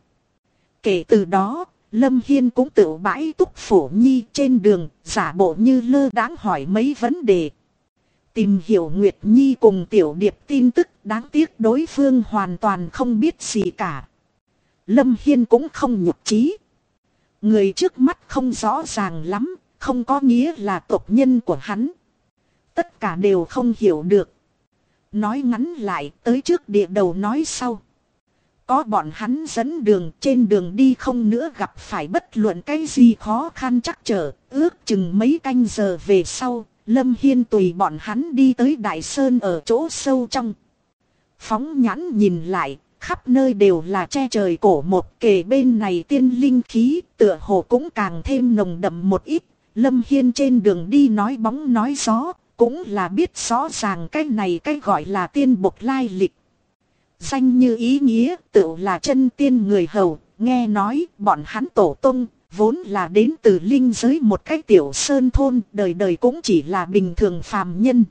Kể từ đó, Lâm Hiên cũng tự bãi túc phổ nhi trên đường, giả bộ như lơ đãng hỏi mấy vấn đề. Tìm hiểu Nguyệt Nhi cùng Tiểu Điệp tin tức, đáng tiếc đối phương hoàn toàn không biết gì cả. Lâm Hiên cũng không nhục chí. Người trước mắt không rõ ràng lắm, không có nghĩa là tộc nhân của hắn. Tất cả đều không hiểu được. Nói ngắn lại, tới trước địa đầu nói sau. Có bọn hắn dẫn đường, trên đường đi không nữa gặp phải bất luận cái gì khó khăn trắc trở. Ước chừng mấy canh giờ về sau, Lâm Hiên tùy bọn hắn đi tới Đại Sơn ở chỗ sâu trong. Phóng nhãn nhìn lại, khắp nơi đều là che trời cổ một, kề bên này tiên linh khí, tựa hồ cũng càng thêm nồng đậm một ít. Lâm Hiên trên đường đi nói bóng nói gió, cũng là biết rõ ràng cái này cái gọi là tiên bộc lai lịch. Danh như ý nghĩa, tự là chân tiên người hầu, nghe nói bọn hắn tổ tông vốn là đến từ linh giới một cái tiểu sơn thôn, đời đời cũng chỉ là bình thường phàm nhân.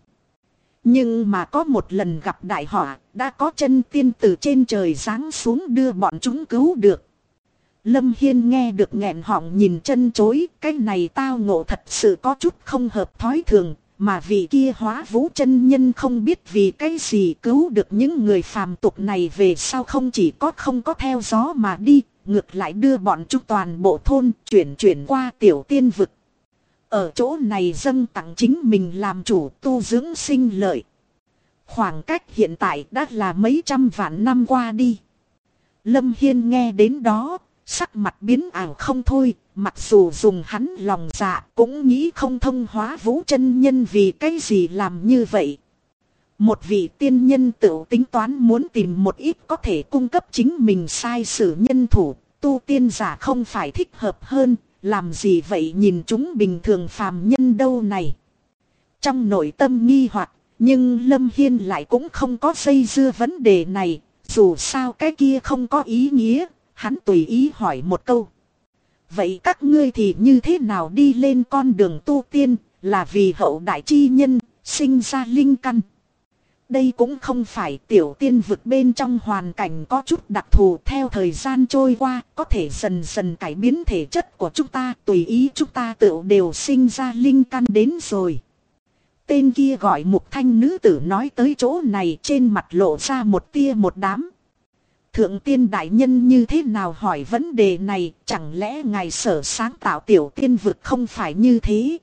Nhưng mà có một lần gặp đại họa, đã có chân tiên từ trên trời giáng xuống đưa bọn chúng cứu được. Lâm Hiên nghe được nghẹn họng nhìn chân chối, cái này tao ngộ thật sự có chút không hợp thói thường, mà vị kia Hóa Vũ chân nhân không biết vì cái gì cứu được những người phàm tục này về sau không chỉ có không có theo gió mà đi, ngược lại đưa bọn chúng toàn bộ thôn chuyển qua tiểu tiên vực. Ở chỗ này dâng tặng chính mình làm chủ tu dưỡng sinh lợi. Khoảng cách hiện tại đã là mấy trăm vạn năm qua đi. Lâm Hiên nghe đến đó, sắc mặt biến ảo không thôi, mặc dù dùng hắn lòng dạ cũng nghĩ không thông Hóa Vũ chân nhân vì cái gì làm như vậy. Một vị tiên nhân tự tính toán muốn tìm một ít có thể cung cấp chính mình sai sử nhân thủ, tu tiên giả không phải thích hợp hơn, làm gì vậy nhìn chúng bình thường phàm nhân đâu này. Trong nội tâm nghi hoặc, nhưng Lâm Hiên lại cũng không có dây dưa vấn đề này, dù sao cái kia không có ý nghĩa, hắn tùy ý hỏi một câu. Vậy các ngươi thì như thế nào đi lên con đường tu tiên, là vì hậu đại chi nhân, sinh ra linh căn. Đây cũng không phải tiểu tiên vực bên trong hoàn cảnh có chút đặc thù, theo thời gian trôi qua, có thể dần dần cải biến thể chất của chúng ta, tùy ý chúng ta tự đều sinh ra linh căn đến rồi. Tên kia gọi Mục Thanh nữ tử nói tới chỗ này, trên mặt lộ ra một tia một đám. Thượng tiên đại nhân như thế nào hỏi vấn đề này, chẳng lẽ ngài sở sáng tạo tiểu tiên vực không phải như thế?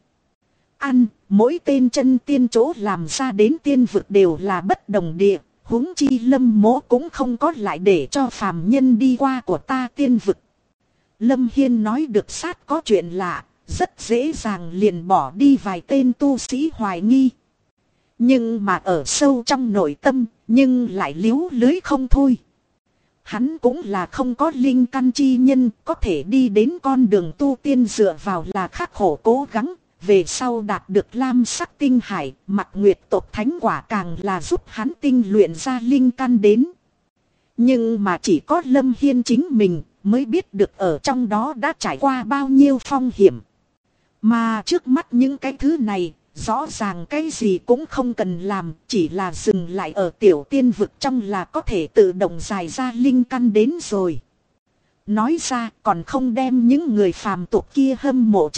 Mỗi tên chân tiên chỗ làm ra đến tiên vực đều là bất đồng địa, huống chi Lâm mỗ cũng không có lại để cho phàm nhân đi qua của ta tiên vực. Lâm Hiên nói được sát có chuyện lạ, rất dễ dàng liền bỏ đi vài tên tu sĩ hoài nghi. Nhưng mà ở sâu trong nội tâm, nhưng lại liếu lưới không thôi. Hắn cũng là không có linh căn chi nhân, có thể đi đến con đường tu tiên dựa vào là khắc khổ cố gắng. Về sau đạt được lam sắc tinh hải, Mặc Nguyệt tộc thánh quả càng là giúp hắn tinh luyện ra linh căn đến. Nhưng mà chỉ có Lâm Hiên chính mình mới biết được ở trong đó đã trải qua bao nhiêu phong hiểm. Mà trước mắt những cái thứ này, rõ ràng cái gì cũng không cần làm, chỉ là dừng lại ở tiểu tiên vực trong là có thể tự động giải ra linh căn đến rồi. Nói ra còn không đem những người phàm tục kia hâm mộ chết,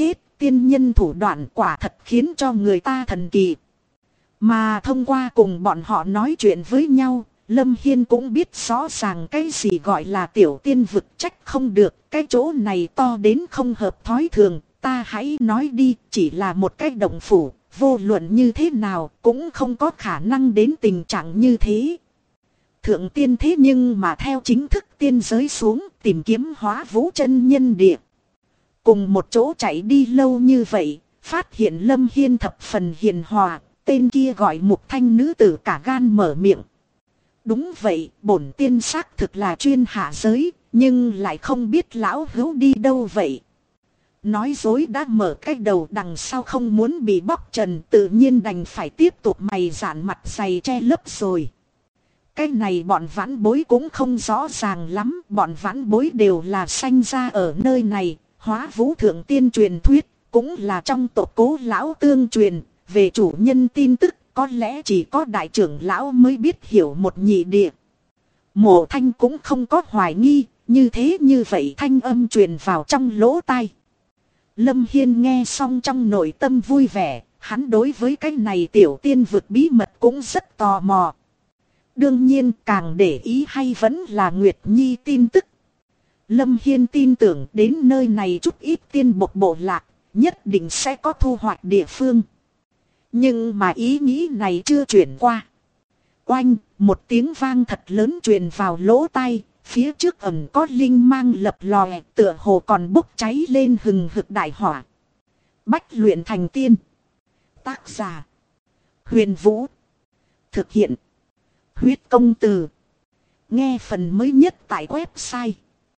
tiên nhân thủ đoạn quả thật khiến cho người ta thần kỳ. Mà thông qua cùng bọn họ nói chuyện với nhau, Lâm Hiên cũng biết rõ ràng cái gì gọi là tiểu tiên vực, trách không được. Cái chỗ này to đến không hợp thói thường, ta hãy nói đi, chỉ là một cái động phủ, vô luận như thế nào cũng không có khả năng đến tình trạng như thế. Thượng tiên thế nhưng mà theo chính thức tiên giới xuống tìm kiếm Hóa Vũ chân nhân địa. Cùng một chỗ chạy đi lâu như vậy, phát hiện Lâm Hiên thập phần hiền hòa, tên kia gọi Mục Thanh nữ tử cả gan mở miệng. Đúng vậy, bổn tiên xác thực là chuyên hạ giới, nhưng lại không biết lão hữu đi đâu vậy. Nói dối đã mở cái đầu, đằng sau không muốn bị bóc trần, tự nhiên đành phải tiếp tục mày dạn mặt dày che lấp rồi. Cái này bọn vãn bối cũng không rõ ràng lắm, bọn vãn bối đều là sanh ra ở nơi này, Hóa Vũ thượng tiên truyền thuyết, cũng là trong tộc Cố lão tương truyền, về chủ nhân tin tức, có lẽ chỉ có đại trưởng lão mới biết hiểu một nhị địa. Mộ Thanh cũng không có hoài nghi, như thế như vậy thanh âm truyền vào trong lỗ tai. Lâm Hiên nghe xong trong nội tâm vui vẻ, hắn đối với cái này tiểu tiên vực bí mật cũng rất tò mò. Đương nhiên càng để ý hay vẫn là Nguyệt Nhi tin tức. Lâm Hiên tin tưởng đến nơi này chút ít tiên bộc bộ lạc, nhất định sẽ có thu hoạch địa phương. Nhưng mà ý nghĩ này chưa chuyển qua. Oanh, một tiếng vang thật lớn truyền vào lỗ tai, phía trước ẩn có linh mang lập lòe, tựa hồ còn bốc cháy lên hừng hực đại hỏa. Bách luyện thành tiên. Tác giả: Huyền Vũ. Thực hiện: Huyết Công Từ. Nghe phần mới nhất tại website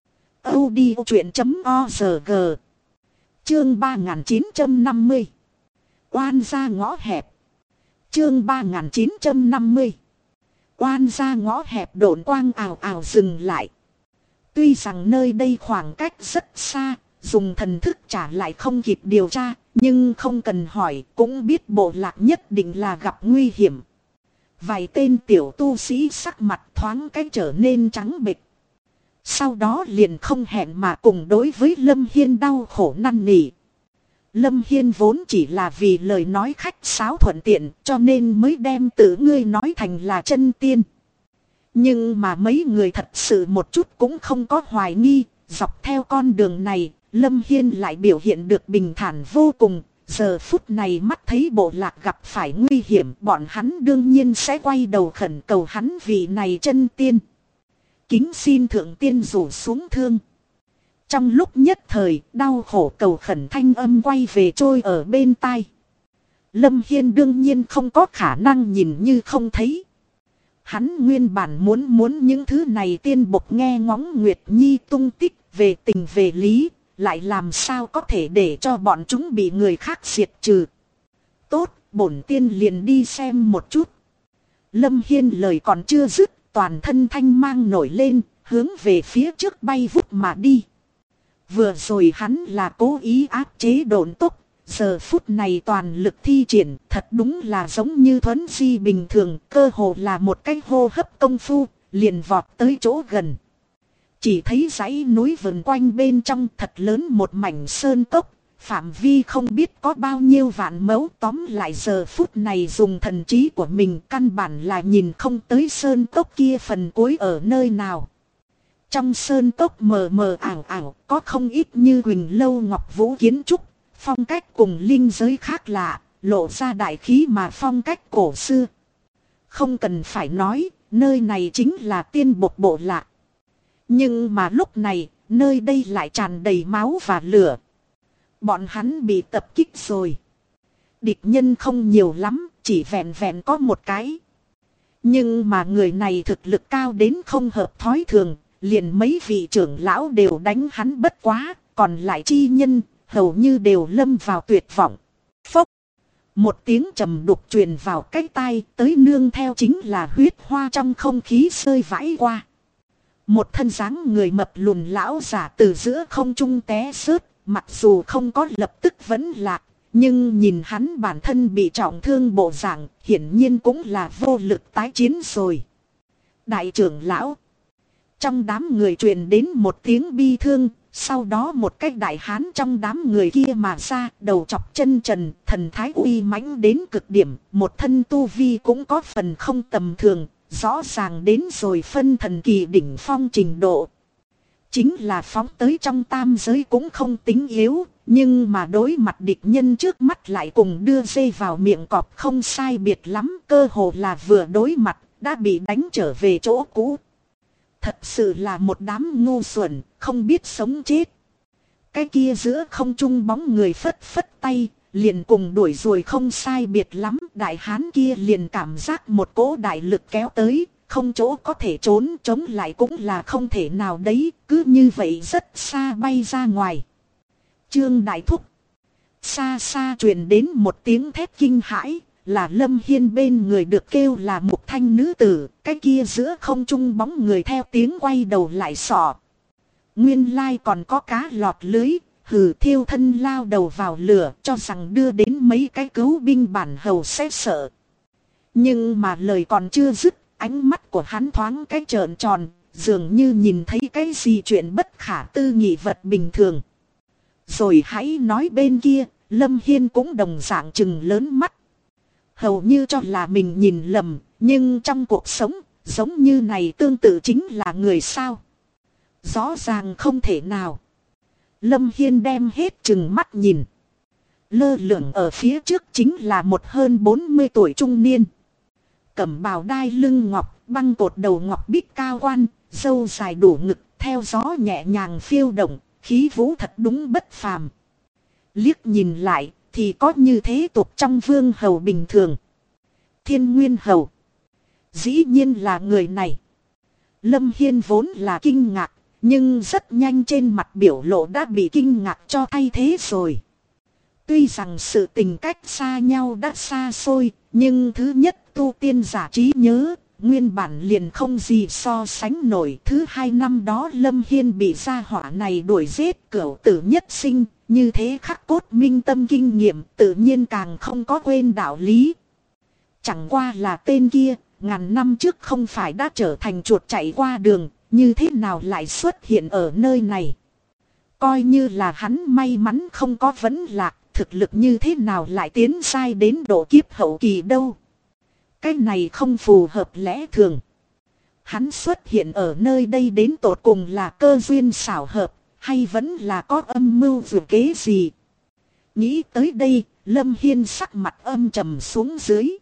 audiochuyện.org. Chương 3950. Oan ra ngõ hẹp. Chương 3950. Oan ra ngõ hẹp, độn quang ào ào dừng lại. Tuy rằng nơi đây khoảng cách rất xa, dùng thần thức trả lại không kịp điều tra, nhưng không cần hỏi cũng biết bộ lạc nhất định là gặp nguy hiểm. Vài tên tiểu tu sĩ sắc mặt thoáng cái trở nên trắng bệch. Sau đó liền không hẹn mà cùng đối với Lâm Hiên đau khổ năn nỉ. Lâm Hiên vốn chỉ là vì lời nói khách sáo thuận tiện, cho nên mới đem tự ngươi nói thành là chân tiên. Nhưng mà mấy người thật sự một chút cũng không có hoài nghi, dọc theo con đường này, Lâm Hiên lại biểu hiện được bình thản vô cùng. Giờ phút này mắt thấy bộ lạc gặp phải nguy hiểm, bọn hắn đương nhiên sẽ quay đầu khẩn cầu hắn vị này chân tiên. Kính xin thượng tiên rủ xuống thương. Trong lúc nhất thời, đau khổ cầu khẩn thanh âm quay về trôi ở bên tai. Lâm Hiên đương nhiên không có khả năng nhìn như không thấy. Hắn nguyên bản muốn những thứ này tiên bộc nghe ngóng Nguyệt Nhi tung tích về tình về lý, lại làm sao có thể để cho bọn chúng bị người khác diệt trừ. Tốt, bổn tiên liền đi xem một chút. Lâm Hiên lời còn chưa dứt, toàn thân thanh mang nổi lên, hướng về phía trước bay vút mà đi. Vừa rồi hắn là cố ý áp chế độn tốc, giờ phút này toàn lực thi triển, thật đúng là giống như thuấn di bình thường, cơ hồ là một cái hô hấp công phu, liền vọt tới chỗ gần. Chỉ thấy dãy núi vần quanh bên trong thật lớn một mảnh sơn cốc, phạm vi không biết có bao nhiêu vạn mẫu, tóm lại giờ phút này dùng thần trí của mình căn bản là nhìn không tới sơn cốc kia phần cuối ở nơi nào. Trong sơn cốc mờ mờ ảo ảo có không ít như Huỳnh Lâu Ngọc Vũ kiến trúc, phong cách cùng linh giới khác lạ, lộ ra đại khí mà phong cách cổ xưa. Không cần phải nói, nơi này chính là tiên bộc bộ lạc. Nhưng mà lúc này, nơi đây lại tràn đầy máu và lửa. Bọn hắn bị tập kích rồi. Địch nhân không nhiều lắm, chỉ vẹn vẹn có một cái. Nhưng mà người này thực lực cao đến không hợp thói thường, liền mấy vị trưởng lão đều đánh hắn bất quá, còn lại chi nhân, hầu như đều lâm vào tuyệt vọng. Phốc! Một tiếng trầm đục truyền vào cái tai, tới nương theo chính là huyết hoa trong không khí rơi vãi qua. Một thân dáng người mập lùn lão giả từ giữa không trung té rớt, mặc dù không có lập tức vẫn lạc, nhưng nhìn hắn bản thân bị trọng thương bộ dạng, hiển nhiên cũng là vô lực tái chiến rồi. Đại trưởng lão! Trong đám người truyền đến một tiếng bi thương, Sau đó một cái đại hán trong đám người kia mà ra, đầu chọc chân trần, thần thái uy mãnh đến cực điểm, một thân tu vi cũng có phần không tầm thường, rõ ràng đến rồi phân thần kỳ đỉnh phong trình độ. Chính là phóng tới trong tam giới cũng không tính yếu, nhưng mà đối mặt địch nhân trước mắt lại cùng đưa dây vào miệng cọp không sai biệt lắm, cơ hồ là vừa đối mặt, đã bị đánh trở về chỗ cũ. Thật sự là một đám ngu xuẩn, không biết sống chết. Cái kia giữa không trung bóng người phất phất tay, liền cùng đuổi rồi không sai biệt lắm. Đại hán kia liền cảm giác một cỗ đại lực kéo tới, không chỗ có thể trốn, chống lại cũng là không thể nào đấy, cứ như vậy rất xa bay ra ngoài. Trương Đại Thúc. Xa xa truyền đến một tiếng thét kinh hãi, là Lâm Hiên bên người được kêu là Mục Thanh nữ tử, cái kia giữa không trung bóng người theo tiếng quay đầu lại sọ. Nguyên lai còn có cá lọt lưới, hừ, thiêu thân lao đầu vào lửa, cho rằng đưa đến mấy cái cứu binh bản hầu sẽ sợ. Nhưng mà lời còn chưa dứt, ánh mắt của hắn thoáng cái trợn tròn, dường như nhìn thấy cái gì chuyện bất khả tư nghị vật bình thường. Rồi hãy nói bên kia, Lâm Hiên cũng đồng dạng trừng lớn mắt. Hầu như cho là mình nhìn lầm, nhưng trong cuộc sống, giống như này tương tự chính là người sao. Rõ ràng không thể nào. Lâm Hiên đem hết trừng mắt nhìn. Lơ lửng ở phía trước chính là một hơn 40 tuổi trung niên. Cẩm bào đai lưng ngọc, băng cột đầu ngọc bích cao quan, râu dài đủ ngực, theo gió nhẹ nhàng phiêu động, khí vũ thật đúng bất phàm. Liếc nhìn lại, thì có như thế tục trong vương hầu bình thường. Thiên Nguyên Hầu. Dĩ nhiên là người này. Lâm Hiên vốn là kinh ngạc, nhưng rất nhanh trên mặt biểu lộ đã bị kinh ngạc cho thay thế rồi. Tuy rằng sự tình cách xa nhau đã xa xôi, nhưng thứ nhất tu tiên giả trí nhớ, nguyên bản liền không gì so sánh nổi. Thứ hai năm đó Lâm Hiên bị gia hỏa này đuổi giết cửu tử nhất sinh, như thế khắc cốt minh tâm kinh nghiệm tự nhiên càng không có quên đạo lý. Chẳng qua là tên kia, ngàn năm trước không phải đã trở thành chuột chạy qua đường, như thế nào lại xuất hiện ở nơi này. Coi như là hắn may mắn không có vấn lạc, thực lực như thế nào lại tiến sai đến độ kiếp hậu kỳ đâu. Cái này không phù hợp lẽ thường. Hắn xuất hiện ở nơi đây đến tột cùng là cơ duyên xảo hợp, hay vẫn là có âm mưu vừa kế gì. Nghĩ tới đây, Lâm Hiên sắc mặt âm trầm xuống dưới.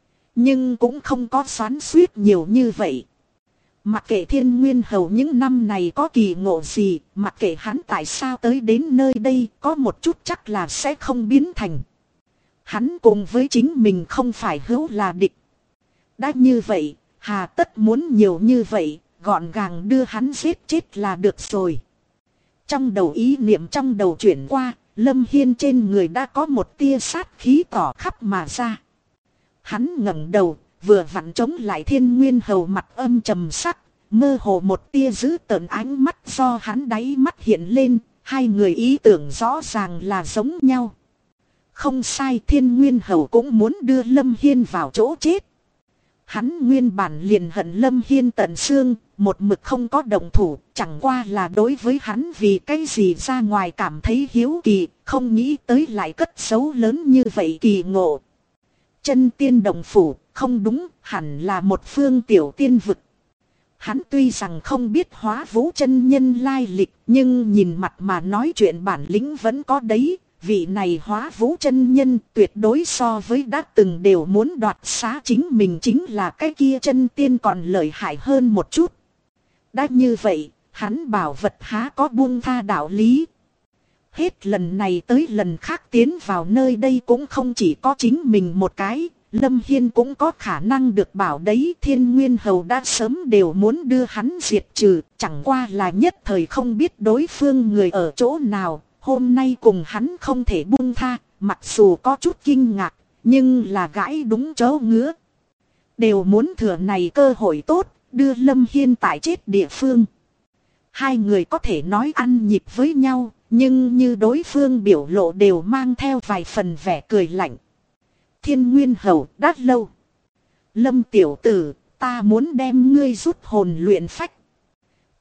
Nhưng cũng không có xoắn xuýt nhiều như vậy. Mặc kệ Thiên Nguyên Hầu những năm này có kỳ ngộ gì, mặc kệ hắn tại sao tới đến nơi đây, có một chút chắc là sẽ không biến thành. Hắn cùng với chính mình không phải hữu là địch. Đã như vậy, hà tất muốn nhiều như vậy, gọn gàng đưa hắn giết chết là được rồi. Trong đầu ý niệm trong đầu chuyển qua, Lâm Hiên trên người đã có một tia sát khí tỏ khắp mà ra. Hắn ngẩng đầu, vừa vặn chống lại Thiên Nguyên Hầu mặt âm trầm sắc, mơ hồ một tia giữ tợn ánh mắt do hắn đáy mắt hiện lên, hai người ý tưởng rõ ràng là giống nhau. Không sai, Thiên Nguyên Hầu cũng muốn đưa Lâm Hiên vào chỗ chết. Hắn nguyên bản liền hận Lâm Hiên tận xương, một mực không có động thủ, chẳng qua là đối với hắn vì cái gì ra ngoài cảm thấy hiếu kỳ, không nghĩ tới lại cất giấu lớn như vậy kỳ ngộ. Chân tiên đồng phủ, không đúng, hẳn là một phương tiểu tiên vực. Hắn tuy rằng không biết Hóa Vũ chân nhân lai lịch, nhưng nhìn mặt mà nói chuyện bản lĩnh vẫn có đấy. Vị này Hóa Vũ chân nhân tuyệt đối so với đã từng đều muốn đoạt xá chính mình, chính là cái kia chân tiên còn lợi hại hơn một chút. Đã như vậy, hắn bảo vật há có buông tha đạo lý. Hết lần này tới lần khác tiến vào nơi đây cũng không chỉ có chính mình một cái, Lâm Hiên cũng có khả năng được bảo đấy. Thiên Nguyên Hầu đã sớm đều muốn đưa hắn diệt trừ, chẳng qua là nhất thời không biết đối phương người ở chỗ nào. Hôm nay cùng hắn không thể buông tha, mặc dù có chút kinh ngạc, nhưng là gãi đúng chỗ ngứa. Đều muốn thừa này cơ hội tốt, đưa Lâm Hiên tại chết địa phương. Hai người có thể nói ăn nhịp với nhau, nhưng như đối phương biểu lộ đều mang theo vài phần vẻ cười lạnh. Thiên Nguyên Hầu đã lâu. Lâm tiểu tử, ta muốn đem ngươi rút hồn luyện phách.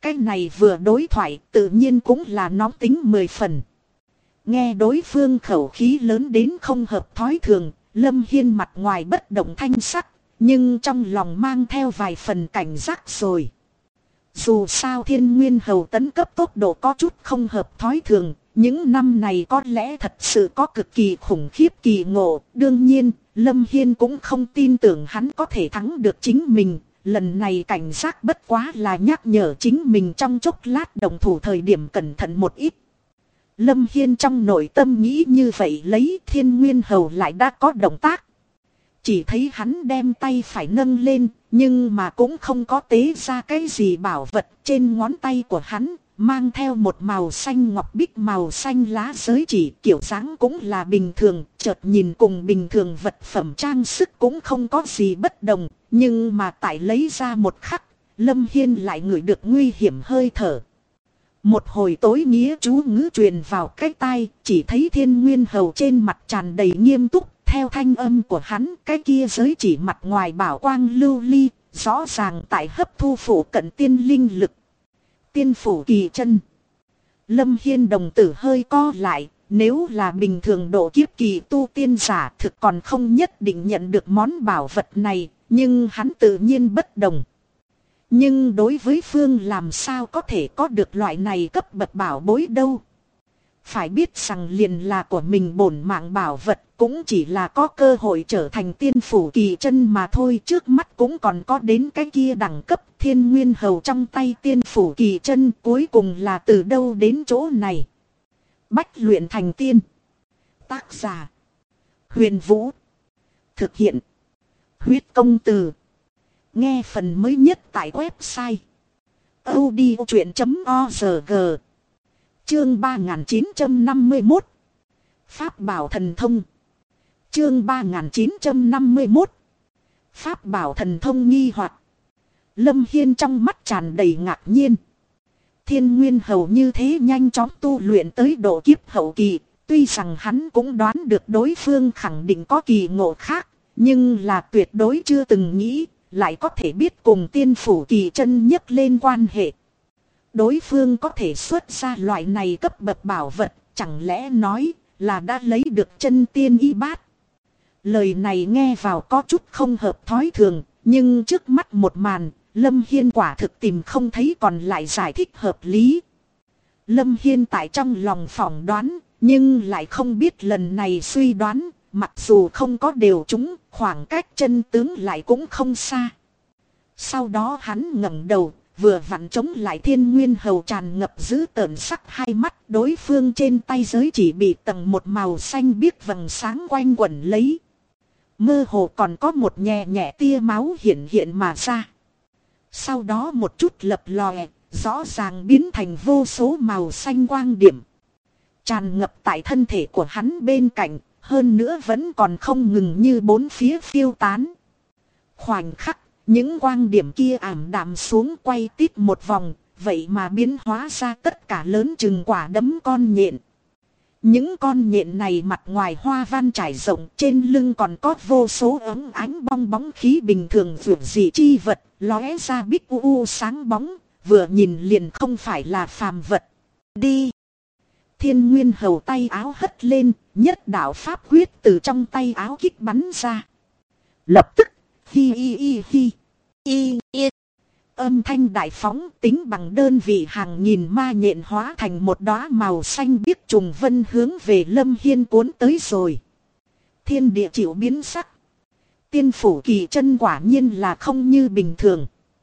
cái này vừa đối thoại tự nhiên cũng là nóng tính 10 phần. Nghe đối phương khẩu khí lớn đến không hợp thói thường, Lâm Hiên mặt ngoài bất động thanh sắc, nhưng trong lòng mang theo vài phần cảnh giác rồi. Dù sao Thiên Nguyên Hầu tấn cấp tốc độ có chút không hợp thói thường, những năm này có lẽ thật sự có cực kỳ khủng khiếp kỳ ngộ. Đương nhiên, Lâm Hiên cũng không tin tưởng hắn có thể thắng được chính mình. Lần này cảnh giác bất quá là nhắc nhở chính mình trong chốc lát đồng thủ thời điểm cẩn thận một ít. Lâm Hiên trong nội tâm nghĩ như vậy, lấy Thiên Nguyên Hầu lại đã có động tác. Chỉ thấy hắn đem tay phải nâng lên, nhưng mà cũng không có tế ra cái gì bảo vật. Trên ngón tay của hắn mang theo một màu xanh ngọc bích màu xanh lá giới chỉ, kiểu dáng cũng là bình thường, chợt nhìn cùng bình thường vật phẩm trang sức cũng không có gì bất đồng. Nhưng mà tại lấy ra một khắc, Lâm Hiên lại ngửi được nguy hiểm hơi thở. Một hồi tối nghĩa chú ngữ truyền vào cái tai, chỉ thấy Thiên Nguyên Hầu trên mặt tràn đầy nghiêm túc. Theo thanh âm của hắn, cái kia giới chỉ mặt ngoài bảo quang lưu ly, rõ ràng tại hấp thu phủ cận tiên linh lực. Tiên phủ kỳ chân. Lâm Hiên đồng tử hơi co lại, nếu là bình thường độ kiếp kỳ tu tiên giả thực còn không nhất định nhận được món bảo vật này, nhưng hắn tự nhiên bất đồng. Nhưng đối với Phương làm sao có thể có được loại này cấp bậc bảo bối đâu. Phải biết rằng liền là của mình bổn mạng bảo vật cũng chỉ là có cơ hội trở thành tiên phủ kỳ chân mà thôi. Trước mắt cũng còn có đến cái kia đẳng cấp. Thiên Nguyên Hầu trong tay tiên phủ kỳ chân cuối cùng là từ đâu đến chỗ này. Bách luyện thành tiên. Tác giả Huyền Vũ. Thực hiện Huyết Công Từ. Nghe phần mới nhất tại website audiochuyện.org. Chương 3951 Pháp bảo thần thông. Chương 3951 Pháp bảo thần thông nghi hoặc. Lâm Hiên trong mắt tràn đầy ngạc nhiên. Thiên Nguyên Hầu như thế nhanh chóng tu luyện tới độ kiếp hậu kỳ. Tuy rằng hắn cũng đoán được đối phương khẳng định có kỳ ngộ khác, nhưng là tuyệt đối chưa từng nghĩ lại có thể biết cùng tiên phủ kỳ chân nhấc lên quan hệ. Đối phương có thể xuất ra loại này cấp bậc bảo vật, chẳng lẽ nói là đã lấy được chân tiên y bát. Lời này nghe vào có chút không hợp thói thường, nhưng trước mắt một màn, Lâm Hiên quả thực tìm không thấy còn lại giải thích hợp lý. Lâm Hiên tại trong lòng phỏng đoán, nhưng lại không biết lần này suy đoán, mặc dù không có đều trúng, khoảng cách chân tướng lại cũng không xa. Sau đó hắn ngẩng đầu, vừa vặn chống lại Thiên Nguyên Hầu tràn ngập dữ tợn sắc hai mắt. Đối phương trên tay giới chỉ bị tầng một màu xanh biếc vầng sáng quanh quẩn lấy. Mơ hồ còn có một nhẹ nhẹ tia máu hiện hiện mà ra. Sau đó một chút lập lòe, rõ ràng biến thành vô số màu xanh quang điểm. Tràn ngập tại thân thể của hắn bên cạnh, hơn nữa vẫn còn không ngừng như bốn phía phiêu tán. Khoảnh khắc, những quang điểm kia ảm đạm xuống quay tít một vòng, vậy mà biến hóa ra tất cả lớn chừng quả đấm con nhện. Những con nhện này mặt ngoài hoa văn trải rộng, trên lưng còn có vô số ống ánh bong bóng khí bình thường vượt dị chi vật, lóe ra bích u sáng bóng, vừa nhìn liền không phải là phàm vật. Đi! Thiên Nguyên Hầu tay áo hất lên, nhất đạo pháp quyết từ trong tay áo kích bắn ra. Lập tức, hi hi hi hi, hi hi. Âm thanh đại phóng tính bằng đơn vị hàng nghìn ma nhện hóa thành một đóa màu xanh biếc trùng vân hướng về Lâm Hiên cuốn tới rồi. Thiên địa chịu biến sắc. Tiên phủ kỳ chân quả nhiên là không như bình thường.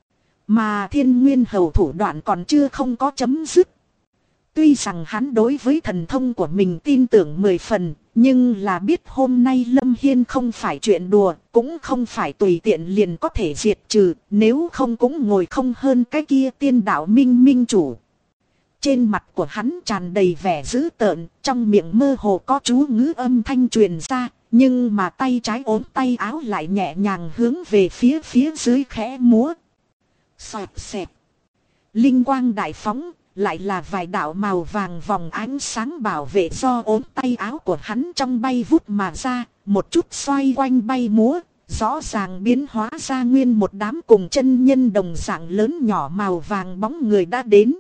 Mà Thiên Nguyên Hầu thủ đoạn còn chưa không có chấm dứt. Tuy rằng hắn đối với thần thông của mình tin tưởng 10 phần, nhưng là biết hôm nay Lâm Hiên không phải chuyện đùa, cũng không phải tùy tiện liền có thể diệt trừ, nếu không cũng ngồi không hơn cái kia tiên đạo minh minh chủ. Trên mặt của hắn tràn đầy vẻ dữ tợn, trong miệng mơ hồ có chú ngữ âm thanh truyền ra, nhưng mà tay trái ốm tay áo lại nhẹ nhàng hướng về phía dưới khẽ múa. Xoẹt xẹt. Linh quang đại phóng. Lại là vài đạo màu vàng vòng ánh sáng bảo vệ do ốm tay áo của hắn trong bay vút mà ra, một chút xoay quanh bay múa, Rõ ràng biến hóa ra nguyên một đám cùng chân nhân đồng dạng lớn nhỏ màu vàng bóng người đã đến.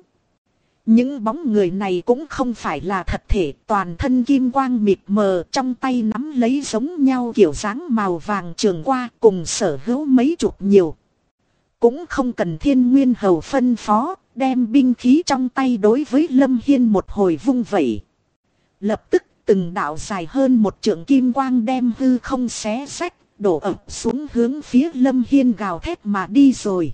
Những bóng người này cũng không phải là thật thể, toàn thân kim quang mịt mờ, trong tay nắm lấy giống nhau kiểu dáng màu vàng trường qua, cùng sở hữu mấy chục nhiều. Cũng không cần Thiên Nguyên Hầu phân phó, đem binh khí trong tay đối với Lâm Hiên một hồi vung vẩy. Lập tức từng đạo dài hơn một trượng kim quang đem hư không xé rách, đổ ập xuống hướng phía Lâm Hiên gào thét mà đi rồi.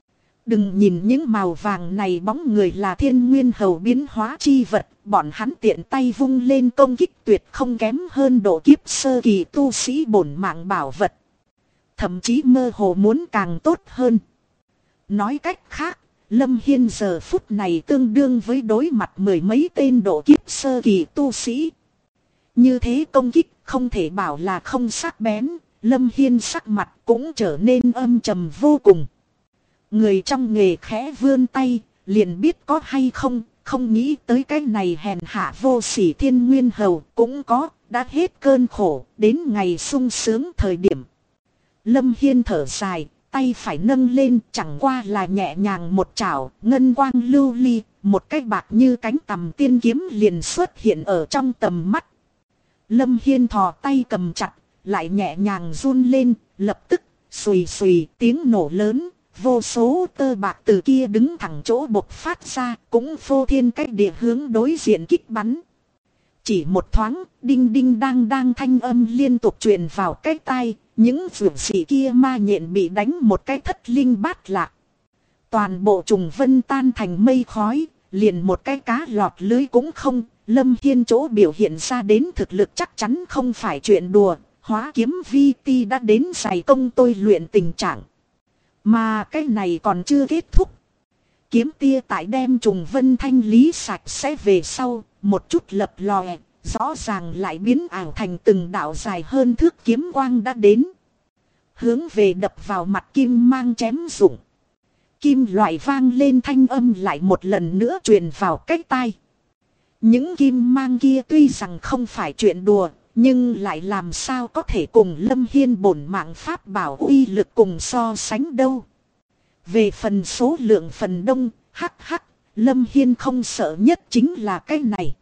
Đừng nhìn những màu vàng này bóng người là Thiên Nguyên Hầu biến hóa chi vật, bọn hắn tiện tay vung lên công kích tuyệt không kém hơn độ kiếp sơ kỳ tu sĩ bổn mạng bảo vật. Thậm chí mơ hồ muốn càng tốt hơn. Nói cách khác, Lâm Hiên giờ phút này tương đương với đối mặt mười mấy tên độ kiếp sơ kỳ tu sĩ. Như thế công kích không thể bảo là không sắc bén, Lâm Hiên sắc mặt cũng trở nên âm trầm vô cùng. Người trong nghề khẽ vươn tay, liền biết có hay không, không nghĩ tới cái này hèn hạ vô sỉ Thiên Nguyên Hầu cũng có, đã hết cơn khổ, đến ngày sung sướng thời điểm. Lâm Hiên thở dài, tay phải nâng lên chẳng qua là nhẹ nhàng một chảo, ngân quang lưu ly, một cái bạc như cánh tằm tiên kiếm liền xuất hiện ở trong tầm mắt. Lâm Hiên thò tay cầm chặt, lại nhẹ nhàng run lên, lập tức, xùy xùy tiếng nổ lớn, vô số tơ bạc từ kia đứng thẳng chỗ bộc phát ra, cũng phô thiên cách địa hướng đối diện kích bắn. Chỉ một thoáng, đinh đinh đang thanh âm liên tục truyền vào cái tai, những vượn sĩ kia ma nhện bị đánh một cái thất linh bát lạc. Toàn bộ trùng vân tan thành mây khói, liền một cái cá lọt lưới cũng không. Lâm Hiên chỗ biểu hiện ra đến thực lực chắc chắn không phải chuyện đùa, hóa kiếm vi ti đã đến dày công tôi luyện tình trạng. Mà cái này còn chưa kết thúc. Kiếm tia tại đem trùng vân thanh lý sạch sẽ về sau, một chút lập lòe, rõ ràng lại biến ảo thành từng đạo dài hơn thước kiếm quang đã đến. Hướng về đập vào mặt kim mang chém rụng. Kim loại vang lên thanh âm lại một lần nữa truyền vào cái tai. Những kim mang kia tuy rằng không phải chuyện đùa, nhưng lại làm sao có thể cùng Lâm Hiên bổn mạng pháp bảo uy lực cùng so sánh đâu. Về phần số lượng phần đông, hắc, Lâm Hiên không sợ nhất chính là cái này.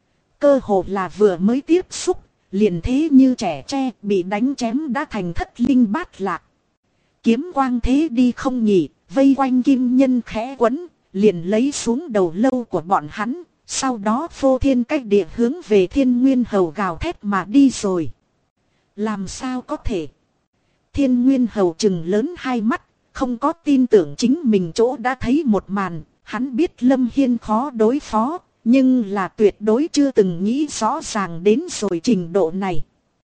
Cơ hồ là vừa mới tiếp xúc, liền thế như trẻ tre bị đánh chém đã thành thất linh bát lạc. Kiếm quang thế đi không nhỉ, vây quanh kim nhân khẽ quấn, liền lấy xuống đầu lâu của bọn hắn. Sau đó phô thiên cách địa hướng về Thiên Nguyên Hầu gào thét mà đi rồi. Làm sao có thể? Thiên Nguyên Hầu trừng lớn hai mắt, không có tin tưởng chính mình chỗ đã thấy một màn. Hắn biết Lâm Hiên khó đối phó, nhưng là tuyệt đối chưa từng nghĩ rõ ràng đến rồi trình độ này.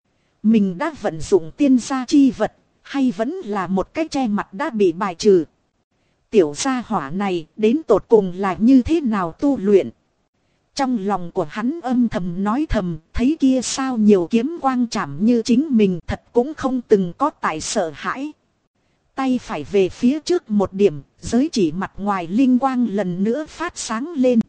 Mình đã vận dụng tiên gia chi vật, hay vẫn là một cái che mặt đã bị bài trừ. Tiểu gia hỏa này đến tột cùng là như thế nào tu luyện? Trong lòng của hắn âm thầm nói thầm, thấy kia sao nhiều kiếm quang chạm như chính mình thật cũng không từng có tại sợ hãi. Tay phải về phía trước một điểm, giới chỉ mặt ngoài linh quang lần nữa phát sáng lên.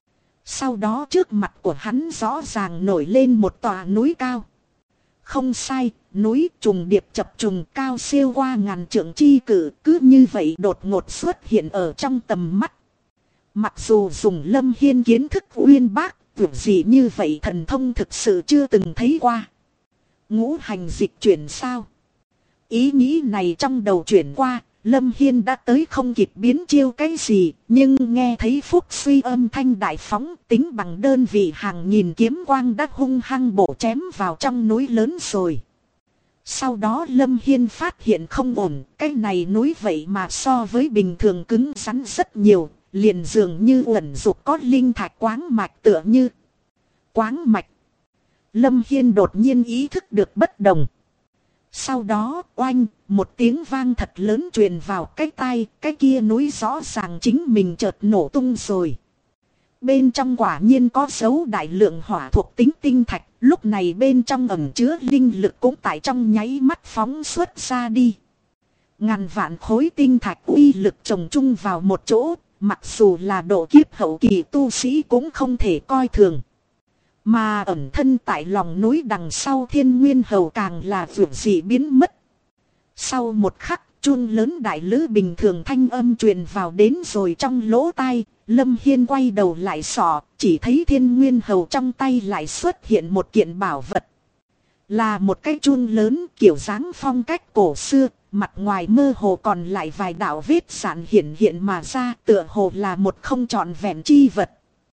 Sau đó trước mặt của hắn rõ ràng nổi lên một tòa núi cao. Không sai, núi trùng điệp chập trùng cao siêu qua ngàn trượng chi cử, cứ như vậy đột ngột xuất hiện ở trong tầm mắt. Mặc dù dùng Lâm Hiên kiến thức uyên bác, tưởng gì như vậy thần thông thực sự chưa từng thấy qua. Ngũ hành dịch chuyển sao? Ý nghĩ này trong đầu chuyển qua, Lâm Hiên đã tới không kịp biến chiêu cái gì, nhưng nghe thấy phúc suy âm thanh đại phóng tính bằng đơn vị hàng nghìn kiếm quang đã hung hăng bổ chém vào trong núi lớn rồi. Sau đó Lâm Hiên phát hiện không ổn, cái này núi vậy mà so với bình thường cứng rắn rất nhiều. Liền dường như uẩn dục có linh thạch quáng mạch tựa như quáng mạch. Lâm Hiên đột nhiên ý thức được bất đồng. Sau đó oanh, một tiếng vang thật lớn truyền vào cái tai, cái kia núi rõ ràng chính mình chợt nổ tung rồi. Bên trong quả nhiên có dấu đại lượng hỏa thuộc tính tinh thạch, lúc này bên trong ẩn chứa linh lực cũng tại trong nháy mắt phóng xuất ra đi. Ngàn vạn khối tinh thạch uy lực chồng chung vào một chỗ. Mặc dù là độ kiếp hậu kỳ tu sĩ cũng không thể coi thường. Mà ẩn thân tại lòng núi đằng sau Thiên Nguyên Hầu càng là vượt dị biến mất. Sau một khắc, chuông lớn đại lữ bình thường thanh âm truyền vào đến rồi trong lỗ tai. Lâm Hiên quay đầu lại sọ, chỉ thấy Thiên Nguyên Hầu trong tay lại xuất hiện một kiện bảo vật. Là một cái chuông lớn kiểu dáng phong cách cổ xưa, mặt ngoài mơ hồ còn lại vài đạo vết sạn hiện mà ra, tựa hồ là một không trọn vẹn chi vật.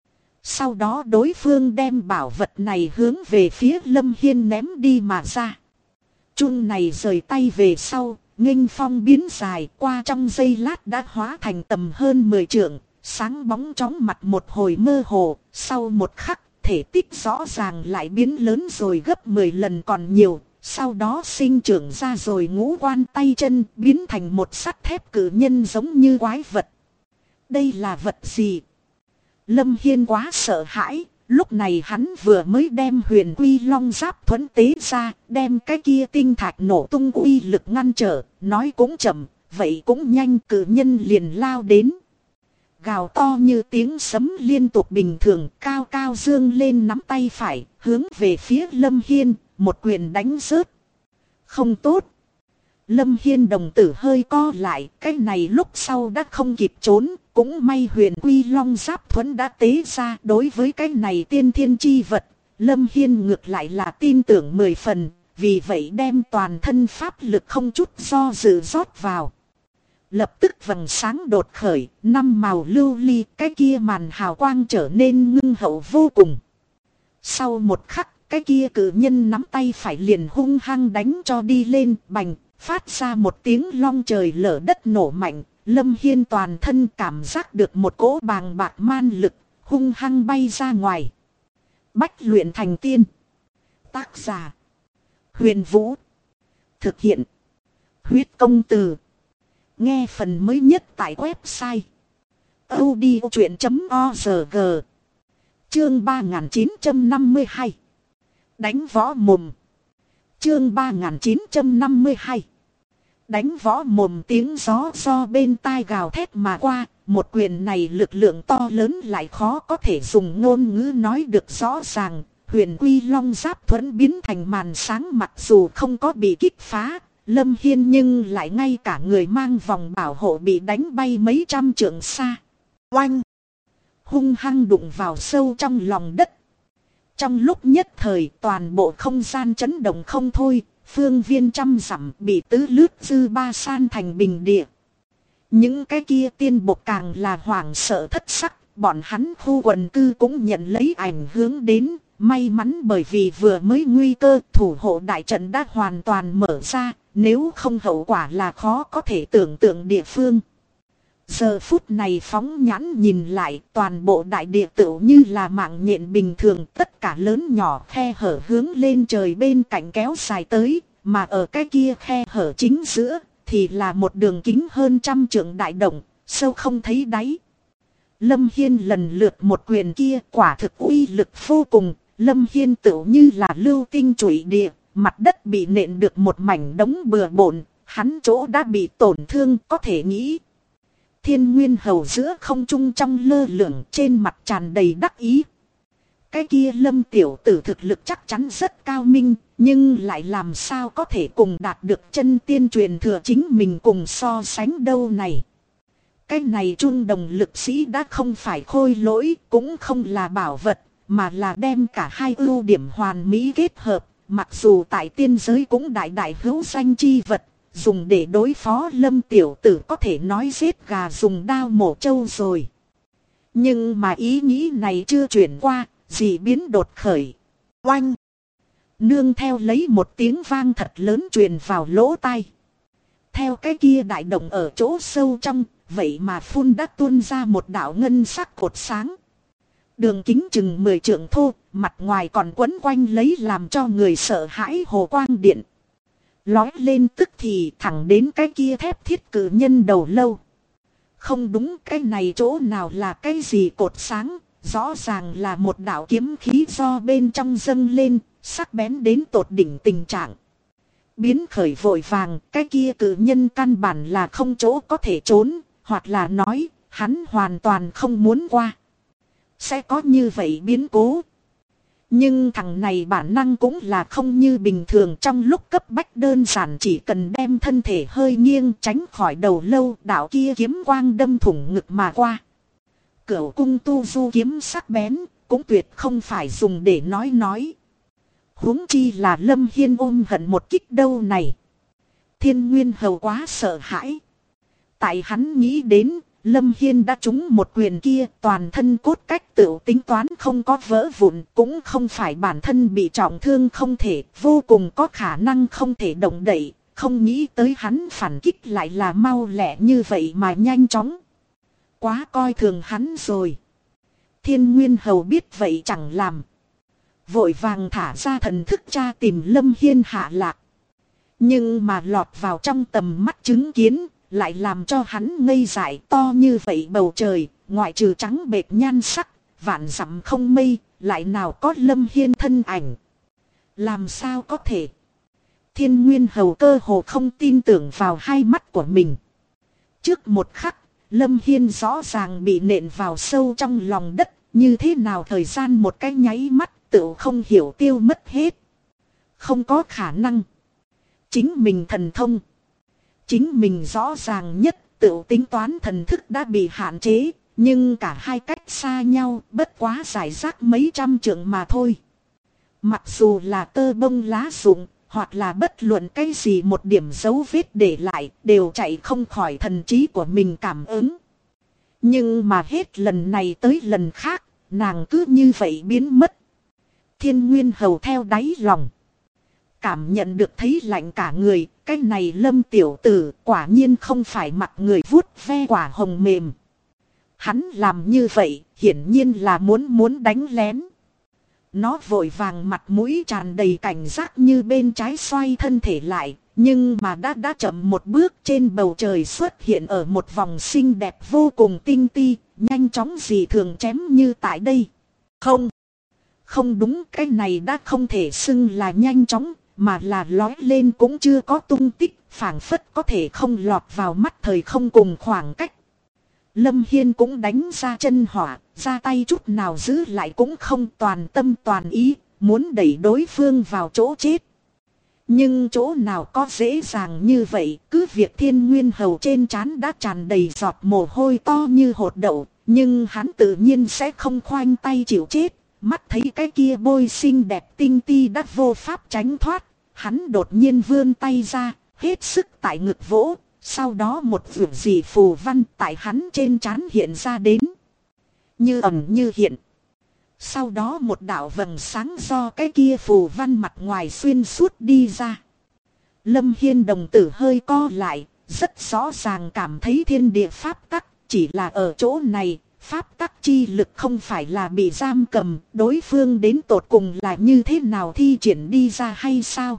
Sau đó đối phương đem bảo vật này hướng về phía Lâm Hiên ném đi mà ra. Chuông này rời tay về sau, nghênh phong biến dài qua trong giây lát đã hóa thành tầm hơn 10 trượng, sáng bóng chóng mặt một hồi mơ hồ, sau một khắc, thể tích rõ ràng lại biến lớn rồi gấp 10 lần còn nhiều, sau đó sinh trưởng ra rồi ngũ quan tay chân biến thành một sắt thép cử nhân giống như quái vật. Đây là vật gì? Lâm Hiên quá sợ hãi, lúc này hắn vừa mới đem Huyền Quy Long Giáp thuẫn tế ra, đem cái kia tinh thạch nổ tung uy lực ngăn trở, nói cũng chậm, vậy cũng nhanh, cử nhân liền lao đến. Gào to như tiếng sấm liên tục bình thường, cao cao dương lên nắm tay phải, hướng về phía Lâm Hiên, một quyền đánh rớt. Không tốt. Lâm Hiên đồng tử hơi co lại, cái này lúc sau đã không kịp trốn, cũng may Huyền Quy Long Giáp thuẫn đã tế ra. Đối với cái này tiên thiên chi vật, Lâm Hiên ngược lại là tin tưởng 10 phần, vì vậy đem toàn thân pháp lực không chút do dự rót vào. Lập tức vầng sáng đột khởi, 5 màu lưu ly, cái kia màn hào quang trở nên ngưng hậu vô cùng. Sau một khắc, cái kia cử nhân nắm tay phải liền hung hăng đánh cho đi lên, bành, phát ra một tiếng long trời lở đất nổ mạnh. Lâm Hiên toàn thân cảm giác được một cỗ bàng bạc man lực, hung hăng bay ra ngoài. Bách luyện thành tiên. Tác giả: Huyền Vũ. Thực hiện: Huyết Công Từ. Nghe phần mới nhất tại website audiochuyện.org. Chương 3952. Đánh võ mồm. Chương 3952. Đánh võ mồm, tiếng gió do bên tai gào thét mà qua. Một quyền này lực lượng to lớn lại khó có thể dùng ngôn ngữ nói được rõ ràng. Huyền Quy Long Giáp thuẫn biến thành màn sáng, mặc dù không có bị kích phá, Lâm Hiên nhưng lại ngay cả người mang vòng bảo hộ bị đánh bay mấy trăm trượng xa. Oanh! Hung hăng đụng vào sâu trong lòng đất. Trong lúc nhất thời toàn bộ không gian chấn động không thôi, phương viên trăm dặm bị tứ lướt dư ba san thành bình địa. Những cái kia tiên bộc càng là hoảng sợ thất sắc, bọn hắn khu quần cư cũng nhận lấy ảnh hưởng đến. May mắn bởi vì vừa mới nguy cơ, thủ hộ đại trận đã hoàn toàn mở ra, nếu không hậu quả là khó có thể tưởng tượng địa phương. Giờ phút này phóng nhãn nhìn lại, toàn bộ đại địa tựu như là mạng nhện bình thường, tất cả lớn nhỏ khe hở hướng lên trời bên cạnh kéo dài tới, mà ở cái kia khe hở chính giữa thì là một đường kính hơn 100 trượng đại động, sâu không thấy đáy. Lâm Hiên lần lượt một quyền kia quả thực uy lực vô cùng. Lâm Hiên tựu như là lưu tinh trụy địa, mặt đất bị nện được một mảnh đống bừa bộn, hắn chỗ đã bị tổn thương có thể nghĩ. Thiên Nguyên Hầu giữa không trung trong lơ lửng, trên mặt tràn đầy đắc ý. Cái kia Lâm tiểu tử thực lực chắc chắn rất cao minh, nhưng lại làm sao có thể cùng đạt được chân tiên truyền thừa chính mình cùng so sánh đâu này. Cái này trung đồng lực sĩ đã không phải khôi lỗi, cũng không là bảo vật, mà là đem cả hai ưu điểm hoàn mỹ kết hợp. Mặc dù tại tiên giới cũng đại đại hữu danh chi vật, dùng để đối phó Lâm tiểu tử có thể nói giết gà dùng đao mổ trâu rồi. Nhưng mà ý nghĩ này chưa chuyển qua, dị biến đột khởi. Oanh! Nương theo lấy một tiếng vang thật lớn truyền vào lỗ tai. Theo cái kia đại động ở chỗ sâu trong, vậy mà phun đã tuôn ra một đạo ngân sắc cột sáng. Đường kính chừng 10 trượng thô, mặt ngoài còn quấn quanh lấy làm cho người sợ hãi hồ quang điện. Lói lên tức thì thẳng đến cái kia thép thiết cử nhân đầu lâu. Không đúng, cái này chỗ nào là cái gì cột sáng, rõ ràng là một đạo kiếm khí do bên trong dâng lên, sắc bén đến tột đỉnh tình trạng. Biến khởi vội vàng, cái kia cử nhân căn bản là không chỗ có thể trốn, hoặc là nói, hắn hoàn toàn không muốn qua. Sẽ có như vậy biến cố. Nhưng thằng này bản năng cũng là không như bình thường, trong lúc cấp bách đơn giản chỉ cần đem thân thể hơi nghiêng tránh khỏi đầu lâu, đạo kia kiếm quang đâm thủng ngực mà qua. Cửu cung tu du kiếm sắc bén, cũng tuyệt không phải dùng để nói. Huống chi là Lâm Hiên ôm hận một kích đâu này. Thiên Nguyên Hầu quá sợ hãi. Tại hắn nghĩ đến, Lâm Hiên đã trúng một quyền kia, toàn thân cốt cách tự tính toán không có vỡ vụn, cũng không phải bản thân bị trọng thương không thể, vô cùng có khả năng không thể động đậy, không nghĩ tới hắn phản kích lại là mau lẹ như vậy mà nhanh chóng. Quá coi thường hắn rồi. Thiên Nguyên Hầu biết vậy chẳng làm. Vội vàng thả ra thần thức tra tìm Lâm Hiên hạ lạc. Nhưng mà lọt vào trong tầm mắt chứng kiến, lại làm cho hắn ngây dại. To như vậy bầu trời, ngoại trừ trắng bệt nhan sắc, vạn dặm không mây, lại nào có Lâm Hiên thân ảnh. Làm sao có thể? Thiên Nguyên Hầu cơ hồ không tin tưởng vào hai mắt của mình. Trước một khắc, Lâm Hiên rõ ràng bị nện vào sâu trong lòng đất, như thế nào thời gian một cái nháy mắt tự không hiểu tiêu mất hết. Không có khả năng. Chính mình thần thông. Chính mình rõ ràng nhất tự tính toán thần thức đã bị hạn chế, nhưng cả hai cách xa nhau bất quá giải rác mấy trăm trượng mà thôi. Mặc dù là tơ bông lá rụng, hoặc là bất luận cái gì một điểm dấu vết để lại, đều chạy không khỏi thần trí của mình cảm ứng. Nhưng mà hết lần này tới lần khác, nàng cứ như vậy biến mất. Thiên Nguyên Hầu theo đáy lòng. Cảm nhận được thấy lạnh cả người, cái này Lâm tiểu tử quả nhiên không phải mặc người vuốt ve quả hồng mềm. Hắn làm như vậy, hiển nhiên là muốn đánh lén. Nó vội vàng mặt mũi tràn đầy cảnh giác như bên trái xoay thân thể lại, nhưng mà đã chậm một bước, trên bầu trời xuất hiện ở một vòng xinh đẹp vô cùng tinh ti, nhanh chóng dị thường chém như tại đây. Không đúng, cái này đã không thể xưng là nhanh chóng, mà là lói lên cũng chưa có tung tích, phảng phất có thể không lọt vào mắt thời không cùng khoảng cách. Lâm Hiên cũng đánh ra chân hỏa, ra tay chút nào giữ lại cũng không, toàn tâm toàn ý, muốn đẩy đối phương vào chỗ chết. Nhưng chỗ nào có dễ dàng như vậy, cứ việc Thiên Nguyên Hầu trên trán đã tràn đầy giọt mồ hôi to như hột đậu, nhưng hắn tự nhiên sẽ không khoanh tay chịu chết. Mắt thấy cái kia bôi xinh đẹp tinh ti đã vô pháp tránh thoát, hắn đột nhiên vươn tay ra, hết sức tại ngực vỗ. Sau đó một vượt dị phù văn tại hắn trên trán hiện ra đến. Như ẩn như hiện. Sau đó một đạo vầng sáng do cái kia phù văn mặt ngoài xuyên suốt đi ra. Lâm Hiên đồng tử hơi co lại, rất rõ ràng cảm thấy thiên địa pháp tắc, chỉ là ở chỗ này, pháp tắc chi lực không phải là bị giam cầm, đối phương đến tột cùng là như thế nào thi triển đi ra hay sao?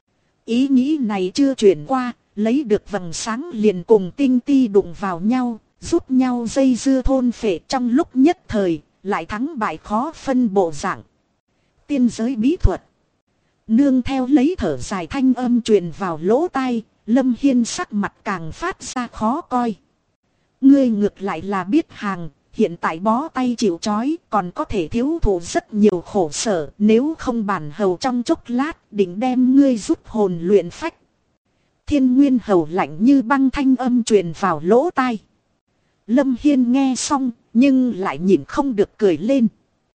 Ý nghĩ này chưa chuyển qua, lấy được vầng sáng liền cùng tinh ti đụng vào nhau, giúp nhau dây dưa thôn phệ, trong lúc nhất thời, lại thắng bại khó phân bộ dạng. Tiên giới bí thuật. Nương theo lấy thở dài thanh âm truyền vào lỗ tai, Lâm Hiên sắc mặt càng phát ra khó coi. Ngươi ngược lại là biết hàng, hiện tại bó tay chịu trói, còn có thể thiếu thụ rất nhiều khổ sở, nếu không bản hầu trong chốc lát định đem ngươi giúp hồn luyện phách. Thiên Nguyên Hầu lạnh như băng thanh âm truyền vào lỗ tai. Lâm Hiên nghe xong, nhưng lại nhìn không được cười lên.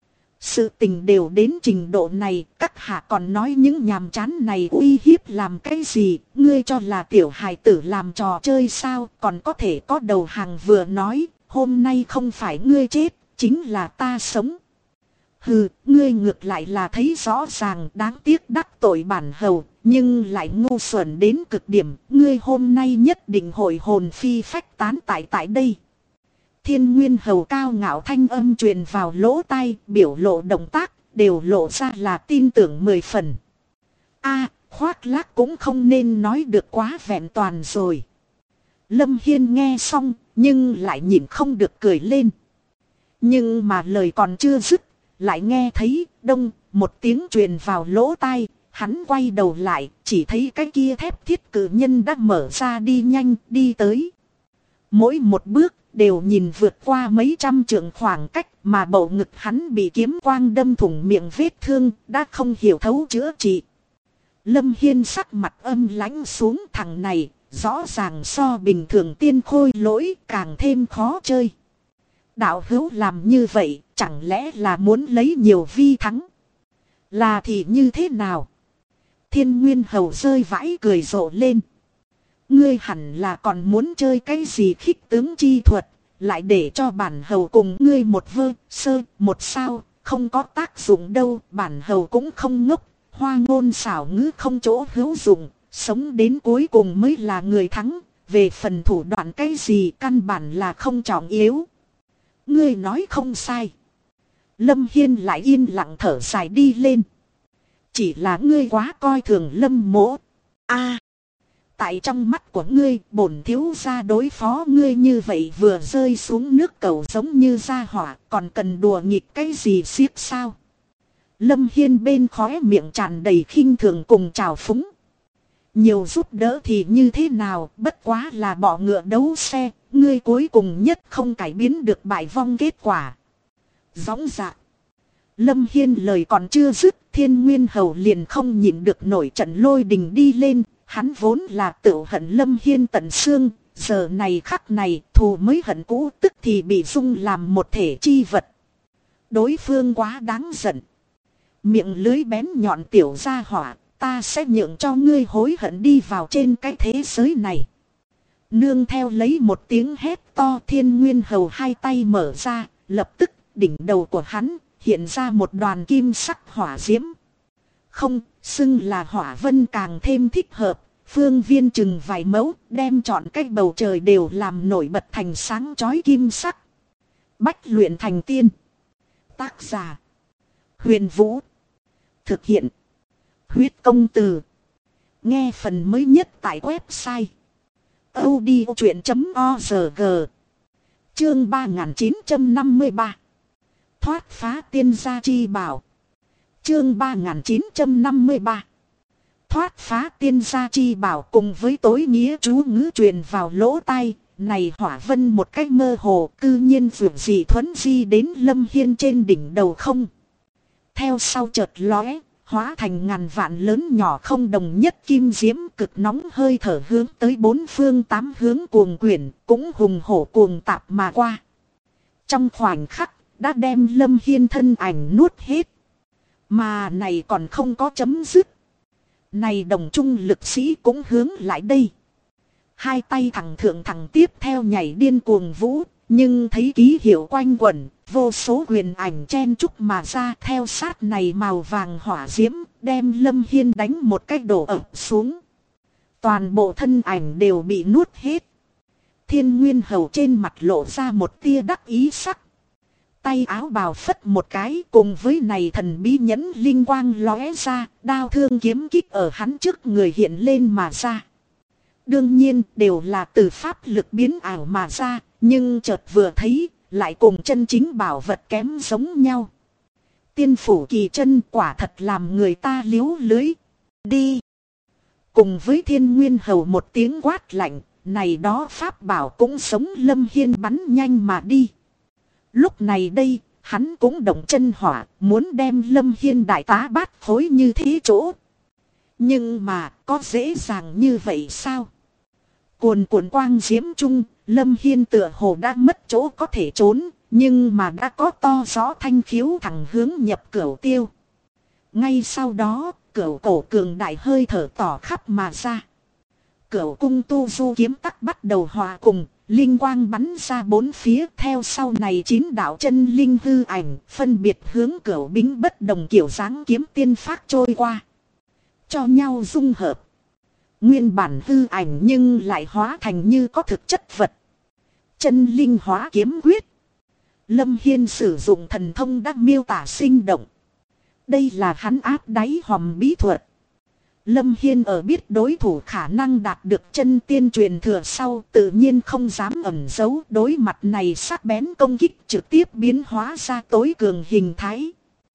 Sự tình đều đến trình độ này, các hạ còn nói những nhàm chán này uy hiếp làm cái gì, ngươi cho là tiểu hài tử làm trò chơi sao, còn có thể có đầu hàng vừa nói, hôm nay không phải ngươi chết, chính là ta sống. Hừ, ngươi ngược lại là thấy rõ ràng, đáng tiếc đắc tội bản hầu, nhưng lại ngu xuẩn đến cực điểm, ngươi hôm nay nhất định hội hồn phi phách tán tại đây. Thiên Nguyên Hầu cao ngạo thanh âm truyền vào lỗ tai, biểu lộ động tác, đều lộ ra là tin tưởng 10 phần. Khoác lác cũng không nên nói được quá vẹn toàn rồi. Lâm Hiên nghe xong, nhưng lại nhìn không được cười lên. Nhưng mà lời còn chưa dứt, lại nghe thấy đông một tiếng truyền vào lỗ tai, hắn quay đầu lại, chỉ thấy cái kia thép thiết cử nhân đã mở ra đi nhanh đi tới. Mỗi một bước đều nhìn vượt qua mấy trăm trượng khoảng cách, mà bầu ngực hắn bị kiếm quang đâm thủng miệng vết thương, đã không hiểu thấu chữa trị. Lâm Hiên sắc mặt âm lãnh xuống, thằng này rõ ràng so bình thường tiên khôi lỗi càng thêm khó chơi. Đạo hữu làm như vậy chẳng lẽ là muốn lấy nhiều vi thắng? Là thì như thế nào? Thiên Nguyên Hầu rơi vãi cười rộ lên. Ngươi hẳn là còn muốn chơi cái gì khích tướng chi thuật, lại để cho bản hầu cùng ngươi một một sao, không có tác dụng đâu. Bản hầu cũng không ngốc, hoa ngôn xảo ngữ không chỗ hữu dụng, sống đến cuối cùng mới là người thắng. Về phần thủ đoạn cái gì căn bản là không trọng yếu. Ngươi nói không sai. Lâm Hiên lại yên lặng thở dài đi lên. Chỉ là ngươi quá coi thường Lâm mỗ. Tại trong mắt của ngươi, bổn thiếu gia đối phó ngươi như vậy vừa rơi xuống nước cầu giống như ra hỏa, còn cần đùa nghịch cái gì xiếc sao? Lâm Hiên bên khóe miệng tràn đầy khinh thường cùng trào phúng. Nhiều giúp đỡ thì như thế nào, bất quá là bọ ngựa đấu xe, ngươi cuối cùng nhất không cải biến được bại vong kết quả. Dõng dạc. Lâm Hiên lời còn chưa dứt, Thiên Nguyên Hầu liền không nhịn được nổi trận lôi đình đi lên. Hắn vốn là tự hận Lâm Hiên tận xương, giờ này khắc này thù mới hận cũ tức thì bị dung làm một thể chi vật. Đối phương quá đáng giận. Miệng lưới bén nhọn tiểu gia hỏa, ta sẽ nhượng cho ngươi hối hận đi vào trên cái thế giới này. Nương theo lấy một tiếng hét to, Thiên Nguyên Hầu hai tay mở ra, lập tức đỉnh đầu của hắn hiện ra một đoàn kim sắc hỏa diễm. Không, xưng là hỏa vân càng thêm thích hợp, phương viên chừng vài mẫu, đem trọn cái bầu trời đều làm nổi bật thành sáng chói kim sắc. Bách luyện thành tiên. Tác giả: Huyền Vũ. Thực hiện: Huyết Công Từ. Nghe phần mới nhất tại website audiochuyện.org. Chương 3953. Thoát phá tiên gia chi bảo. Chương 3953. Thoát phá tiên gia chi bảo. Cùng với tối nghĩa chú ngữ truyền vào lỗ tai, này hỏa vân một cách mơ hồ cư nhiên vượt dị thuấn di đến Lâm Hiên trên đỉnh đầu không. Theo sau chợt lóe, hóa thành ngàn vạn lớn nhỏ không đồng nhất kim diễm cực nóng hơi thở hướng tới bốn phương tám hướng cuồng quyển, cũng hùng hổ cuồng tạp mà qua. Trong khoảnh khắc, đã đem Lâm Hiên thân ảnh nuốt hết. Mà này còn không có chấm dứt. Này đồng trung lực sĩ cũng hướng lại đây. Hai tay thẳng thượng thẳng tiếp theo nhảy điên cuồng vũ, nhưng thấy ký hiệu quanh quẩn, vô số huyền ảnh chen chúc mà ra. Theo sát này màu vàng hỏa diễm, đem Lâm Hiên đánh một cách đổ ập xuống. Toàn bộ thân ảnh đều bị nuốt hết. Thiên Nguyên Hầu trên mặt lộ ra một tia đắc ý sắc. Tay áo bào phất một cái, cùng với này thần bí nhẫn linh quang lóe ra, đao thương kiếm kích ở hắn trước người hiện lên mà ra. Đương nhiên đều là từ pháp lực biến ảo mà ra, nhưng chợt vừa thấy, lại cùng chân chính bảo vật kém giống nhau. Tiên phủ kỳ chân quả thật làm người ta liếu lưới. Đi! Cùng với Thiên Nguyên Hầu một tiếng quát lạnh, này đó pháp bảo cũng sống Lâm Hiên bắn nhanh mà đi. Lúc này đây, hắn cũng động chân hỏa, muốn đem Lâm Hiên đại tá bát khối như thế chỗ. Nhưng mà, có dễ dàng như vậy sao? Cuồn cuộn quang diễm trung, Lâm Hiên tựa hồ đã mất chỗ có thể trốn, nhưng mà đã có to rõ thanh khiếu thẳng hướng nhập cửu tiêu. Ngay sau đó, cửu cổ cường đại hơi thở tỏ khắp mà ra. Cửu cung tu du kiếm tắc bắt đầu hòa cùng, linh quang bắn ra bốn phía. Theo sau này 9 đạo chân linh hư ảnh, phân biệt hướng cửu bính bất đồng kiểu dáng kiếm tiên phát trôi qua. Cho nhau dung hợp. Nguyên bản hư ảnh nhưng lại hóa thành như có thực chất vật. Chân linh hóa kiếm quyết. Lâm Hiên sử dụng thần thông đã miêu tả sinh động. Đây là hắn áp đáy hòm bí thuật. Lâm Hiên ở biết đối thủ khả năng đạt được chân tiên truyền thừa sau, tự nhiên không dám ẩn giấu. Đối mặt này sắc bén công kích trực tiếp biến hóa ra tối cường hình thái.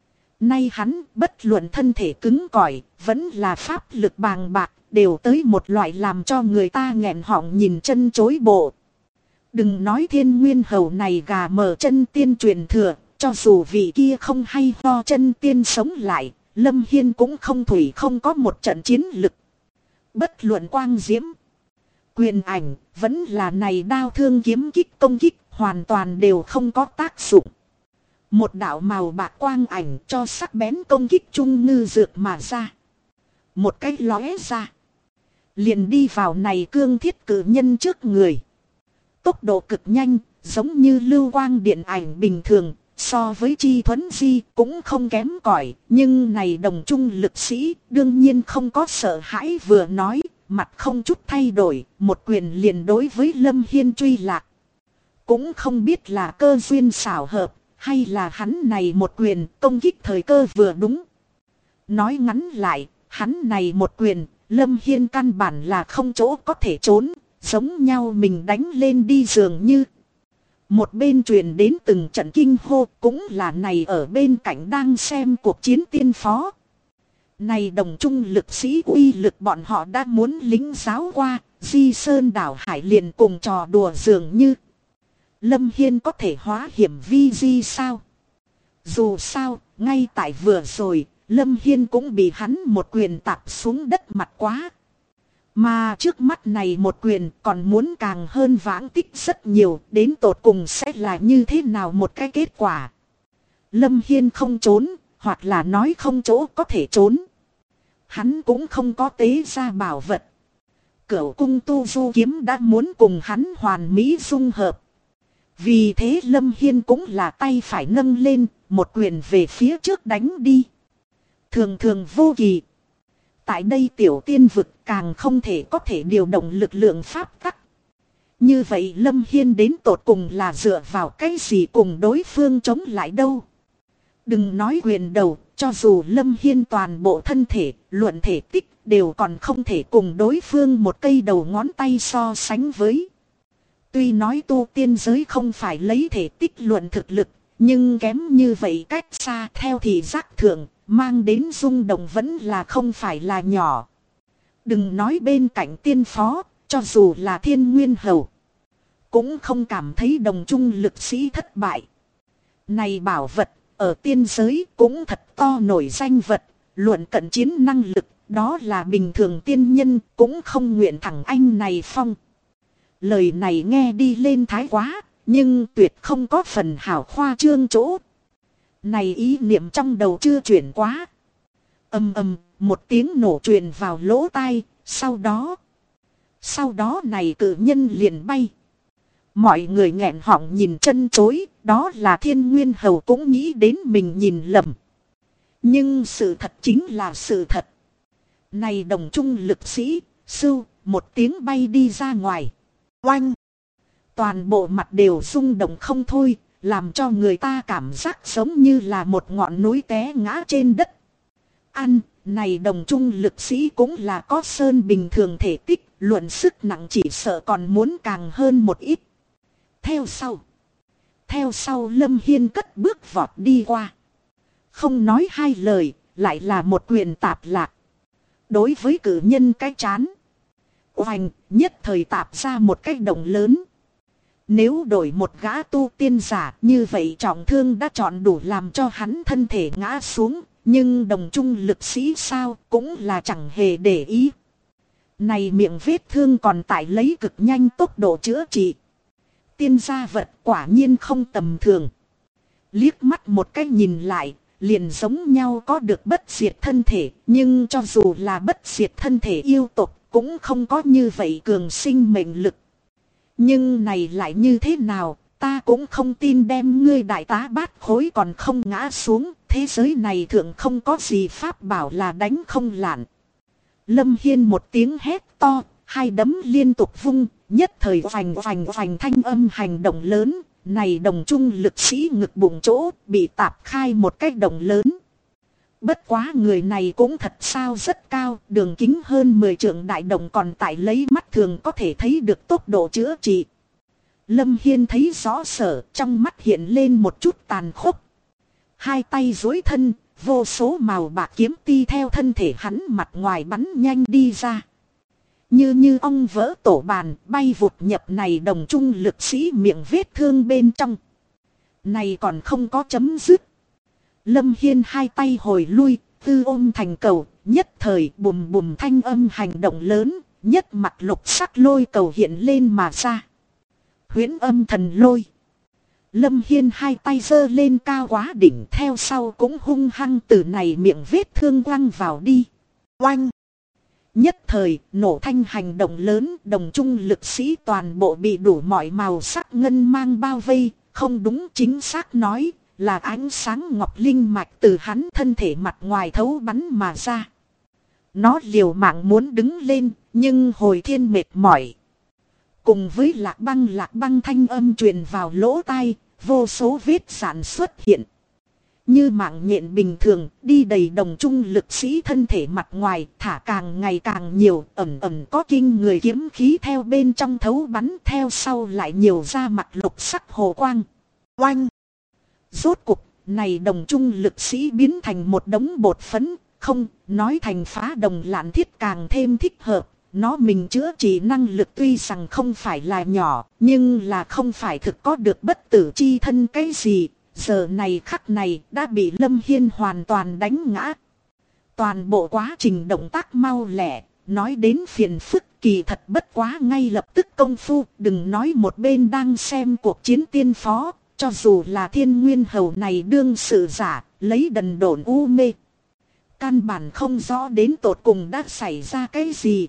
Nay hắn bất luận thân thể cứng cỏi, vẫn là pháp lực bàng bạc, đều tới một loại làm cho người ta nghẹn họng nhìn chân chối bộ. Đừng nói Thiên Nguyên Hầu này gà mờ chân tiên truyền thừa, cho dù vị kia không hay lo chân tiên sống lại, Lâm Hiên cũng không thủy không có một trận chiến lực. Bất luận quang diễm, quyền ảnh, vẫn là này đao thương kiếm kích công kích, hoàn toàn đều không có tác dụng. Một đạo màu bạc quang ảnh cho sắc bén công kích trung ngư dược mà ra. Một cái lóe ra, liền đi vào này cương thiết cử nhân trước người. Tốc độ cực nhanh, giống như lưu quang điện ảnh bình thường, so với Chi Thuấn Di cũng không kém cỏi. Nhưng này đồng trung lực sĩ đương nhiên không có sợ hãi, vừa nói, mặt không chút thay đổi, một quyền liền đối với Lâm Hiên truy lạc. Cũng không biết là cơ duyên xảo hợp, hay là hắn này một quyền công kích thời cơ vừa đúng. Nói ngắn lại, hắn này một quyền, Lâm Hiên căn bản là không chỗ có thể trốn, giống nhau mình đánh lên đi dường như. Một bên truyền đến từng trận kinh hô, cũng là này ở bên cạnh đang xem cuộc chiến tiên phó. Này đồng trung lực sĩ uy lực bọn họ đã muốn lính giáo qua, Di Sơn đảo hải liền cùng trò đùa dường như. Lâm Hiên có thể hóa hiểm vi di sao? Dù sao, ngay tại vừa rồi, Lâm Hiên cũng bị hắn một quyền tạp xuống đất mặt quá. Mà trước mắt này một quyền còn muốn càng hơn vãng tích rất nhiều, đến tột cùng sẽ là như thế nào một cái kết quả. Lâm Hiên không trốn, hoặc là nói không chỗ có thể trốn. Hắn cũng không có tế ra bảo vật. Cửu cung tu du kiếm đã muốn cùng hắn hoàn mỹ dung hợp. Vì thế Lâm Hiên cũng là tay phải nâng lên, một quyền về phía trước đánh đi. Thường thường vô kỳ. Tại đây tiểu tiên vực càng không thể có thể điều động lực lượng pháp tắc. Như vậy Lâm Hiên đến tột cùng là dựa vào cái gì cùng đối phương chống lại đâu. Đừng nói quyền đầu, cho dù Lâm Hiên toàn bộ thân thể, luận thể tích đều còn không thể cùng đối phương một cây đầu ngón tay so sánh với. Tuy nói tu tiên giới không phải lấy thể tích luận thực lực, nhưng kém như vậy cách xa theo thì giác thượng, mang đến rung động vẫn là không phải là nhỏ. Đừng nói bên cạnh tiên phó, cho dù là Thiên Nguyên Hầu, cũng không cảm thấy đồng trung lực sĩ thất bại. Này bảo vật, ở tiên giới cũng thật to nổi danh vật, luận cận chiến năng lực, đó là bình thường tiên nhân cũng không nguyện thẳng anh này phong. Lời này nghe đi lên thái quá, nhưng tuyệt không có phần hảo khoa trương chỗ. Này ý niệm trong đầu chưa chuyển quá. Ầm ầm, một tiếng nổ truyền vào lỗ tai, sau đó này cự nhân liền bay. Mọi người nghẹn họng nhìn chân chối, đó là Thiên Nguyên Hầu cũng nghĩ đến mình nhìn lầm. Nhưng sự thật chính là sự thật. Này đồng trung lực sĩ, sưu, một tiếng bay đi ra ngoài. Oanh! Toàn bộ mặt đều rung động không thôi, làm cho người ta cảm giác giống như là một ngọn núi té ngã trên đất. Này đồng trung lực sĩ cũng là có sơn bình thường thể tích, luận sức nặng chỉ sợ còn muốn càng hơn một ít. Theo sau Lâm Hiên cất bước vọt đi qua. Không nói hai lời, lại là một quyền tạp lạc. Đối với cử nhân cái chán, oanh, nhất thời tạp ra một cái động lớn. Nếu đổi một gã tu tiên giả như vậy trọng thương đã chọn đủ làm cho hắn thân thể ngã xuống. Nhưng đồng trung lực sĩ sao cũng là chẳng hề để ý. Này miệng vết thương còn tại lấy cực nhanh tốc độ chữa trị. Tiên gia vật quả nhiên không tầm thường. Liếc mắt một cái nhìn lại, liền giống nhau có được bất diệt thân thể. Nhưng cho dù là bất diệt thân thể yêu tộc cũng không có như vậy cường sinh mệnh lực. Nhưng này lại như thế nào, ta cũng không tin đem ngươi đại tá bát khối còn không ngã xuống. Thế giới này thượng không có gì pháp bảo là đánh không lạn. Lâm Hiên một tiếng hét to, hai đấm liên tục vung, nhất thời vành thanh âm hành động lớn. Này đồng trung lực sĩ ngực bụng chỗ bị tạp khai một cái động lớn. Bất quá người này cũng thật sao rất cao, đường kính hơn 10 trượng đại đồng còn tại lấy mắt thường có thể thấy được tốc độ chữa trị. Lâm Hiên thấy rõ sở, trong mắt hiện lên một chút tàn khốc. Hai tay duỗi thân, vô số màu bạc kiếm ti theo thân thể hắn mặt ngoài bắn nhanh đi ra. như ong vỡ tổ bàn, bay vụt nhập này đồng trung lực sĩ miệng vết thương bên trong. Này còn không có chấm dứt. Lâm Hiên hai tay hồi lui, tư ôm thành cầu, nhất thời bùm bùm thanh âm hành động lớn, nhất mặt lục sắc lôi cầu hiện lên mà ra. Huyễn âm thần lôi. Lâm Hiên hai tay giơ lên cao quá đỉnh, theo sau cũng hung hăng từ này miệng vết thương quăng vào đi. Oanh! Nhất thời, nổ thanh hành động lớn, đồng trung lực sĩ toàn bộ bị đủ mọi màu sắc ngân mang bao vây, không đúng chính xác nói, là ánh sáng ngọc linh mạch từ hắn thân thể mặt ngoài thấu bắn mà ra. Nó liều mạng muốn đứng lên, nhưng hồi thiên mệt mỏi. Cùng với lạc băng thanh âm truyền vào lỗ tai, vô số vết sản xuất hiện. Như mạng nhện bình thường, đi đầy đồng trung lực sĩ thân thể mặt ngoài, thả càng ngày càng nhiều, ẩn có kinh người kiếm khí theo bên trong thấu bắn, theo sau lại nhiều ra mặt lục sắc hồ quang. Oanh! Rốt cục, này đồng trung lực sĩ biến thành một đống bột phấn, không, nói thành phá đồng lạn thiết càng thêm thích hợp. Nó mình chữa trị năng lực tuy rằng không phải là nhỏ, nhưng là không phải thực có được bất tử chi thân cái gì. Giờ này khắc này đã bị Lâm Hiên hoàn toàn đánh ngã. Toàn bộ quá trình động tác mau lẹ, nói đến phiền phức kỳ thật bất quá ngay lập tức công phu. Đừng nói một bên đang xem cuộc chiến tiên phó, cho dù là Thiên Nguyên Hầu này đương sự giả, lấy đần độn u mê. Căn bản không rõ đến tột cùng đã xảy ra cái gì.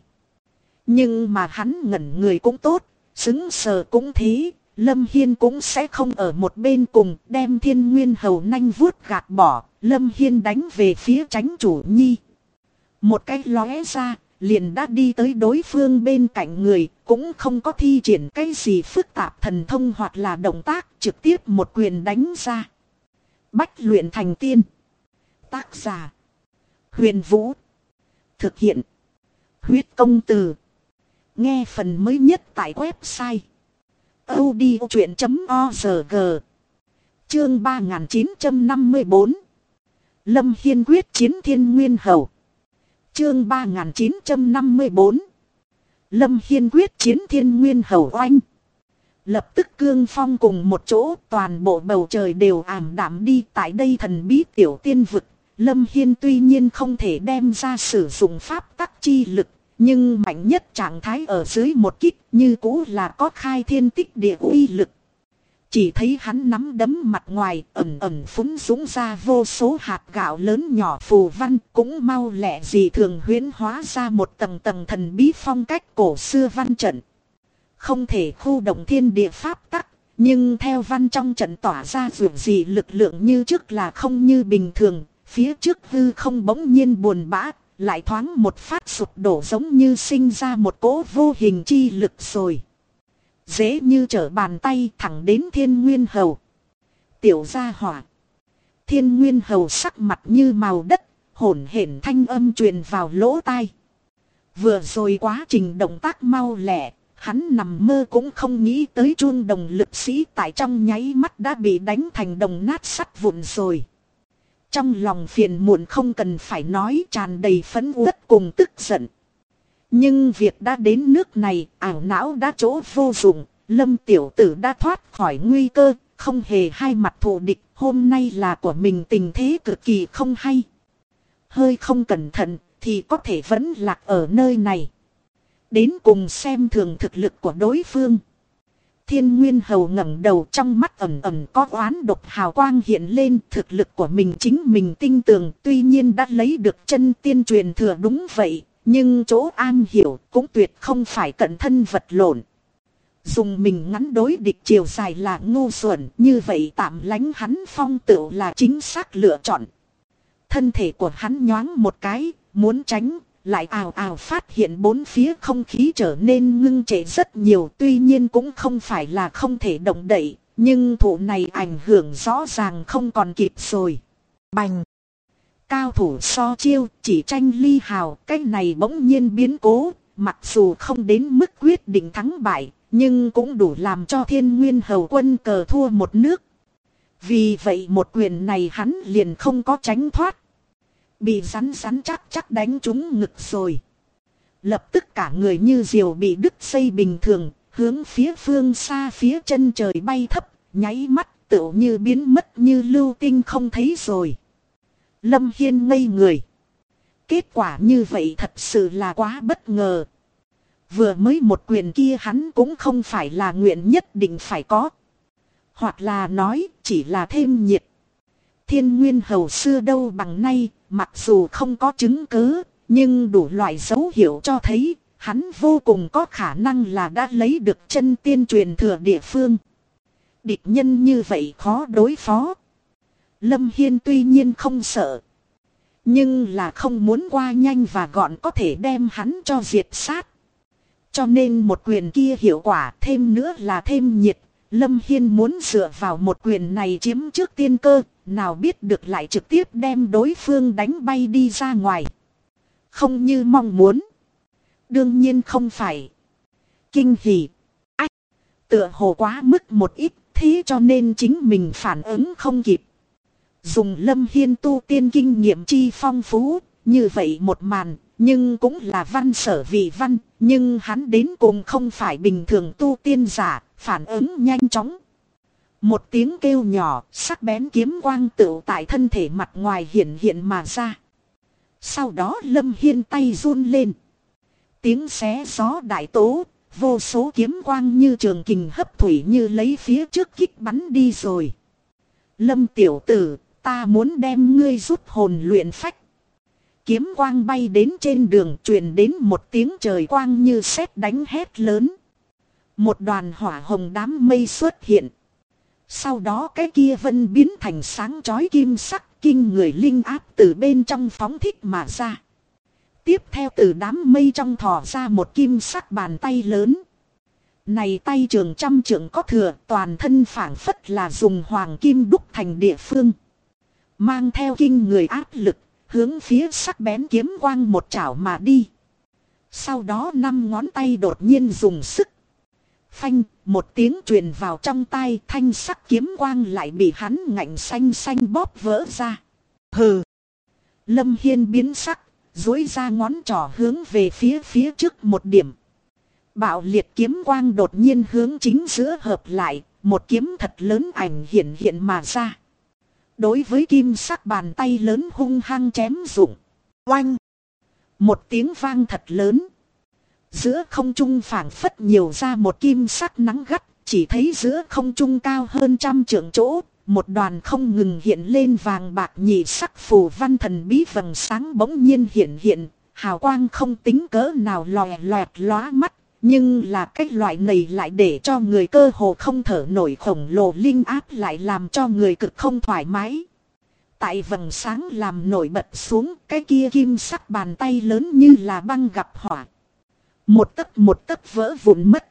Nhưng mà hắn ngẩn người cũng tốt, xứng sờ cũng thế, Lâm Hiên cũng sẽ không ở một bên cùng đem Thiên Nguyên Hầu nanh vuốt gạt bỏ, Lâm Hiên đánh về phía Chánh Chủ Nhi. Một cái lóe ra, liền đã đi tới đối phương bên cạnh người, cũng không có thi triển cái gì phức tạp thần thông hoặc là động tác, trực tiếp một quyền đánh ra. Bách luyện thành tiên. Tác giả: Huyền Vũ. Thực hiện: Huyết Công Từ. Nghe phần mới nhất tại website audiochuyện.org. Chương 3954. Lâm Hiên quyết chiến Thiên Nguyên Hầu. Chương 3954. Lâm Hiên quyết chiến Thiên Nguyên Hầu. Oanh! Lập tức cương phong cùng một chỗ, toàn bộ bầu trời đều ảm đạm đi. Tại đây thần bí tiểu tiên vực, Lâm Hiên tuy nhiên không thể đem ra sử dụng pháp tắc chi lực, nhưng mạnh nhất trạng thái ở dưới một kích như cũ là có khai thiên tích địa uy lực. Chỉ thấy hắn nắm đấm mặt ngoài ẩn phúng dũng ra vô số hạt gạo lớn nhỏ phù văn, cũng mau lẹ gì thường huyễn hóa ra một tầng tầng thần bí phong cách cổ xưa văn trận. Không thể khu động thiên địa pháp tắc, nhưng theo văn trong trận tỏa ra dù gì lực lượng như trước là không như bình thường. Phía trước hư không bỗng nhiên buồn bã, lại thoáng một phát sụp đổ giống như sinh ra một cỗ vô hình chi lực rồi. Dễ như trở bàn tay thẳng đến Thiên Nguyên Hầu. Tiểu gia hỏa. Thiên Nguyên Hầu sắc mặt như màu đất, hổn hển thanh âm truyền vào lỗ tai. Vừa rồi quá trình động tác mau lẹ, hắn nằm mơ cũng không nghĩ tới chuông đồng lực sĩ tại trong nháy mắt đã bị đánh thành đồng nát sắt vụn rồi. Trong lòng phiền muộn không cần phải nói, tràn đầy phẫn uất cùng tức giận. Nhưng việc đã đến nước này, ảo não đã chỗ vô dụng, Lâm tiểu tử đã thoát khỏi nguy cơ, không hề hai mặt thù địch, hôm nay là của mình tình thế cực kỳ không hay. Hơi không cẩn thận thì có thể vẫn lạc ở nơi này. Đến cùng xem thường thực lực của đối phương. Thiên Nguyên Hầu ngẩng đầu, trong mắt ẩn có oán độc hào quang hiện lên. Thực lực của mình chính mình tin tưởng, tuy nhiên đã lấy được chân tiên truyền thừa đúng vậy, nhưng chỗ an hiểu cũng tuyệt không phải cận thân vật lộn. Dùng mình ngắn đối địch chiều dài là ngu xuẩn, như vậy tạm lánh hắn phong tựu là chính xác lựa chọn. Thân thể của hắn nhoáng một cái, muốn tránh, lại ào ào phát hiện bốn phía không khí trở nên ngưng trệ rất nhiều. Tuy nhiên cũng không phải là không thể động đậy, nhưng thụ này ảnh hưởng rõ ràng không còn kịp rồi. Bành! Cao thủ so chiêu, chỉ tranh ly hào, cái này bỗng nhiên biến cố, mặc dù không đến mức quyết định thắng bại, nhưng cũng đủ làm cho Thiên Nguyên Hầu quân cờ thua một nước. Vì vậy một quyền này hắn liền không có tránh thoát. Bị rắn chắc đánh trúng ngực rồi. Lập tức cả người như diều bị đứt dây bình thường, hướng phía phương xa phía chân trời bay thấp, nháy mắt tựu như biến mất như lưu tinh không thấy rồi. Lâm Hiên ngây người. Kết quả như vậy thật sự là quá bất ngờ. Vừa mới một quyền kia hắn cũng không phải là nguyện nhất định phải có. Hoặc là nói chỉ là thêm nhiệt. Thiên Nguyên Hầu xưa đâu bằng nay, mặc dù không có chứng cứ, nhưng đủ loại dấu hiệu cho thấy hắn vô cùng có khả năng là đã lấy được chân tiên truyền thừa địa phương. Địch nhân như vậy khó đối phó. Lâm Hiên tuy nhiên không sợ, nhưng là không muốn qua nhanh và gọn có thể đem hắn cho diệt sát. Cho nên một quyền kia hiệu quả thêm nữa là thêm nhiệt. Lâm Hiên muốn dựa vào một quyền này chiếm trước tiên cơ, nào biết được lại trực tiếp đem đối phương đánh bay đi ra ngoài. Không như mong muốn. Đương nhiên không phải. Kinh hỉ. Ách. Tựa hồ quá mức một ít, thế cho nên chính mình phản ứng không kịp. Dùng Lâm Hiên tu tiên kinh nghiệm chi phong phú, như vậy một màn, nhưng cũng là văn sở vị văn, nhưng hắn đến cùng không phải bình thường tu tiên giả, phản ứng nhanh chóng. Một tiếng kêu nhỏ, sắc bén kiếm quang tựu tại thân thể mặt ngoài hiện hiện mà ra. Sau đó Lâm Hiên tay run lên. Tiếng xé gió đại tố, vô số kiếm quang như trường kình hấp thủy như lấy phía trước kích bắn đi rồi. Lâm tiểu tử, ta muốn đem ngươi rút hồn luyện phách. Kiếm quang bay đến trên đường truyền đến một tiếng trời quang như sét đánh hét lớn. Một đoàn hỏa hồng đám mây xuất hiện. Sau đó cái kia vân biến thành sáng chói kim sắc, kinh người linh áp từ bên trong phóng thích mà ra. Tiếp theo từ đám mây trong thò ra một kim sắc bàn tay lớn. Này tay trường trăm trượng có thừa, toàn thân phảng phất là dùng hoàng kim đúc thành địa phương. Mang theo kinh người áp lực, hướng phía sắc bén kiếm quang một chảo mà đi. Sau đó 5 ngón tay đột nhiên dùng sức. Phanh, một tiếng truyền vào trong tai, thanh sắc kiếm quang lại bị hắn ngạnh xanh xanh bóp vỡ ra. Hừ. Lâm Hiên biến sắc, duỗi ra ngón trỏ hướng về phía trước một điểm. Bạo liệt kiếm quang đột nhiên hướng chính giữa hợp lại, một kiếm thật lớn ảnh hiện hiện mà ra. Đối với kim sắc bàn tay lớn hung hăng chém rụng. Oanh! Một tiếng vang thật lớn. Giữa không trung phảng phất nhiều ra một kim sắc nắng gắt, chỉ thấy giữa không trung cao hơn 100 trượng chỗ, một đoàn không ngừng hiện lên vàng bạc nhị sắc phù văn thần bí vầng sáng bỗng nhiên hiện hiện, hào quang không tính cỡ nào lòe loẹt lóa mắt, nhưng là cái loại này lại để cho người cơ hồ không thở nổi khổng lồ linh áp lại làm cho người cực không thoải mái. Tại vầng sáng làm nổi bật xuống, cái kia kim sắc bàn tay lớn như là băng gặp hỏa. Một tấc vỡ vụn mất.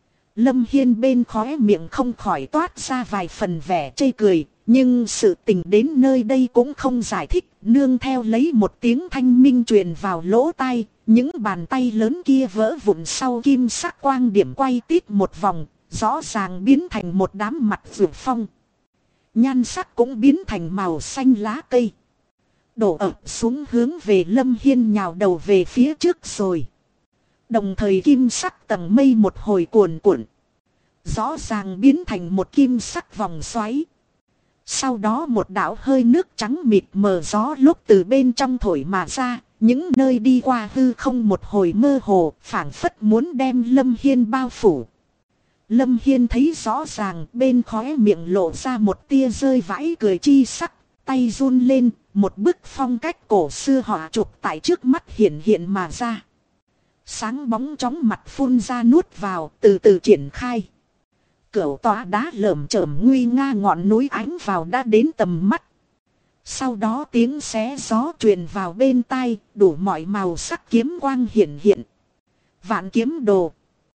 Lâm Hiên bên khóe miệng không khỏi toát ra vài phần vẻ chê cười, nhưng sự tình đến nơi đây cũng không giải thích, nương theo lấy một tiếng thanh minh truyền vào lỗ tai, những bàn tay lớn kia vỡ vụn sau kim sắc quang điểm quay tít một vòng, rõ ràng biến thành một đám mặt rượu phong. Nhan sắc cũng biến thành màu xanh lá cây. Đổ ập xuống hướng về Lâm Hiên nhào đầu về phía trước rồi. Đồng thời kim sắc tầng mây một hồi cuồn cuộn. Rõ ràng biến thành một kim sắc vòng xoáy. Sau đó một đạo hơi nước trắng mịt mờ gió lúc từ bên trong thổi mà ra. Những nơi đi qua hư không một hồi mơ hồ, phảng phất muốn đem Lâm Hiên bao phủ. Lâm Hiên thấy rõ ràng, bên khóe miệng lộ ra một tia rơi vãi cười chi sắc, tay run lên, một bức phong cách cổ xưa họa chụp tại trước mắt hiện hiện mà ra. Sáng bóng chóng mặt phun ra nuốt vào, từ từ triển khai. Cửu tòa đá lởm chởm nguy nga ngọn núi ánh vào đã đến tầm mắt. Sau đó tiếng xé gió truyền vào bên tai, đủ mọi màu sắc kiếm quang hiện hiện. Vạn kiếm đồ.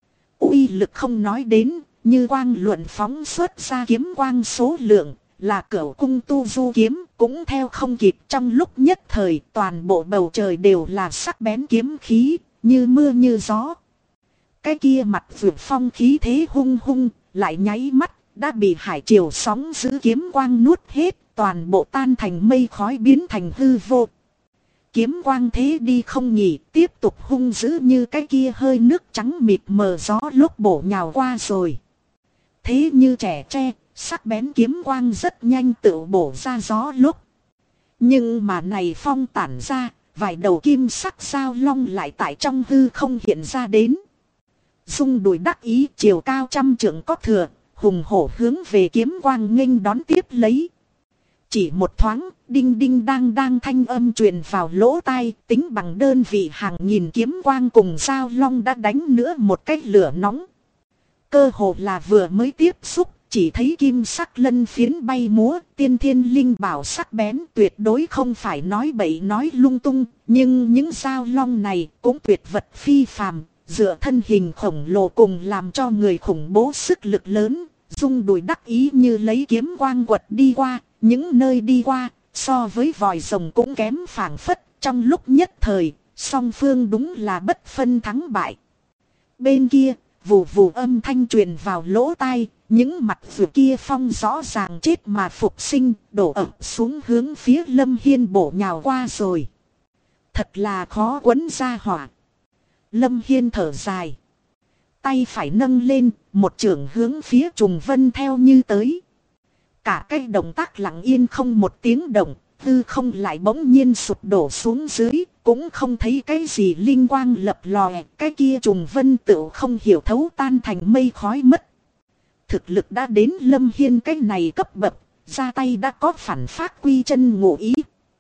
Uy lực không nói đến, như quang luận phóng xuất ra kiếm quang số lượng, là cửu cung tu du kiếm, cũng theo không kịp. Trong lúc nhất thời toàn bộ bầu trời đều là sắc bén kiếm khí, như mưa như gió. Cái kia mặt vượt phong khí thế hung hung, lại nháy mắt, đã bị hải triều sóng giữ kiếm quang nuốt hết, toàn bộ tan thành mây khói biến thành hư vô. kiếm quang thế đi không nghỉ, tiếp tục hung dữ như cái kia hơi nước trắng mịt mờ gió lúc bổ nhào qua rồi. Thế như trẻ tre, sắc bén kiếm quang rất nhanh tự bổ ra gió lúc. Nhưng mà này phong tản ra, vài đầu kim sắc sao long lại tại trong hư không hiện ra đến. Dung đùi đắc ý chiều cao 100 trượng có thừa, hùng hổ hướng về kiếm quang nghênh đón tiếp lấy. Chỉ một thoáng, đinh đinh đang thanh âm truyền vào lỗ tai, tính bằng đơn vị hàng nghìn kiếm quang cùng sao long đã đánh nữa một cách lửa nóng. Cơ hồ là vừa mới tiếp xúc, chỉ thấy kim sắc lân phiến bay múa, tiên thiên linh bảo sắc bén tuyệt đối không phải nói bậy nói lung tung, nhưng những sao long này cũng tuyệt vật phi phàm, dựa thân hình khổng lồ cùng làm cho người khủng bố sức lực lớn, dung đùi đắc ý như lấy kiếm quang quật đi qua, những nơi đi qua, so với vòi rồng cũng kém phảng phất, trong lúc nhất thời, song phương đúng là bất phân thắng bại. Bên kia, vù vù âm thanh truyền vào lỗ tai, những mặt vừa kia phong rõ ràng chết mà phục sinh, đổ ập xuống hướng phía Lâm Hiên bổ nhào qua rồi. Thật là khó quấn ra hỏa. Lâm Hiên thở dài. Tay phải nâng lên, một chưởng hướng phía trùng vân theo như tới. Cả cái động tác lặng yên không một tiếng động, hư không lại bỗng nhiên sụp đổ xuống dưới, cũng không thấy cái gì linh quang lập lòe, cái kia trùng vân tựu không hiểu thấu tan thành mây khói mất. Thực lực đã đến Lâm Hiên cái này cấp bậc, ra tay đã có phản phát quy chân ngụ ý.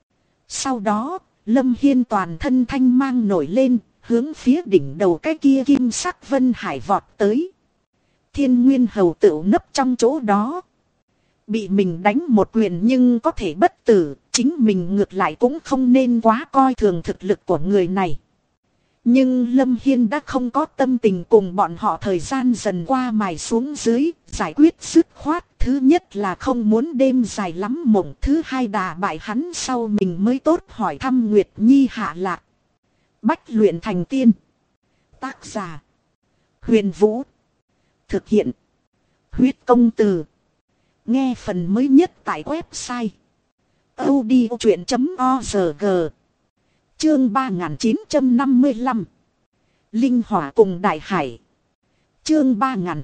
Sau đó, Lâm Hiên toàn thân thanh mang nổi lên, hướng phía đỉnh đầu cái kia kim sắc vân hải vọt tới. Thiên Nguyên Hầu tựu nấp trong chỗ đó. Bị mình đánh một quyền nhưng có thể bất tử, chính mình ngược lại cũng không nên quá coi thường thực lực của người này. Nhưng Lâm Hiên đã không có tâm tình cùng bọn họ thời gian dần qua mài xuống dưới, giải quyết dứt khoát. Thứ nhất là không muốn đêm dài lắm mộng, thứ hai đà bại hắn sau mình mới tốt hỏi thăm Nguyệt Nhi hạ lạc. Bách luyện thành tiên. Tác giả: Huyền Vũ. Thực hiện: Huyết Công Từ. Nghe phần mới nhất tại website audiochuyện.org. Chương 3955. Linh hỏa cùng đại hải. Chương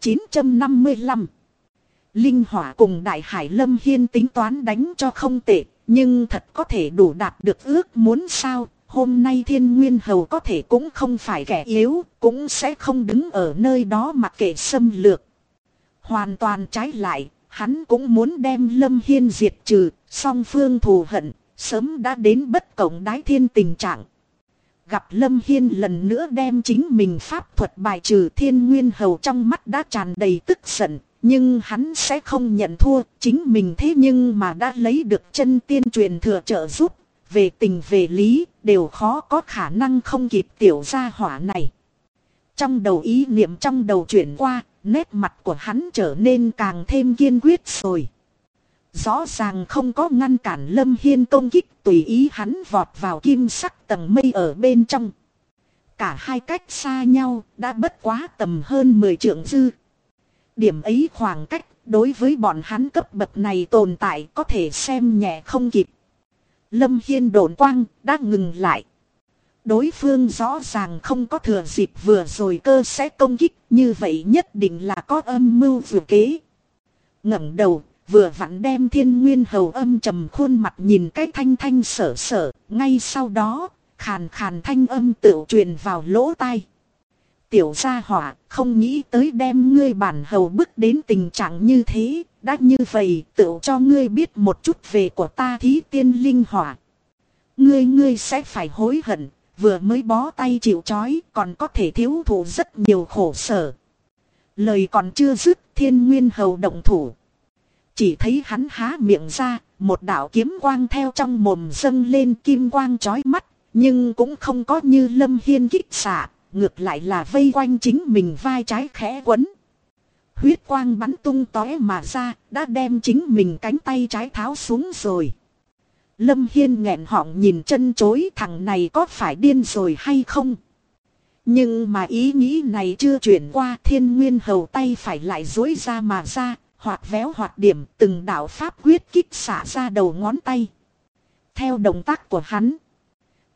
3955. Linh hỏa cùng đại hải. Lâm Hiên tính toán đánh cho không tệ, nhưng thật có thể đủ đạt được ước muốn sao? Hôm nay Thiên Nguyên Hầu có thể cũng không phải kẻ yếu, cũng sẽ không đứng ở nơi đó mặc kệ xâm lược. Hoàn toàn trái lại, hắn cũng muốn đem Lâm Hiên diệt trừ, song phương thù hận, sớm đã đến bất cộng đái thiên tình trạng. Gặp Lâm Hiên lần nữa đem chính mình pháp thuật bài trừ, Thiên Nguyên Hầu trong mắt đã tràn đầy tức giận, nhưng hắn sẽ không nhận thua, chính mình thế nhưng mà đã lấy được chân tiên truyền thừa trợ giúp, về tình về lý, đều khó có khả năng không kịp tiểu gia hỏa này. Trong đầu ý niệm trong đầu chuyển qua, nét mặt của hắn trở nên càng thêm kiên quyết rồi. Rõ ràng không có ngăn cản Lâm Hiên công kích, tùy ý hắn vọt vào kim sắc tầng mây ở bên trong. Cả hai cách xa nhau, đã bất quá tầm hơn 10 trượng dư. Điểm ấy khoảng cách, đối với bọn hắn cấp bậc này tồn tại có thể xem nhẹ không kịp. Lâm Hiên độn quang, đã ngừng lại. Đối phương rõ ràng không có thừa dịp vừa rồi cơ sẽ công kích, như vậy nhất định là có âm mưu vừa kế. Ngẩng đầu, vừa vặn đem Thiên Nguyên Hầu âm trầm khuôn mặt nhìn cái thanh thanh sở sở, ngay sau đó, khàn khàn thanh âm tự truyền vào lỗ tai. Tiểu gia hỏa, không nghĩ tới đem ngươi bản hầu bức đến tình trạng như thế, đã như vậy tự cho ngươi biết một chút về của ta thí tiên linh hỏa. Ngươi sẽ phải hối hận. Vừa mới bó tay chịu trói, còn có thể thiếu thụ rất nhiều khổ sở. Lời còn chưa dứt, Thiên Nguyên Hầu động thủ. Chỉ thấy hắn há miệng ra, một đạo kiếm quang theo trong mồm dâng lên, kim quang chói mắt, nhưng cũng không có như Lâm Hiên kích xạ, ngược lại là vây quanh chính mình vai trái khẽ quấn. Huyết quang bắn tung tóe mà ra, đã đem chính mình cánh tay trái tháo xuống rồi. Lâm Hiên nghẹn họng nhìn chân chối, thằng này có phải điên rồi hay không? Nhưng mà ý nghĩ này chưa chuyển qua, Thiên Nguyên Hầu tay phải lại duỗi ra mà ra, hoặc véo hoặc điểm, từng đạo pháp quyết kích xả ra đầu ngón tay. Theo động tác của hắn,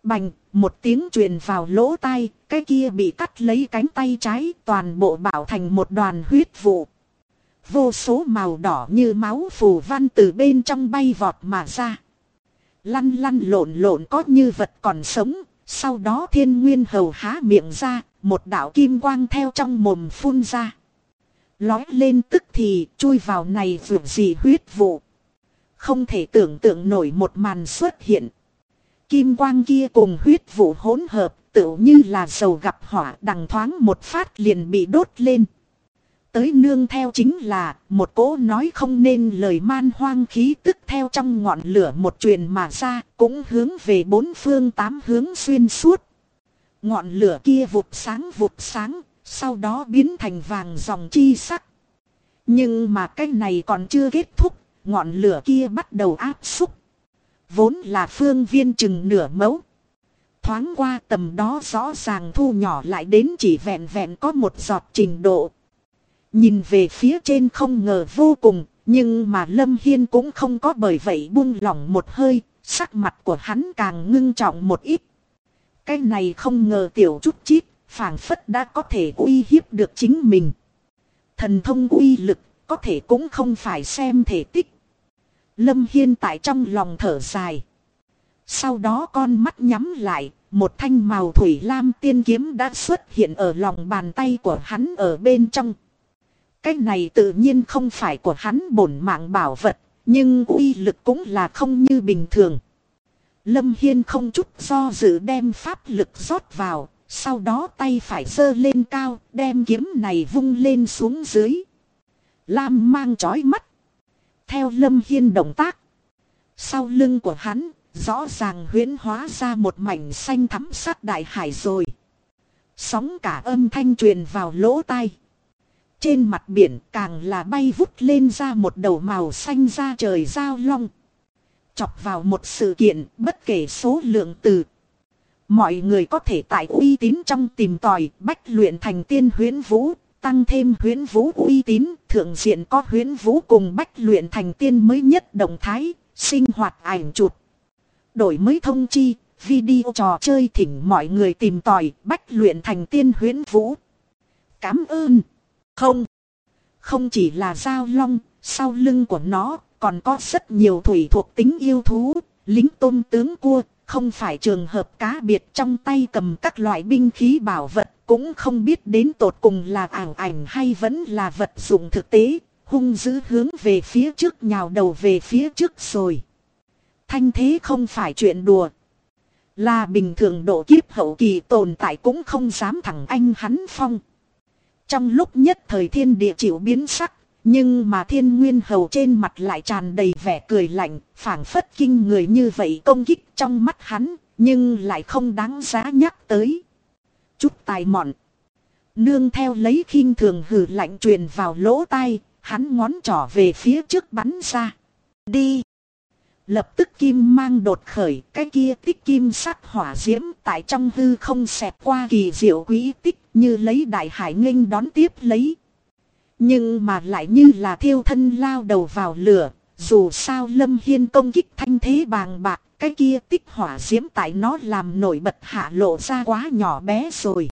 Bành, một tiếng truyền vào lỗ tai, cái kia bị cắt lấy cánh tay trái, toàn bộ bạo thành một đoàn huyết vụ. Vô số màu đỏ như máu phù văn từ bên trong bay vọt mà ra. Lăn lăn lộn lộn có như vật còn sống, sau đó Thiên Nguyên Hầu há miệng ra, một đạo kim quang theo trong mồm phun ra. Lói lên tức thì chui vào này vượt gì huyết vụ. Không thể tưởng tượng nổi một màn xuất hiện. Kim quang kia cùng huyết vụ hỗn hợp, tựu như là dầu gặp hỏa, đằng thoáng một phát liền bị đốt lên. Tới nương theo chính là một cỗ nói không nên lời man hoang khí tức theo trong ngọn lửa một truyền mà ra, cũng hướng về bốn phương tám hướng xuyên suốt. Ngọn lửa kia vụt sáng, sau đó biến thành vàng dòng chi sắc. Nhưng mà cái này còn chưa kết thúc, ngọn lửa kia bắt đầu áp xúc. Vốn là phương viên chừng nửa mẫu. Thoáng qua tầm đó rõ ràng thu nhỏ lại đến chỉ vẹn vẹn có một giọt trình độ. Nhìn về phía trên không ngờ vô cùng, nhưng mà Lâm Hiên cũng không có bởi vậy buông lỏng một hơi, sắc mặt của hắn càng ngưng trọng một ít. Cái này không ngờ tiểu chút chít, phảng phất đã có thể uy hiếp được chính mình. Thần thông uy lực, có thể cũng không phải xem thể tích. Lâm Hiên tại trong lòng thở dài. Sau đó con mắt nhắm lại, một thanh màu thủy lam tiên kiếm đã xuất hiện ở lòng bàn tay của hắn ở bên trong. Cái này tự nhiên không phải của hắn bổn mạng bảo vật, nhưng uy lực cũng là không như bình thường. Lâm Hiên không chút do dự đem pháp lực rót vào, sau đó tay phải giơ lên cao, đem kiếm này vung lên xuống dưới. Lam mang chói mắt. Theo Lâm Hiên động tác, sau lưng của hắn rõ ràng huyễn hóa ra một mảnh xanh thắm sát đại hải rồi. Sóng cả âm thanh truyền vào lỗ tai. Trên mặt biển càng là bay vút lên ra một đầu màu xanh da trời giao long. Chọc vào một sự kiện bất kể số lượng từ. Mọi người có thể tại uy tín trong tìm tòi bách luyện thành tiên huyễn vũ. Tăng thêm huyễn vũ uy tín, thượng diện có huyễn vũ cùng bách luyện thành tiên mới nhất động thái, sinh hoạt ảnh chụp. Đổi mới thông chi, video trò chơi thỉnh mọi người tìm tòi bách luyện thành tiên huyễn vũ. Cảm ơn. Không chỉ là giao long, sau lưng của nó còn có rất nhiều thủy thuộc tính yêu thú, lính tôm tướng cua, không phải trường hợp cá biệt trong tay cầm các loại binh khí bảo vật, cũng không biết đến tột cùng là ảo ảnh hay vẫn là vật dụng thực tế, hung dữ hướng về phía trước nhào đầu về phía trước rồi. Thanh thế không phải chuyện đùa. Là bình thường độ kiếp hậu kỳ tồn tại cũng không dám thẳng anh hắn phong. Trong lúc nhất thời thiên địa chịu biến sắc, nhưng mà Thiên Nguyên Hầu trên mặt lại tràn đầy vẻ cười lạnh, phảng phất kinh người như vậy công kích trong mắt hắn, nhưng lại không đáng giá nhắc tới. Chút tài mọn. Nương theo lấy khinh thường hừ lạnh truyền vào lỗ tai, hắn ngón trỏ về phía trước bắn ra. Đi! Lập tức kim mang đột khởi, cái kia tích kim sắc hỏa diễm tại trong hư không xẹt qua kỳ diệu quý tích như lấy đại hải nghênh đón tiếp lấy. Nhưng mà lại như là thiêu thân lao đầu vào lửa, dù sao Lâm Hiên công kích thanh thế bàng bạc, cái kia tích hỏa diễm tại nó làm nổi bật hạ lộ ra quá nhỏ bé rồi.